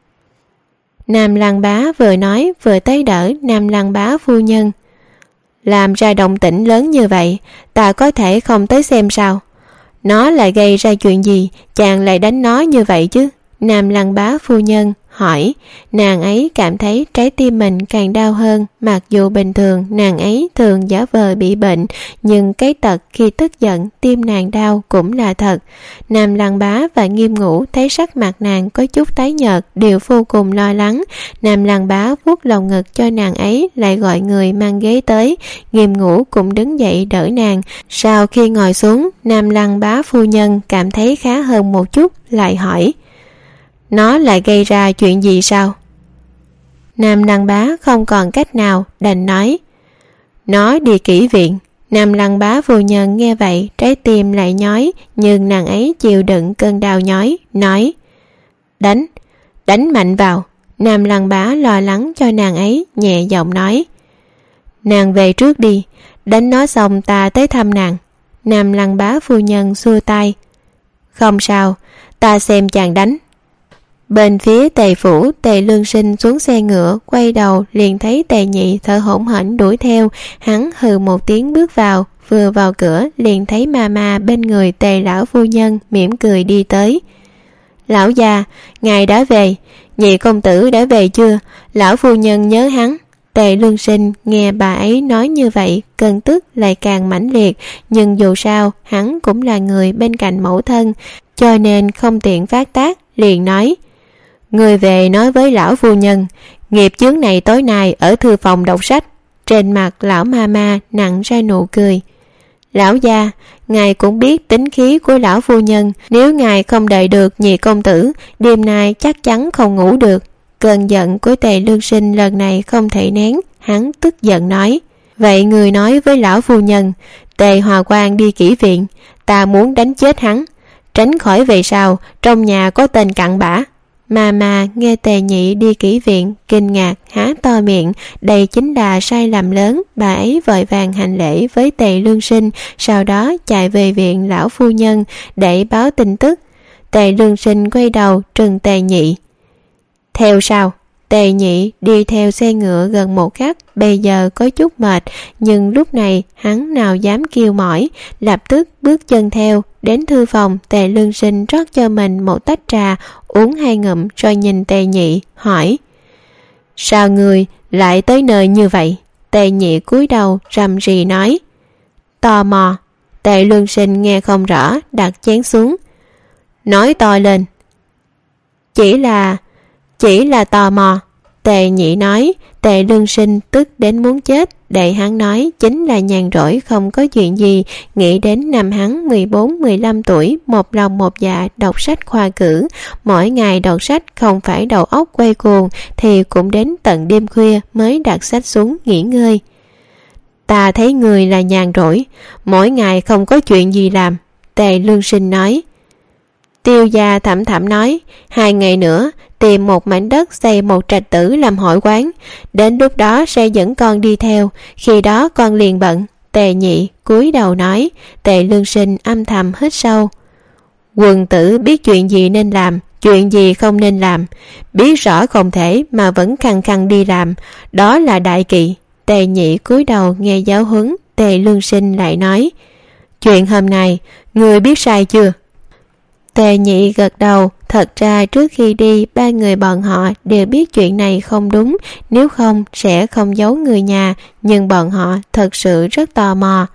Nam Lăng Bá vừa nói vừa tới đỡ Nam Lăng Bá phu nhân. Làm ra động tĩnh lớn như vậy, ta có thể không tới xem sao? Nó lại gây ra chuyện gì, chàng lại đánh nó như vậy chứ? Nam Lăng Bá phu nhân hỏi. Nàng ấy cảm thấy trái tim mình càng đau hơn, mặc dù bình thường nàng ấy thường giả vờ bị bệnh, nhưng cái tật khi tức giận tim nàng đau cũng là thật. Nam Lăng Bá và Nghiêm Ngũ thấy sắc mặt nàng có chút tái nhợt, đều vô cùng lo lắng. Nam Lăng Bá vuốt lòng ngực cho nàng ấy, lại gọi người mang ghế tới. Nghiêm Ngũ cũng đứng dậy đỡ nàng. Sau khi ngồi xuống, Nam Lăng Bá phu nhân cảm thấy khá hơn một chút, lại hỏi: Nó lại gây ra chuyện gì sao? Nam Lăng Bá không còn cách nào, đành nói: Nó đi kỹ viện. Nam Lăng Bá phu nhân nghe vậy, trái tim lại nhói, nhưng nàng ấy chịu đựng cơn đau nhói, nói: Đánh, đánh mạnh vào. Nam Lăng Bá lo lắng cho nàng ấy, nhẹ giọng nói: Nàng về trước đi, đánh nó xong ta tới thăm nàng. Nam Lăng Bá phu nhân xua tay: Không sao, ta xem chàng đánh. Bên phía Tề phủ, Tề Lương Sinh xuống xe ngựa, quay đầu liền thấy Tề Nhị thở hổn hển đuổi theo. Hắn hừ một tiếng bước vào, vừa vào cửa liền thấy Mama bên người Tề lão phu nhân mỉm cười đi tới. Lão già, ngài đã về. Nhị công tử đã về chưa? Lão phu nhân nhớ hắn. Tề Lương Sinh nghe bà ấy nói như vậy, cơn tức lại càng mãnh liệt, nhưng dù sao hắn cũng là người bên cạnh mẫu thân, cho nên không tiện phát tác, liền nói: Người về nói với lão phu nhân, nghiệp chướng này tối nay ở thư phòng đọc sách. Trên mặt lão Mama nặng ra nụ cười. Lão gia, ngài cũng biết tính khí của lão phu nhân, nếu ngài không đợi được Nhị công tử, đêm nay chắc chắn không ngủ được. Cơn giận của Tề Lương Sinh lần này không thể nén, hắn tức giận nói: Vậy người nói với lão phu nhân, Tề Hòa Quang đi kỹ viện, ta muốn đánh chết hắn, tránh khỏi về sau trong nhà có tên cặn bã. Mama nghe Tề Nhị đi kỹ viện, kinh ngạc há to miệng, đây chính là sai lầm lớn. Bà ấy vội vàng hành lễ với Tề Lương Sinh, sau đó chạy về viện lão phu nhân để báo tin tức. Tề Lương Sinh quay đầu trừng Tề Nhị. Theo sau, Tề Nhị đi theo xe ngựa gần một khắc, bây giờ có chút mệt, nhưng lúc này hắn nào dám kêu mỏi, lập tức bước chân theo. Đến thư phòng, Tề Lương Sinh rót cho mình một tách trà, uống hai ngụm rồi nhìn Tề Nhị, hỏi: Sao người lại tới nơi như vậy? Tề Nhị cúi đầu rầm rì nói: Tò mò. Tề Lương Sinh nghe không rõ, đặt chén xuống. Nói to lên. Chỉ là... chỉ là tò mò. Tề Nhị nói. Tề Lương Sinh tức đến muốn chết, để hắn nói chính là nhàn rỗi không có chuyện gì, nghĩ đến năm hắn mười bốn mười lăm tuổi, một lòng một dạ đọc sách khoa cử, mỗi ngày đọc sách không phải đầu óc quay cuồng thì cũng đến tận đêm khuya mới đặt sách xuống nghỉ ngơi. Ta thấy người là nhàn rỗi, mỗi ngày không có chuyện gì làm. Tề Lương Sinh nói. Tiêu gia thẩm thẩm nói, hai ngày nữa tìm một mảnh đất xây một trạch tử làm hội quán, đến lúc đó sẽ dẫn con đi theo, khi đó con liền bận. Tề Nhị cúi đầu nói. Tề Lương Sinh âm thầm hít sâu. Quần tử biết chuyện gì nên làm, chuyện gì không nên làm, biết rõ không thể mà vẫn khăng khăng đi làm, đó là đại kỵ. Tề Nhị cúi đầu nghe giáo huấn. Tề Lương Sinh lại nói, chuyện hôm nay người biết sai chưa? Tề Nhị gật đầu. Thật ra trước khi đi, ba người bọn họ đều biết chuyện này không đúng, nếu không sẽ không giấu người nhà, nhưng bọn họ thật sự rất tò mò.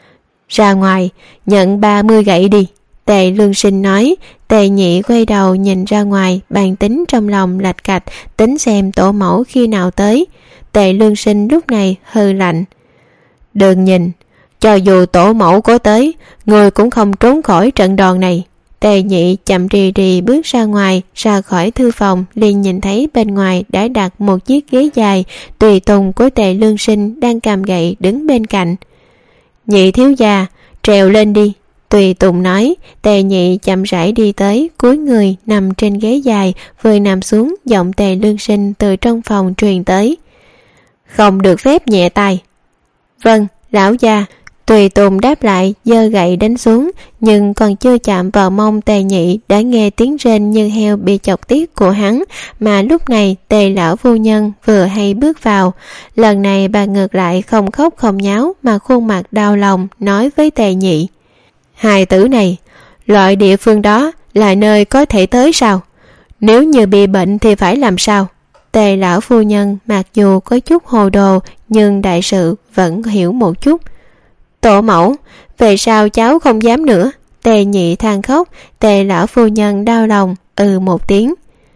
Ra ngoài nhận ba mươi gậy đi, Tề Lương Sinh nói. Tề Nhị quay đầu nhìn ra ngoài, bàn tính trong lòng lạch cạch, tính xem tổ mẫu khi nào tới. Tề Lương Sinh lúc này hừ lạnh. Đừng nhìn, cho dù tổ mẫu có tới, người cũng không trốn khỏi trận đòn này. Tề Nhị chậm rì rì bước ra ngoài, ra khỏi thư phòng, liền nhìn thấy bên ngoài đã đặt một chiếc ghế dài, tùy tùng của Tề Lương Sinh đang cầm gậy đứng bên cạnh. Nhị thiếu gia, trèo lên đi. Tùy tùng nói. Tề Nhị chậm rãi đi tới, cúi người nằm trên ghế dài, vừa nằm xuống, giọng Tề Lương Sinh từ trong phòng truyền tới. Không được phép nhẹ tay. Vâng, lão gia. Tùy tùng đáp lại, giơ gậy đánh xuống, nhưng còn chưa chạm vào mông Tề Nhị đã nghe tiếng rên như heo bị chọc tiết của hắn, mà lúc này Tề lão phu nhân vừa hay bước vào. Lần này bà ngược lại không khóc không nháo, mà khuôn mặt đau lòng nói với Tề Nhị. Hài tử này, loại địa phương đó là nơi có thể tới sao? Nếu như bị bệnh thì phải làm sao? Tề lão phu nhân mặc dù có chút hồ đồ, nhưng đại sự vẫn hiểu một chút. Tổ mẫu, về sao cháu không dám nữa? Tề Nhị than khóc. Tề lão phu nhân đau lòng, ừ một tiếng.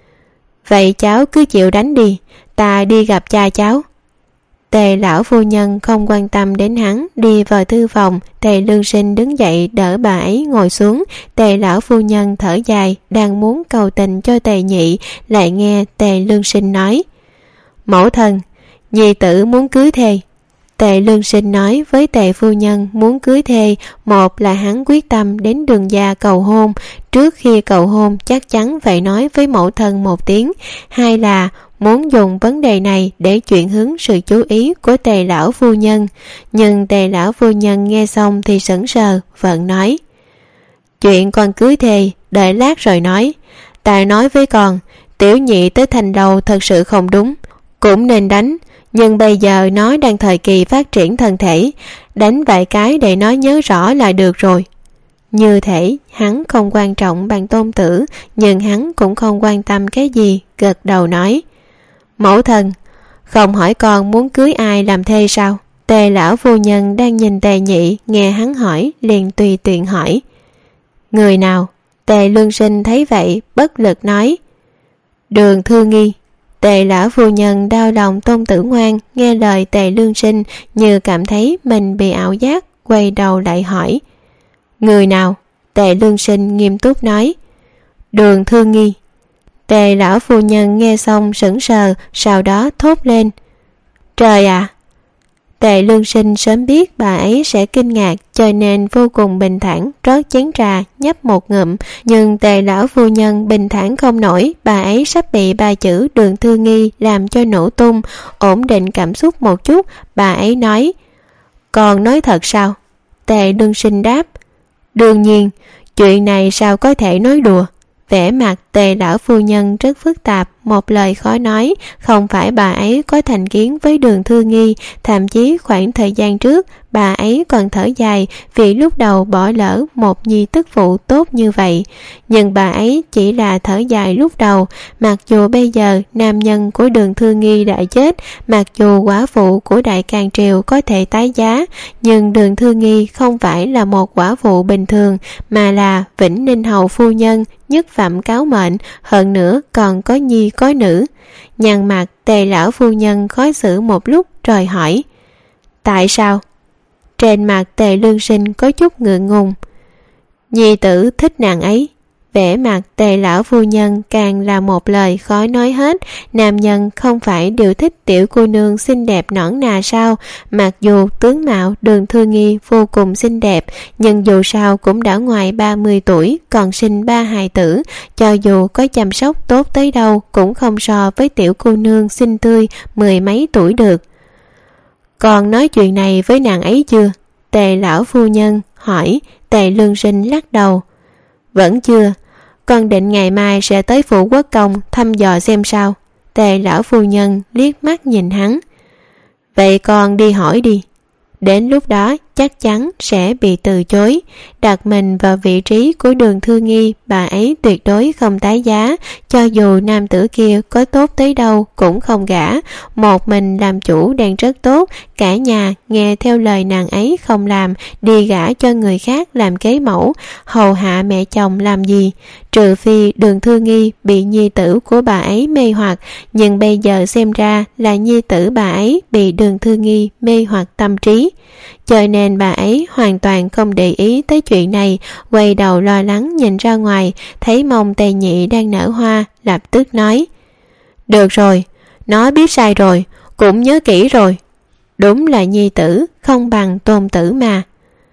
Vậy cháu cứ chịu đánh đi, ta đi gặp cha cháu. Tề lão phu nhân không quan tâm đến hắn, đi vào thư phòng. Tề Lương Sinh đứng dậy đỡ bà ấy ngồi xuống. Tề lão phu nhân thở dài, đang muốn cầu tình cho Tề Nhị, lại nghe Tề Lương Sinh nói. Mẫu thân, nhi tử muốn cưới thê. Tề Lương Sinh nói với Tề phu nhân muốn cưới thê, một là hắn quyết tâm đến Đường gia cầu hôn, trước khi cầu hôn chắc chắn phải nói với mẫu thân một tiếng, hai là muốn dùng vấn đề này để chuyển hướng sự chú ý của Tề lão phu nhân. Nhưng Tề lão phu nhân nghe xong thì sững sờ, vẫn nói. Chuyện con cưới thê, đợi lát rồi nói. Ta nói với con, Tiểu Nhị tới thành đầu thật sự không đúng, cũng nên đánh. Nhưng bây giờ nó đang thời kỳ phát triển thân thể, đánh vài cái để nó nhớ rõ là được rồi. Như thể hắn không quan trọng bằng Tôn Tử, nhưng hắn cũng không quan tâm cái gì, gật đầu nói. Mẫu thân, không hỏi con muốn cưới ai làm thê sao? Tề lão phu nhân đang nhìn Tề Nhị, nghe hắn hỏi liền tùy tiện hỏi. Người nào? Tề Lương Sinh thấy vậy bất lực nói. Đường Thư Nghi. Tề lão phu nhân đau lòng Tôn Tử ngoan, nghe lời Tề Lương Sinh như cảm thấy mình bị ảo giác, quay đầu lại hỏi. Người nào? Tề Lương Sinh nghiêm túc nói. Đường Thư Nghi. Tề lão phu nhân nghe xong sững sờ, sau đó thốt lên. Trời ạ! À! Tề Lương Sinh sớm biết bà ấy sẽ kinh ngạc, cho nên vô cùng bình thản rót chén trà nhấp một ngụm. Nhưng Tề lão phu nhân bình thản không nổi, bà ấy sắp bị ba chữ Đường Thư Nghi làm cho nổ tung. Ổn định cảm xúc một chút, bà ấy nói. Còn nói thật sao? Tề Lương Sinh đáp. Đương nhiên, chuyện này sao có thể nói đùa? Vẻ mặt Tề lão phu nhân rất phức tạp, một lời khó nói. Không phải bà ấy có thành kiến với Đường Thư Nghi, thậm chí khoảng thời gian trước bà ấy còn thở dài vì lúc đầu bỏ lỡ một nhi tức phụ tốt như vậy. Nhưng bà ấy chỉ là thở dài lúc đầu. Mặc dù bây giờ nam nhân của Đường Thư Nghi đã chết, mặc dù quả phụ của Đại Càn Triều có thể tái giá, nhưng Đường Thư Nghi không phải là một quả phụ bình thường, mà là Vĩnh Ninh hầu phu nhân, nhất phẩm cáo mệnh, hơn nữa còn có nhi có nữ. Nhăn mặt Tề lão phu nhân khó xử một lúc rồi hỏi. Tại sao? Trên mặt Tề Lương Sinh có chút ngượng ngùng. Nhi tử thích nàng ấy. Vẻ mặt Tề lão phu nhân càng là một lời khó nói hết. Nam nhân không phải đều thích tiểu cô nương xinh đẹp nõn nà sao? Mặc dù tướng mạo Đường Thư Nghi vô cùng xinh đẹp, nhưng dù sao cũng đã ngoài ba mươi tuổi, còn sinh ba hài tử, cho dù có chăm sóc tốt tới đâu cũng không so với tiểu cô nương xinh tươi mười mấy tuổi được. Còn nói chuyện này với nàng ấy chưa? Tề lão phu nhân hỏi. Tề Lương Sinh lắc đầu. Vẫn chưa. Con định ngày mai sẽ tới phủ quốc công thăm dò xem sao. Tề lão phu nhân liếc mắt nhìn hắn. Vậy con đi hỏi đi. Đến lúc đó chắc chắn sẽ bị từ chối. Đặt mình vào vị trí của Đường Thư Nghi, bà ấy tuyệt đối không tái giá. Cho dù nam tử kia có tốt tới đâu cũng không gả. Một mình làm chủ đang rất tốt, cả nhà nghe theo lời nàng ấy không làm, đi gả cho người khác làm kế mẫu, hầu hạ mẹ chồng làm gì? Trừ phi Đường Thư Nghi bị nhi tử của bà ấy mê hoặc, nhưng bây giờ xem ra là nhi tử bà ấy bị Đường Thư Nghi mê hoặc tâm trí. cho nên bà ấy hoàn toàn không để ý tới chuyện này, quay đầu lo lắng nhìn ra ngoài, thấy mông Tề Nhị đang nở hoa, lập tức nói: được rồi, nó biết sai rồi, cũng nhớ kỹ rồi. Đúng là nhi tử không bằng tôn tử mà.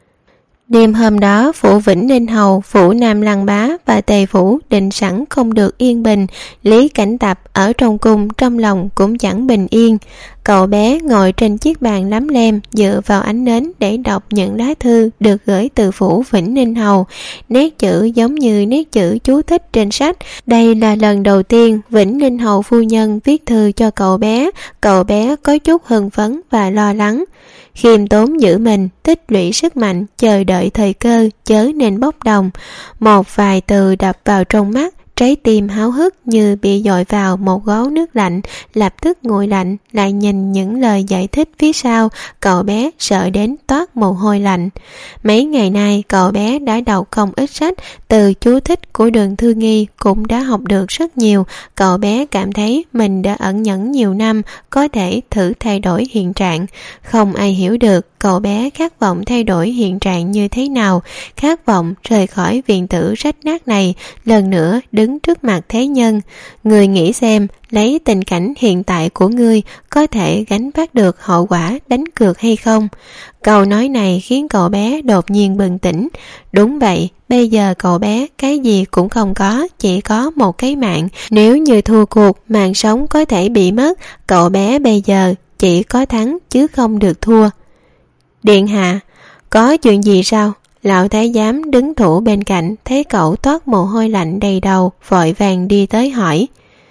Đêm hôm đó, phủ Vĩnh Ninh Hầu, phủ Nam Lăng Bá và Tề phủ định sẵn không được yên bình. Lý Cảnh Tập ở trong cung trong lòng cũng chẳng bình yên. Cậu bé ngồi trên chiếc bàn lắm lem, dựa vào ánh nến để đọc những lá thư được gửi từ phủ Vĩnh Ninh Hầu. Nét chữ giống như nét chữ chú thích trên sách. Đây là lần đầu tiên Vĩnh Ninh Hầu phu nhân viết thư cho cậu bé. Cậu bé có chút hưng phấn và lo lắng. Khiêm tốn giữ mình, tích lũy sức mạnh, chờ đợi thời cơ, chớ nên bốc đồng. Một vài từ đập vào trong mắt, trái tim háo hức như bị dội vào một gáo nước lạnh, lập tức nguội lạnh. Lại nhìn những lời giải thích phía sau, cậu bé sợ đến toát mồ hôi lạnh. Mấy ngày nay cậu bé đã đọc không ít sách, từ chú thích của Đường Thư Nghi cũng đã học được rất nhiều. Cậu bé cảm thấy mình đã ẩn nhẫn nhiều năm, có thể thử thay đổi hiện trạng. Không ai hiểu được cậu bé khát vọng thay đổi hiện trạng như thế nào, khát vọng rời khỏi viện tử rách nát này, lần nữa đứng trước mặt thế nhân. Người nghĩ xem, lấy tình cảnh hiện tại của ngươi có thể gánh vác được hậu quả đánh cược hay không? Câu nói này khiến cậu bé đột nhiên bừng tỉnh. Đúng vậy, bây giờ cậu bé cái gì cũng không có, chỉ có một cái mạng. Nếu như thua cuộc, mạng sống có thể bị mất. Cậu bé bây giờ chỉ có thắng chứ không được thua. Điện hạ, có chuyện gì sao? Lão thái giám đứng thủ bên cạnh thấy cậu toát mồ hôi lạnh đầy đầu, vội vàng đi tới hỏi.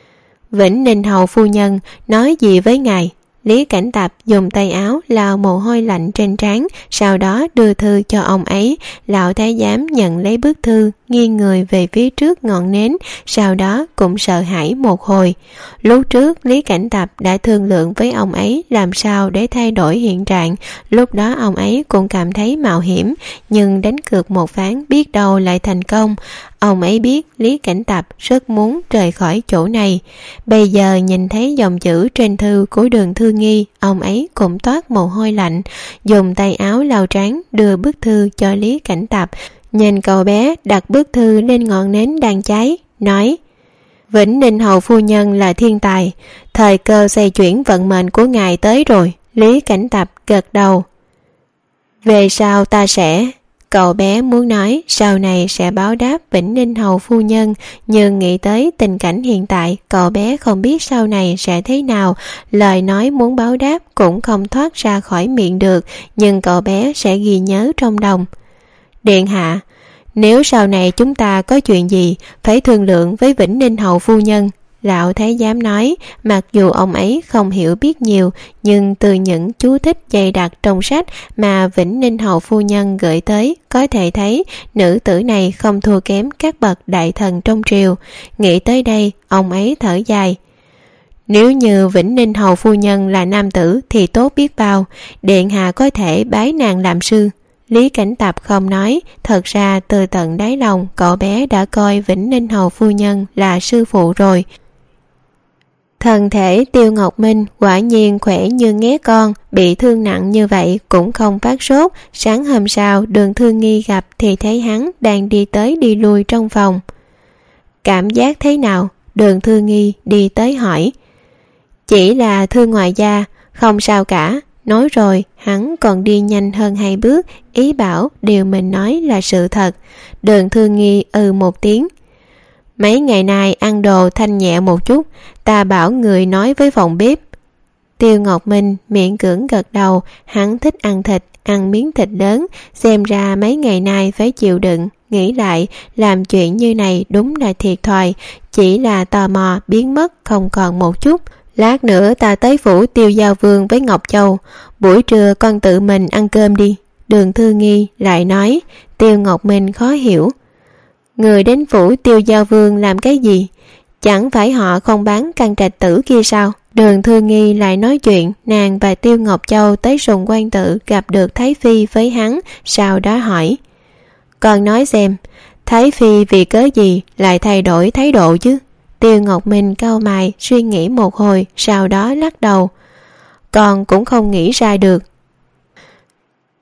Vĩnh Ninh Hầu phu nhân nói gì với ngài? Lý Cảnh Tập dùng tay áo lau mồ hôi lạnh trên trán, sau đó đưa thư cho ông ấy. Lão thái giám nhận lấy bức thư, nghiêng người về phía trước ngọn nến, sau đó cũng sợ hãi một hồi. Lúc trước Lý Cảnh Tập đã thương lượng với ông ấy làm sao để thay đổi hiện trạng. Lúc đó ông ấy cũng cảm thấy mạo hiểm, nhưng đánh cược một ván biết đâu lại thành công. Ông ấy biết Lý Cảnh Tập rất muốn rời khỏi chỗ này. Bây giờ nhìn thấy dòng chữ trên thư của Đường Thư Nghi, ông ấy cũng toát mồ hôi lạnh, dùng tay áo lau trán đưa bức thư cho Lý Cảnh Tập. Nhìn cậu bé đặt bức thư lên ngọn nến đang cháy, nói: Vĩnh Ninh Hầu phu nhân là thiên tài, thời cơ xoay chuyển vận mệnh của ngài tới rồi. Lý Cảnh Tập gật đầu. Về sau ta sẽ... Cậu bé muốn nói sau này sẽ báo đáp Vĩnh Ninh Hầu phu nhân, nhưng nghĩ tới tình cảnh hiện tại, cậu bé không biết sau này sẽ thế nào. Lời nói muốn báo đáp cũng không thoát ra khỏi miệng được, nhưng cậu bé sẽ ghi nhớ trong lòng. Điện hạ, nếu sau này chúng ta có chuyện gì, phải thương lượng với Vĩnh Ninh Hầu phu nhân. Lão thái giám nói, mặc dù ông ấy không hiểu biết nhiều, nhưng từ những chú thích dày đặc trong sách mà Vĩnh Ninh Hầu phu nhân gửi tới, có thể thấy nữ tử này không thua kém các bậc đại thần trong triều. Nghĩ tới đây, ông ấy thở dài. Nếu như Vĩnh Ninh Hầu phu nhân là nam tử thì tốt biết bao, điện hạ có thể bái nàng làm sư. Lý Cảnh Tập không nói, thật ra từ tận đáy lòng cậu bé đã coi Vĩnh Ninh Hầu phu nhân là sư phụ rồi. Thân thể Tiêu Ngọc Minh quả nhiên khỏe như nghé con, bị thương nặng như vậy cũng không phát sốt. Sáng hôm sau Đường Thư Nghi gặp thì thấy hắn đang đi tới đi lui trong phòng. Cảm giác thế nào? Đường Thư Nghi đi tới hỏi. Chỉ là thương ngoài da, không sao cả. Nói rồi hắn còn đi nhanh hơn hai bước, ý bảo điều mình nói là sự thật. Đường Thư Nghi ừ một tiếng. Mấy ngày nay ăn đồ thanh nhẹ một chút, ta bảo người nói với phòng bếp. Tiêu Ngọc Minh miệng cưỡng gật đầu, hắn thích ăn thịt, ăn miếng thịt lớn, xem ra mấy ngày nay phải chịu đựng. Nghĩ lại, làm chuyện như này đúng là thiệt thòi, chỉ là tò mò biến mất không còn một chút. Lát nữa ta tới phủ Tiêu Giao Vương với Ngọc Châu, buổi trưa con tự mình ăn cơm đi. Đường Thư Nghi lại nói. Tiêu Ngọc Minh khó hiểu. Người đến phủ Tiêu Giao Vương làm cái gì? Chẳng phải họ không bán căn trạch tử kia sao? Đường Thư Nghi lại nói chuyện nàng và Tiêu Ngọc Châu tới Sùng Quan Tự gặp được Thái Phi với hắn, sau đó hỏi. Con nói xem, Thái Phi vì cớ gì lại thay đổi thái độ chứ? Tiêu Ngọc Minh cau mày suy nghĩ một hồi, sau đó lắc đầu. Con cũng không nghĩ ra được.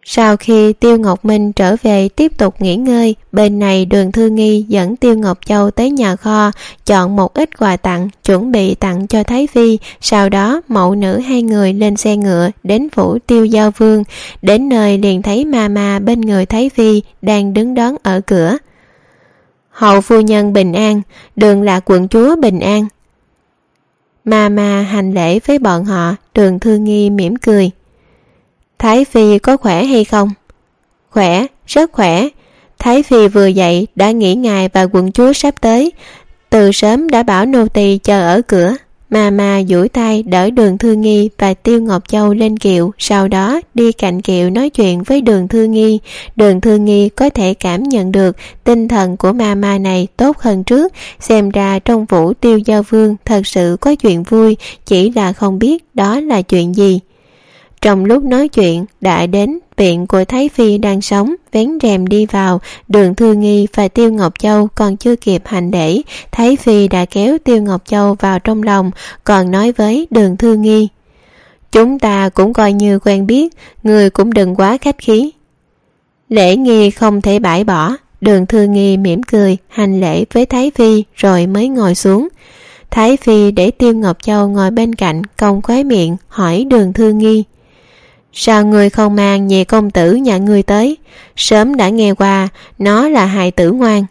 Sau khi Tiêu Ngọc Minh trở về tiếp tục nghỉ ngơi, bên này Đường Thư Nghi dẫn Tiêu Ngọc Châu tới nhà kho, chọn một ít quà tặng, chuẩn bị tặng cho Thái Phi. Sau đó mẫu nữ hai người lên xe ngựa đến phủ Tiêu Giao Vương. Đến nơi liền thấy Mama bên người Thái Phi đang đứng đón ở cửa. Hậu phu nhân bình an, Đường Lạc quận chúa bình an. Mama hành lễ với bọn họ. Đường Thư Nghi mỉm cười. Thái Phi có khỏe hay không? Khỏe, rất khỏe. Thái Phi vừa dậy đã nghĩ ngài và quận chúa sắp tới, từ sớm đã bảo nô tỳ chờ ở cửa. Mama duỗi tay đỡ Đường Thư Nghi và Tiêu Ngọc Châu lên kiệu, sau đó đi cạnh kiệu nói chuyện với Đường Thư Nghi. Đường Thư Nghi có thể cảm nhận được tinh thần của Mama này tốt hơn trước, xem ra trong phủ Tiêu Giao Vương thật sự có chuyện vui, chỉ là không biết đó là chuyện gì. Trong lúc nói chuyện, đã đến viện của Thái Phi đang sống, vén rèm đi vào. Đường Thư Nghi và Tiêu Ngọc Châu còn chưa kịp hành lễ, Thái Phi đã kéo Tiêu Ngọc Châu vào trong lòng, còn nói với Đường Thư Nghi: Chúng ta cũng coi như quen biết, người cũng đừng quá khách khí. Lễ nghi không thể bãi bỏ. Đường Thư Nghi mỉm cười, hành lễ với Thái Phi rồi mới ngồi xuống. Thái Phi để Tiêu Ngọc Châu ngồi bên cạnh, cong khóe miệng, hỏi Đường Thư Nghi: Sao người không mang nhị công tử nhà ngươi tới? Sớm đã nghe qua nó là hài tử ngoan.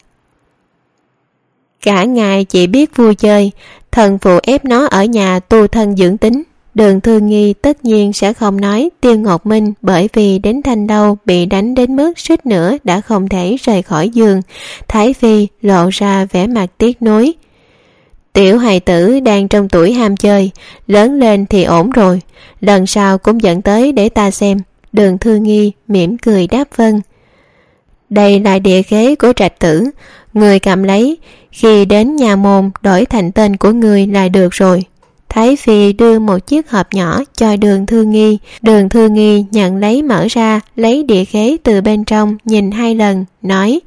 Cả ngày chỉ biết vui chơi, thần phụ ép nó ở nhà tu thân dưỡng tính. Đường Thư Nghi tất nhiên sẽ không nói Tiêu Ngọc Minh, bởi vì đến Thanh Đâu bị đánh đến mức suýt nữa đã không thể rời khỏi giường. Thái Phi lộ ra vẻ mặt tiếc nuối. Tiểu hài tử đang trong tuổi ham chơi, lớn lên thì ổn rồi, lần sau cũng dẫn tới để ta xem. Đường Thư Nghi mỉm cười đáp vâng. Đây là địa khế của trạch tử, người cầm lấy, khi đến nhà môn đổi thành tên của người là được rồi. Thái Phi đưa một chiếc hộp nhỏ cho Đường Thư Nghi. Đường Thư Nghi nhận lấy, mở ra, lấy địa khế từ bên trong, nhìn hai lần, nói: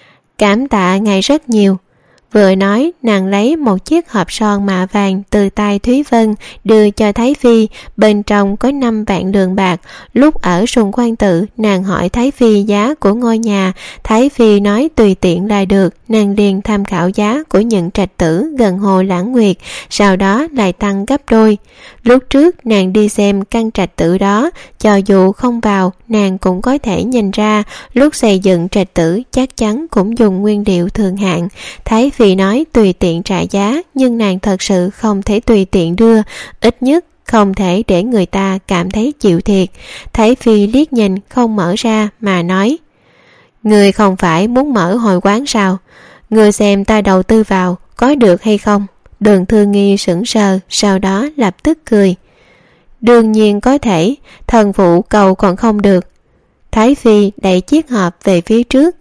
Cảm tạ ngài rất nhiều. Vừa nói, nàng lấy một chiếc hộp son mạ vàng từ tay Thúy Vân đưa cho Thái Phi, bên trong có năm vạn lượng bạc. Lúc ở Sùng Quan Tự, nàng hỏi Thái Phi giá của ngôi nhà, Thái Phi nói tùy tiện là được. Nàng liền tham khảo giá của những trạch tử gần hồ Lãng Nguyệt, sau đó lại tăng gấp đôi. Lúc trước nàng đi xem căn trạch tử đó, cho dù không vào, nàng cũng có thể nhìn ra lúc xây dựng trạch tử chắc chắn cũng dùng nguyên liệu thường hạng. Thái Phi nói tùy tiện trả giá, nhưng nàng thật sự không thể tùy tiện đưa, ít nhất không thể để người ta cảm thấy chịu thiệt. Thái Phi liếc nhìn không mở ra mà nói: Người không phải muốn mở hội quán sao? Người xem ta đầu tư vào có được hay không? Đường Thư Nghi sững sờ, sau đó lập tức cười: Đương nhiên có thể, thần phụ cầu còn không được. Thái Phi đẩy chiếc hộp về phía trước: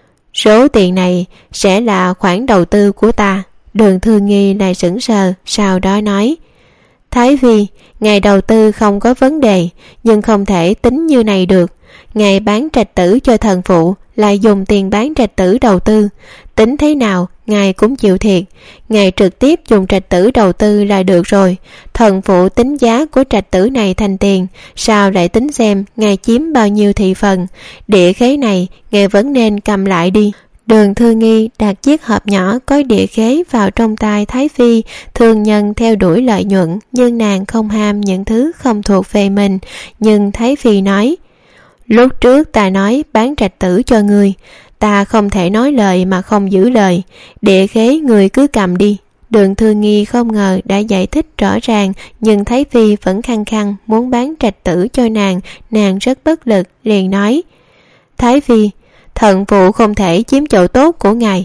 Số tiền này sẽ là khoản đầu tư của ta. Đường Thư Nghi lại sững sờ, sau đó nói: Thái Phi, ngài đầu tư không có vấn đề, nhưng không thể tính như này được. Ngài bán trạch tử cho thần phụ, lại dùng tiền bán trạch tử đầu tư, tính thế nào ngài cũng chịu thiệt. Ngài trực tiếp dùng trạch tử đầu tư là được rồi. Thần phụ tính giá của trạch tử này thành tiền, sao lại tính xem ngài chiếm bao nhiêu thị phần? Địa khế này ngài vẫn nên cầm lại đi. Đường Thư Nghi đặt chiếc hộp nhỏ có địa khế vào trong tay Thái Phi. Thương nhân theo đuổi lợi nhuận, nhưng nàng không ham những thứ không thuộc về mình. Nhưng Thái Phi nói: Lúc trước ta nói bán trạch tử cho ngươi, ta không thể nói lời mà không giữ lời. Địa khế người cứ cầm đi. Đường Thư Nghi không ngờ đã giải thích rõ ràng, nhưng Thái Phi vẫn khăng khăng muốn bán trạch tử cho nàng. Nàng rất bất lực, liền nói: Thái Phi, thần phụ không thể chiếm chỗ tốt của ngài.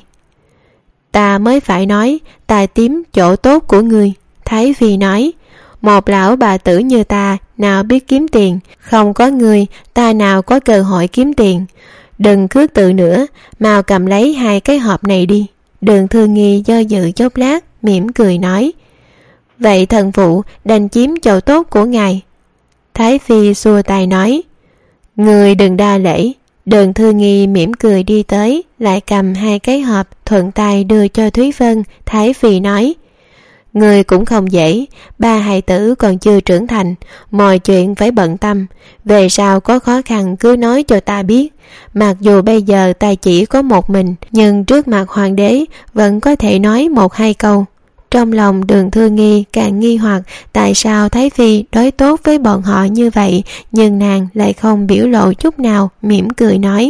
Ta mới phải nói ta chiếm chỗ tốt của ngươi. Thái Phi nói: Một lão bà tử như ta nào biết kiếm tiền, không có ngươi ta nào có cơ hội kiếm tiền. Đừng cứ tự nữa, mau cầm lấy hai cái hộp này đi. Đường Thư Nghi do dự chốc lát, mỉm cười nói: Vậy thần phụ đành chiếm chỗ tốt của ngài. Thái Phi xua tay nói: Người đừng đa lễ. Đường Thư Nghi mỉm cười đi tới, lại cầm hai cái hộp thuận tay đưa cho Thúy Vân. Thái Phi nói: Người cũng không dễ, ba hài tử còn chưa trưởng thành, mọi chuyện phải bận tâm. Về sau có khó khăn cứ nói cho ta biết. Mặc dù bây giờ ta chỉ có một mình, nhưng trước mặt hoàng đế vẫn có thể nói một hai câu. Trong lòng Đường Thư Nghi càng nghi hoặc tại sao Thái Phi đối tốt với bọn họ như vậy, nhưng nàng lại không biểu lộ chút nào, mỉm cười nói: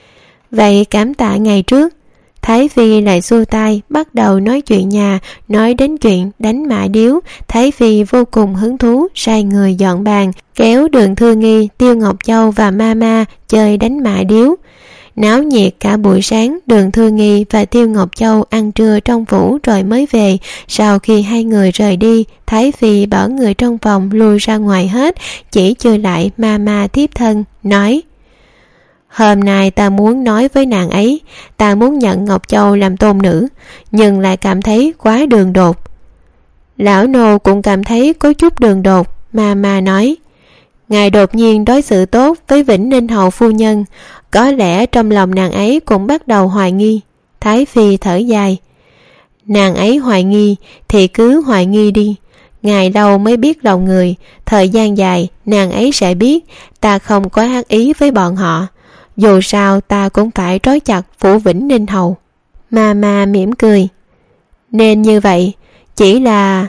Vậy cảm tạ ngày trước. Thái Phi lại xua tay bắt đầu nói chuyện nhà. Nói đến chuyện đánh mã điếu, Thái Phi vô cùng hứng thú, sai người dọn bàn, kéo Đường Thư Nghi, Tiêu Ngọc Châu và Mama chơi đánh mã điếu. Náo nhiệt cả buổi sáng. Đường Thư Nghi và Tiêu Ngọc Châu ăn trưa trong phủ rồi mới về. Sau khi hai người rời đi, Thái Phi bảo người trong phòng lui ra ngoài hết, chỉ chưa lại Mama thiếp thân, nói: Hôm nay ta muốn nói với nàng ấy, ta muốn nhận Ngọc Châu làm tôn nữ, nhưng lại cảm thấy quá đường đột. Lão nô cũng cảm thấy có chút đường đột. Mama nói: Ngài đột nhiên đối xử tốt với Vĩnh Ninh hầu phu nhân, có lẽ trong lòng nàng ấy cũng bắt đầu hoài nghi. Thái Phi thở dài: Nàng ấy hoài nghi thì cứ hoài nghi đi. Ngày lâu mới biết lòng người, thời gian dài nàng ấy sẽ biết ta không có ác ý với bọn họ. Dù sao ta cũng phải trói chặt phủ Vĩnh Ninh hầu. Mama mỉm cười: Nên như vậy, chỉ là...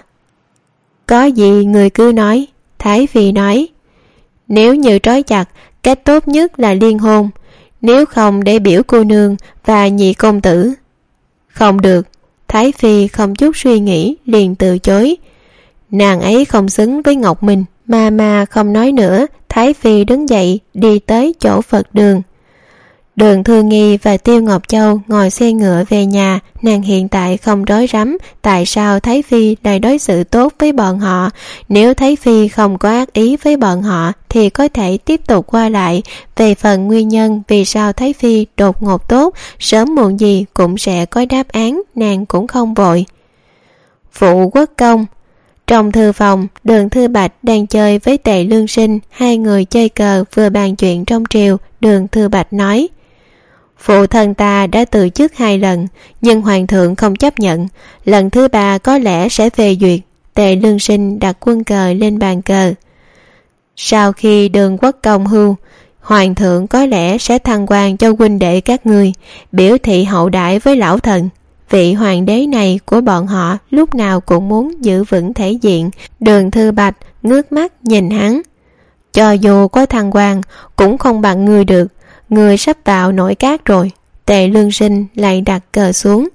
Có gì người cứ nói. Thái Phi nói: Nếu như trói chặt, cách tốt nhất là liên hôn, nếu không để biểu cô nương và nhị công tử. Không được. Thái Phi không chút suy nghĩ liền từ chối. Nàng ấy không xứng với Ngọc Minh. Mama không nói nữa. Thái Phi đứng dậy đi tới chỗ Phật đường. Đường Thư Nghi và Tiêu Ngọc Châu ngồi xe ngựa về nhà. Nàng hiện tại không rối rắm tại sao Thái Phi lại đối xử tốt với bọn họ. Nếu Thái Phi không có ác ý với bọn họ thì có thể tiếp tục qua lại. Về phần nguyên nhân vì sao Thái Phi đột ngột tốt, sớm muộn gì cũng sẽ có đáp án, nàng cũng không vội. Phụ quốc công. Trong thư phòng, Đường Thư Bạch đang chơi với Tề Lương Sinh. Hai người chơi cờ vừa bàn chuyện trong triều. Đường Thư Bạch nói: Phụ thân ta đã từ chức hai lần, nhưng hoàng thượng không chấp nhận. Lần thứ ba có lẽ sẽ phê duyệt. Tề Lương Sinh đặt quân cờ lên bàn cờ. Sau khi Đường quốc công hưu, hoàng thượng có lẽ sẽ thăng quan cho huynh đệ các ngươi, biểu thị hậu đãi với lão thần. Vị hoàng đế này của bọn họ lúc nào cũng muốn giữ vững thể diện. Đường Thư Bạch ngước mắt nhìn hắn: Cho dù có thăng quan cũng không bằng ngươi được. Người sắp vào nội các rồi. Tề Lương Sinh lại đặt cờ xuống.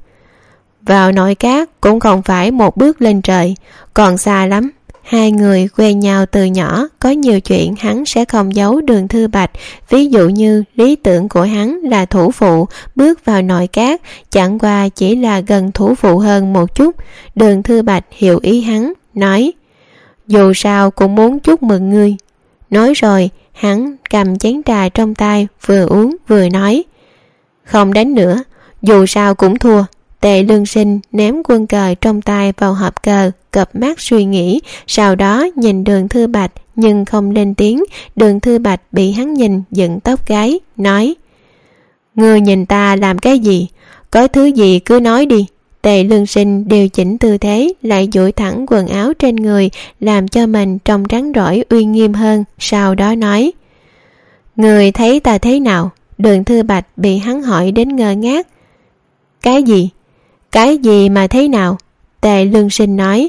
Vào nội các cũng không phải một bước lên trời, còn xa lắm. Hai người quen nhau từ nhỏ, có nhiều chuyện hắn sẽ không giấu Đường Thư Bạch. Ví dụ như lý tưởng của hắn là thủ phụ, bước vào nội các chẳng qua chỉ là gần thủ phụ hơn một chút. Đường Thư Bạch hiểu ý hắn, nói: Dù sao cũng muốn chúc mừng ngươi. Nói rồi hắn cầm chén trà trong tay, vừa uống vừa nói: Không đánh nữa, dù sao cũng thua. Tề Lương Sinh ném quân cờ trong tay vào hộp cờ, cặp mắt suy nghĩ, sau đó nhìn Đường Thư Bạch nhưng không lên tiếng. Đường Thư Bạch bị hắn nhìn dựng tóc gáy, nói: Ngươi nhìn ta làm cái gì? Có thứ gì cứ nói đi. Tề Lương Sinh điều chỉnh tư thế, lại duỗi thẳng quần áo trên người, làm cho mình trông rắn rỏi uy nghiêm hơn, sau đó nói: Người thấy ta thế nào? Đường Thư Bạch bị hắn hỏi đến ngơ ngác. Cái gì? Cái gì mà thế nào? Tề Lương Sinh nói: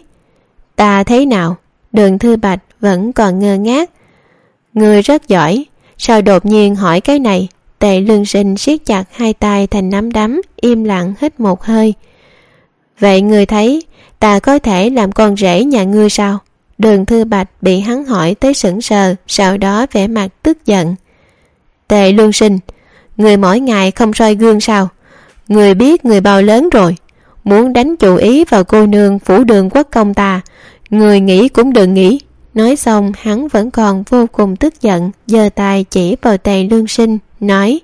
Ta thế nào? Đường Thư Bạch vẫn còn ngơ ngác. Người rất giỏi. Sao đột nhiên hỏi cái này? Tề Lương Sinh siết chặt hai tay thành nắm đấm, im lặng hít một hơi. Vậy ngươi thấy ta có thể làm con rể nhà ngươi sao? Đường Thư Bạch bị hắn hỏi tới sững sờ, sau đó vẻ mặt tức giận. Tề Lương Sinh, người mỗi ngày không soi gương sao? Người biết người bao lớn rồi, muốn đánh chủ ý vào cô nương phủ Đường quốc công ta, người nghĩ cũng đừng nghĩ. Nói xong hắn vẫn còn vô cùng tức giận, giơ tay chỉ vào Tề Lương Sinh, nói: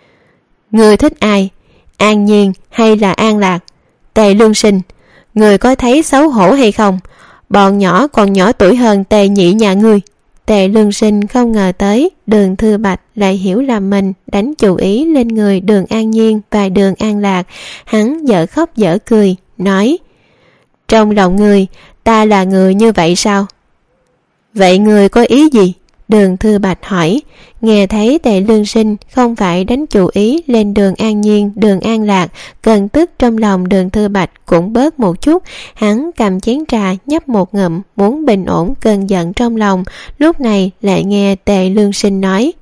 Người thích ai, An Nhiên hay là An Lạc? Tề Lương Sinh, người có thấy xấu hổ hay không? Bọn nhỏ còn nhỏ tuổi hơn Tề nhị nhà ngươi. Tề Lương Sinh không ngờ tới Đường Thư Bạch lại hiểu lầm mình, đánh chủ ý lên người Đường An Nhiên và Đường An Lạc. Hắn dở khóc dở cười, nói: Trong lòng người, ta là người như vậy sao? Vậy người có ý gì? Đường Thư Bạch hỏi. Nghe thấy Tề Lương Sinh không phải đánh chủ ý lên Đường An Nhiên, Đường An Lạc, cơn tức trong lòng Đường Thư Bạch cũng bớt một chút. Hắn cầm chén trà nhấp một ngụm, muốn bình ổn cơn giận trong lòng. Lúc này lại nghe Tề Lương Sinh nói: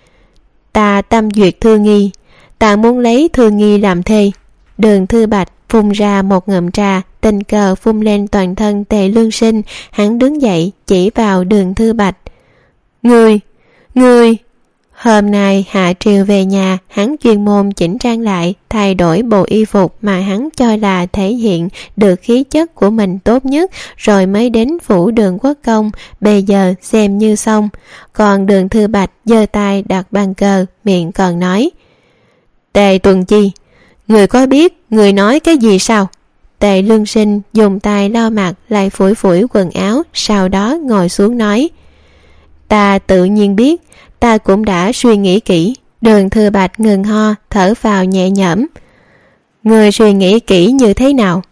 Ta tâm duyệt Thư Nghi, ta muốn lấy Thư Nghi làm thê. Đường Thư Bạch phun ra một ngụm trà, tình cờ phun lên toàn thân Tề Lương Sinh. Hắn đứng dậy chỉ vào Đường Thư Bạch: Ngươi, ngươi. Hôm nay hạ triều về nhà, hắn chuyên môn chỉnh trang lại, thay đổi bộ y phục mà hắn cho là thể hiện được khí chất của mình tốt nhất, rồi mới đến phủ Đường Quốc công. Bây giờ xem như xong. Còn Đường Thư Bạch giơ tay đặt bàn cờ, miệng còn nói: Tề Tuần Chi, người có biết người nói cái gì sao? Tề Lương Sinh dùng tay lau mặt, lại phủi phủi quần áo, sau đó ngồi xuống nói: Ta tự nhiên biết, ta cũng đã suy nghĩ kỹ. Đường Thư Bạch ngừng ho, thở vào nhẹ nhõm. Người suy nghĩ kỹ như thế nào?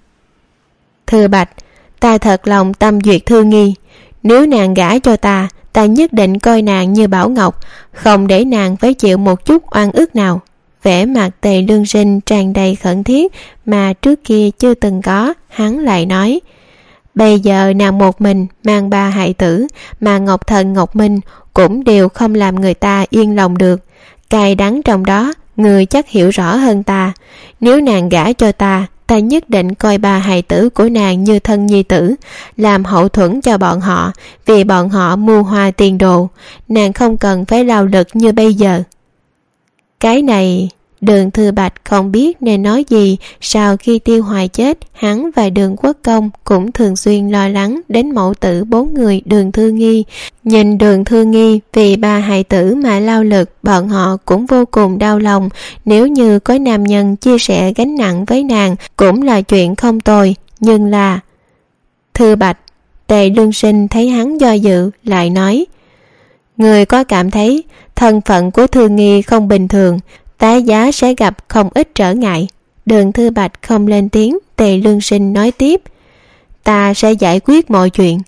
Thư Bạch, ta thật lòng tâm duyệt Thư Nghi. Nếu nàng gả cho ta, ta nhất định coi nàng như bảo ngọc, không để nàng phải chịu một chút oan ức nào. Vẻ mặt Tề Lương Sinh tràn đầy khẩn thiết mà trước kia chưa từng có. Hắn lại nói: Bây giờ nàng một mình mang ba hài tử, mà Ngọc Thần Ngọc Minh cũng đều không làm người ta yên lòng được. Cay đắng trong đó người chắc hiểu rõ hơn ta. Nếu nàng gả cho ta, ta nhất định coi ba hài tử của nàng như thân nhi tử, làm hậu thuẫn cho bọn họ, vì bọn họ mưu hoa tiền đồ. Nàng không cần phải lao lực như bây giờ. Cái này... Đường Thư Bạch không biết nên nói gì. Sau khi Tiêu Hoài chết, hắn và Đường Quốc công cũng thường xuyên lo lắng đến mẫu tử bốn người Đường Thư Nghi. Nhìn Đường Thư Nghi vì ba hài tử mà lao lực, bọn họ cũng vô cùng đau lòng. Nếu như có nam nhân chia sẻ gánh nặng với nàng cũng là chuyện không tồi. Nhưng là... Thư Bạch, Tề Lương Sinh thấy hắn do dự, lại nói: Người có cảm thấy thân phận của Thư Nghi không bình thường, tái giá sẽ gặp không ít trở ngại. Đường Thư Bạch không lên tiếng. Tề Lương Sinh nói tiếp: Ta sẽ giải quyết mọi chuyện.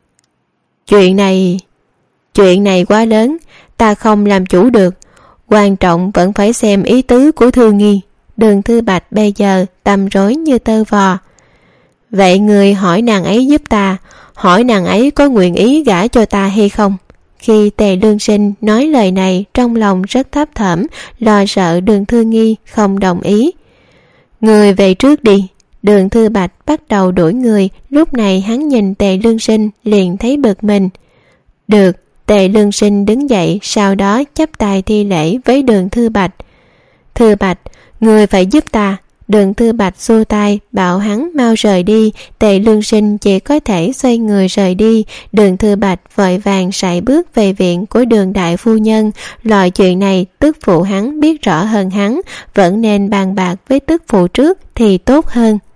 Chuyện này... Chuyện này quá lớn, ta không làm chủ được. Quan trọng vẫn phải xem ý tứ của Thư Nghi. Đường Thư Bạch bây giờ tâm rối như tơ vò. Vậy người hỏi nàng ấy giúp ta, hỏi nàng ấy có nguyện ý gả cho ta hay không? Khi Tề Lương Sinh nói lời này, trong lòng rất thấp thỏm, lo sợ Đường Thư Nghi không đồng ý. Người về trước đi. Đường Thư Bạch bắt đầu đuổi người. Lúc này hắn nhìn Tề Lương Sinh liền thấy bực mình. Được. Tề Lương Sinh đứng dậy, sau đó chắp tay thi lễ với Đường Thư Bạch. Thư Bạch, người phải giúp ta. Đường Thư Bạch xua tay bảo hắn mau rời đi. Tề Lương Sinh chỉ có thể xoay người rời đi. Đường Thư Bạch vội vàng sải bước về viện của Đường đại phu nhân. Loại chuyện này tức phụ hắn biết rõ hơn hắn, vẫn nên bàn bạc với tức phụ trước thì tốt hơn.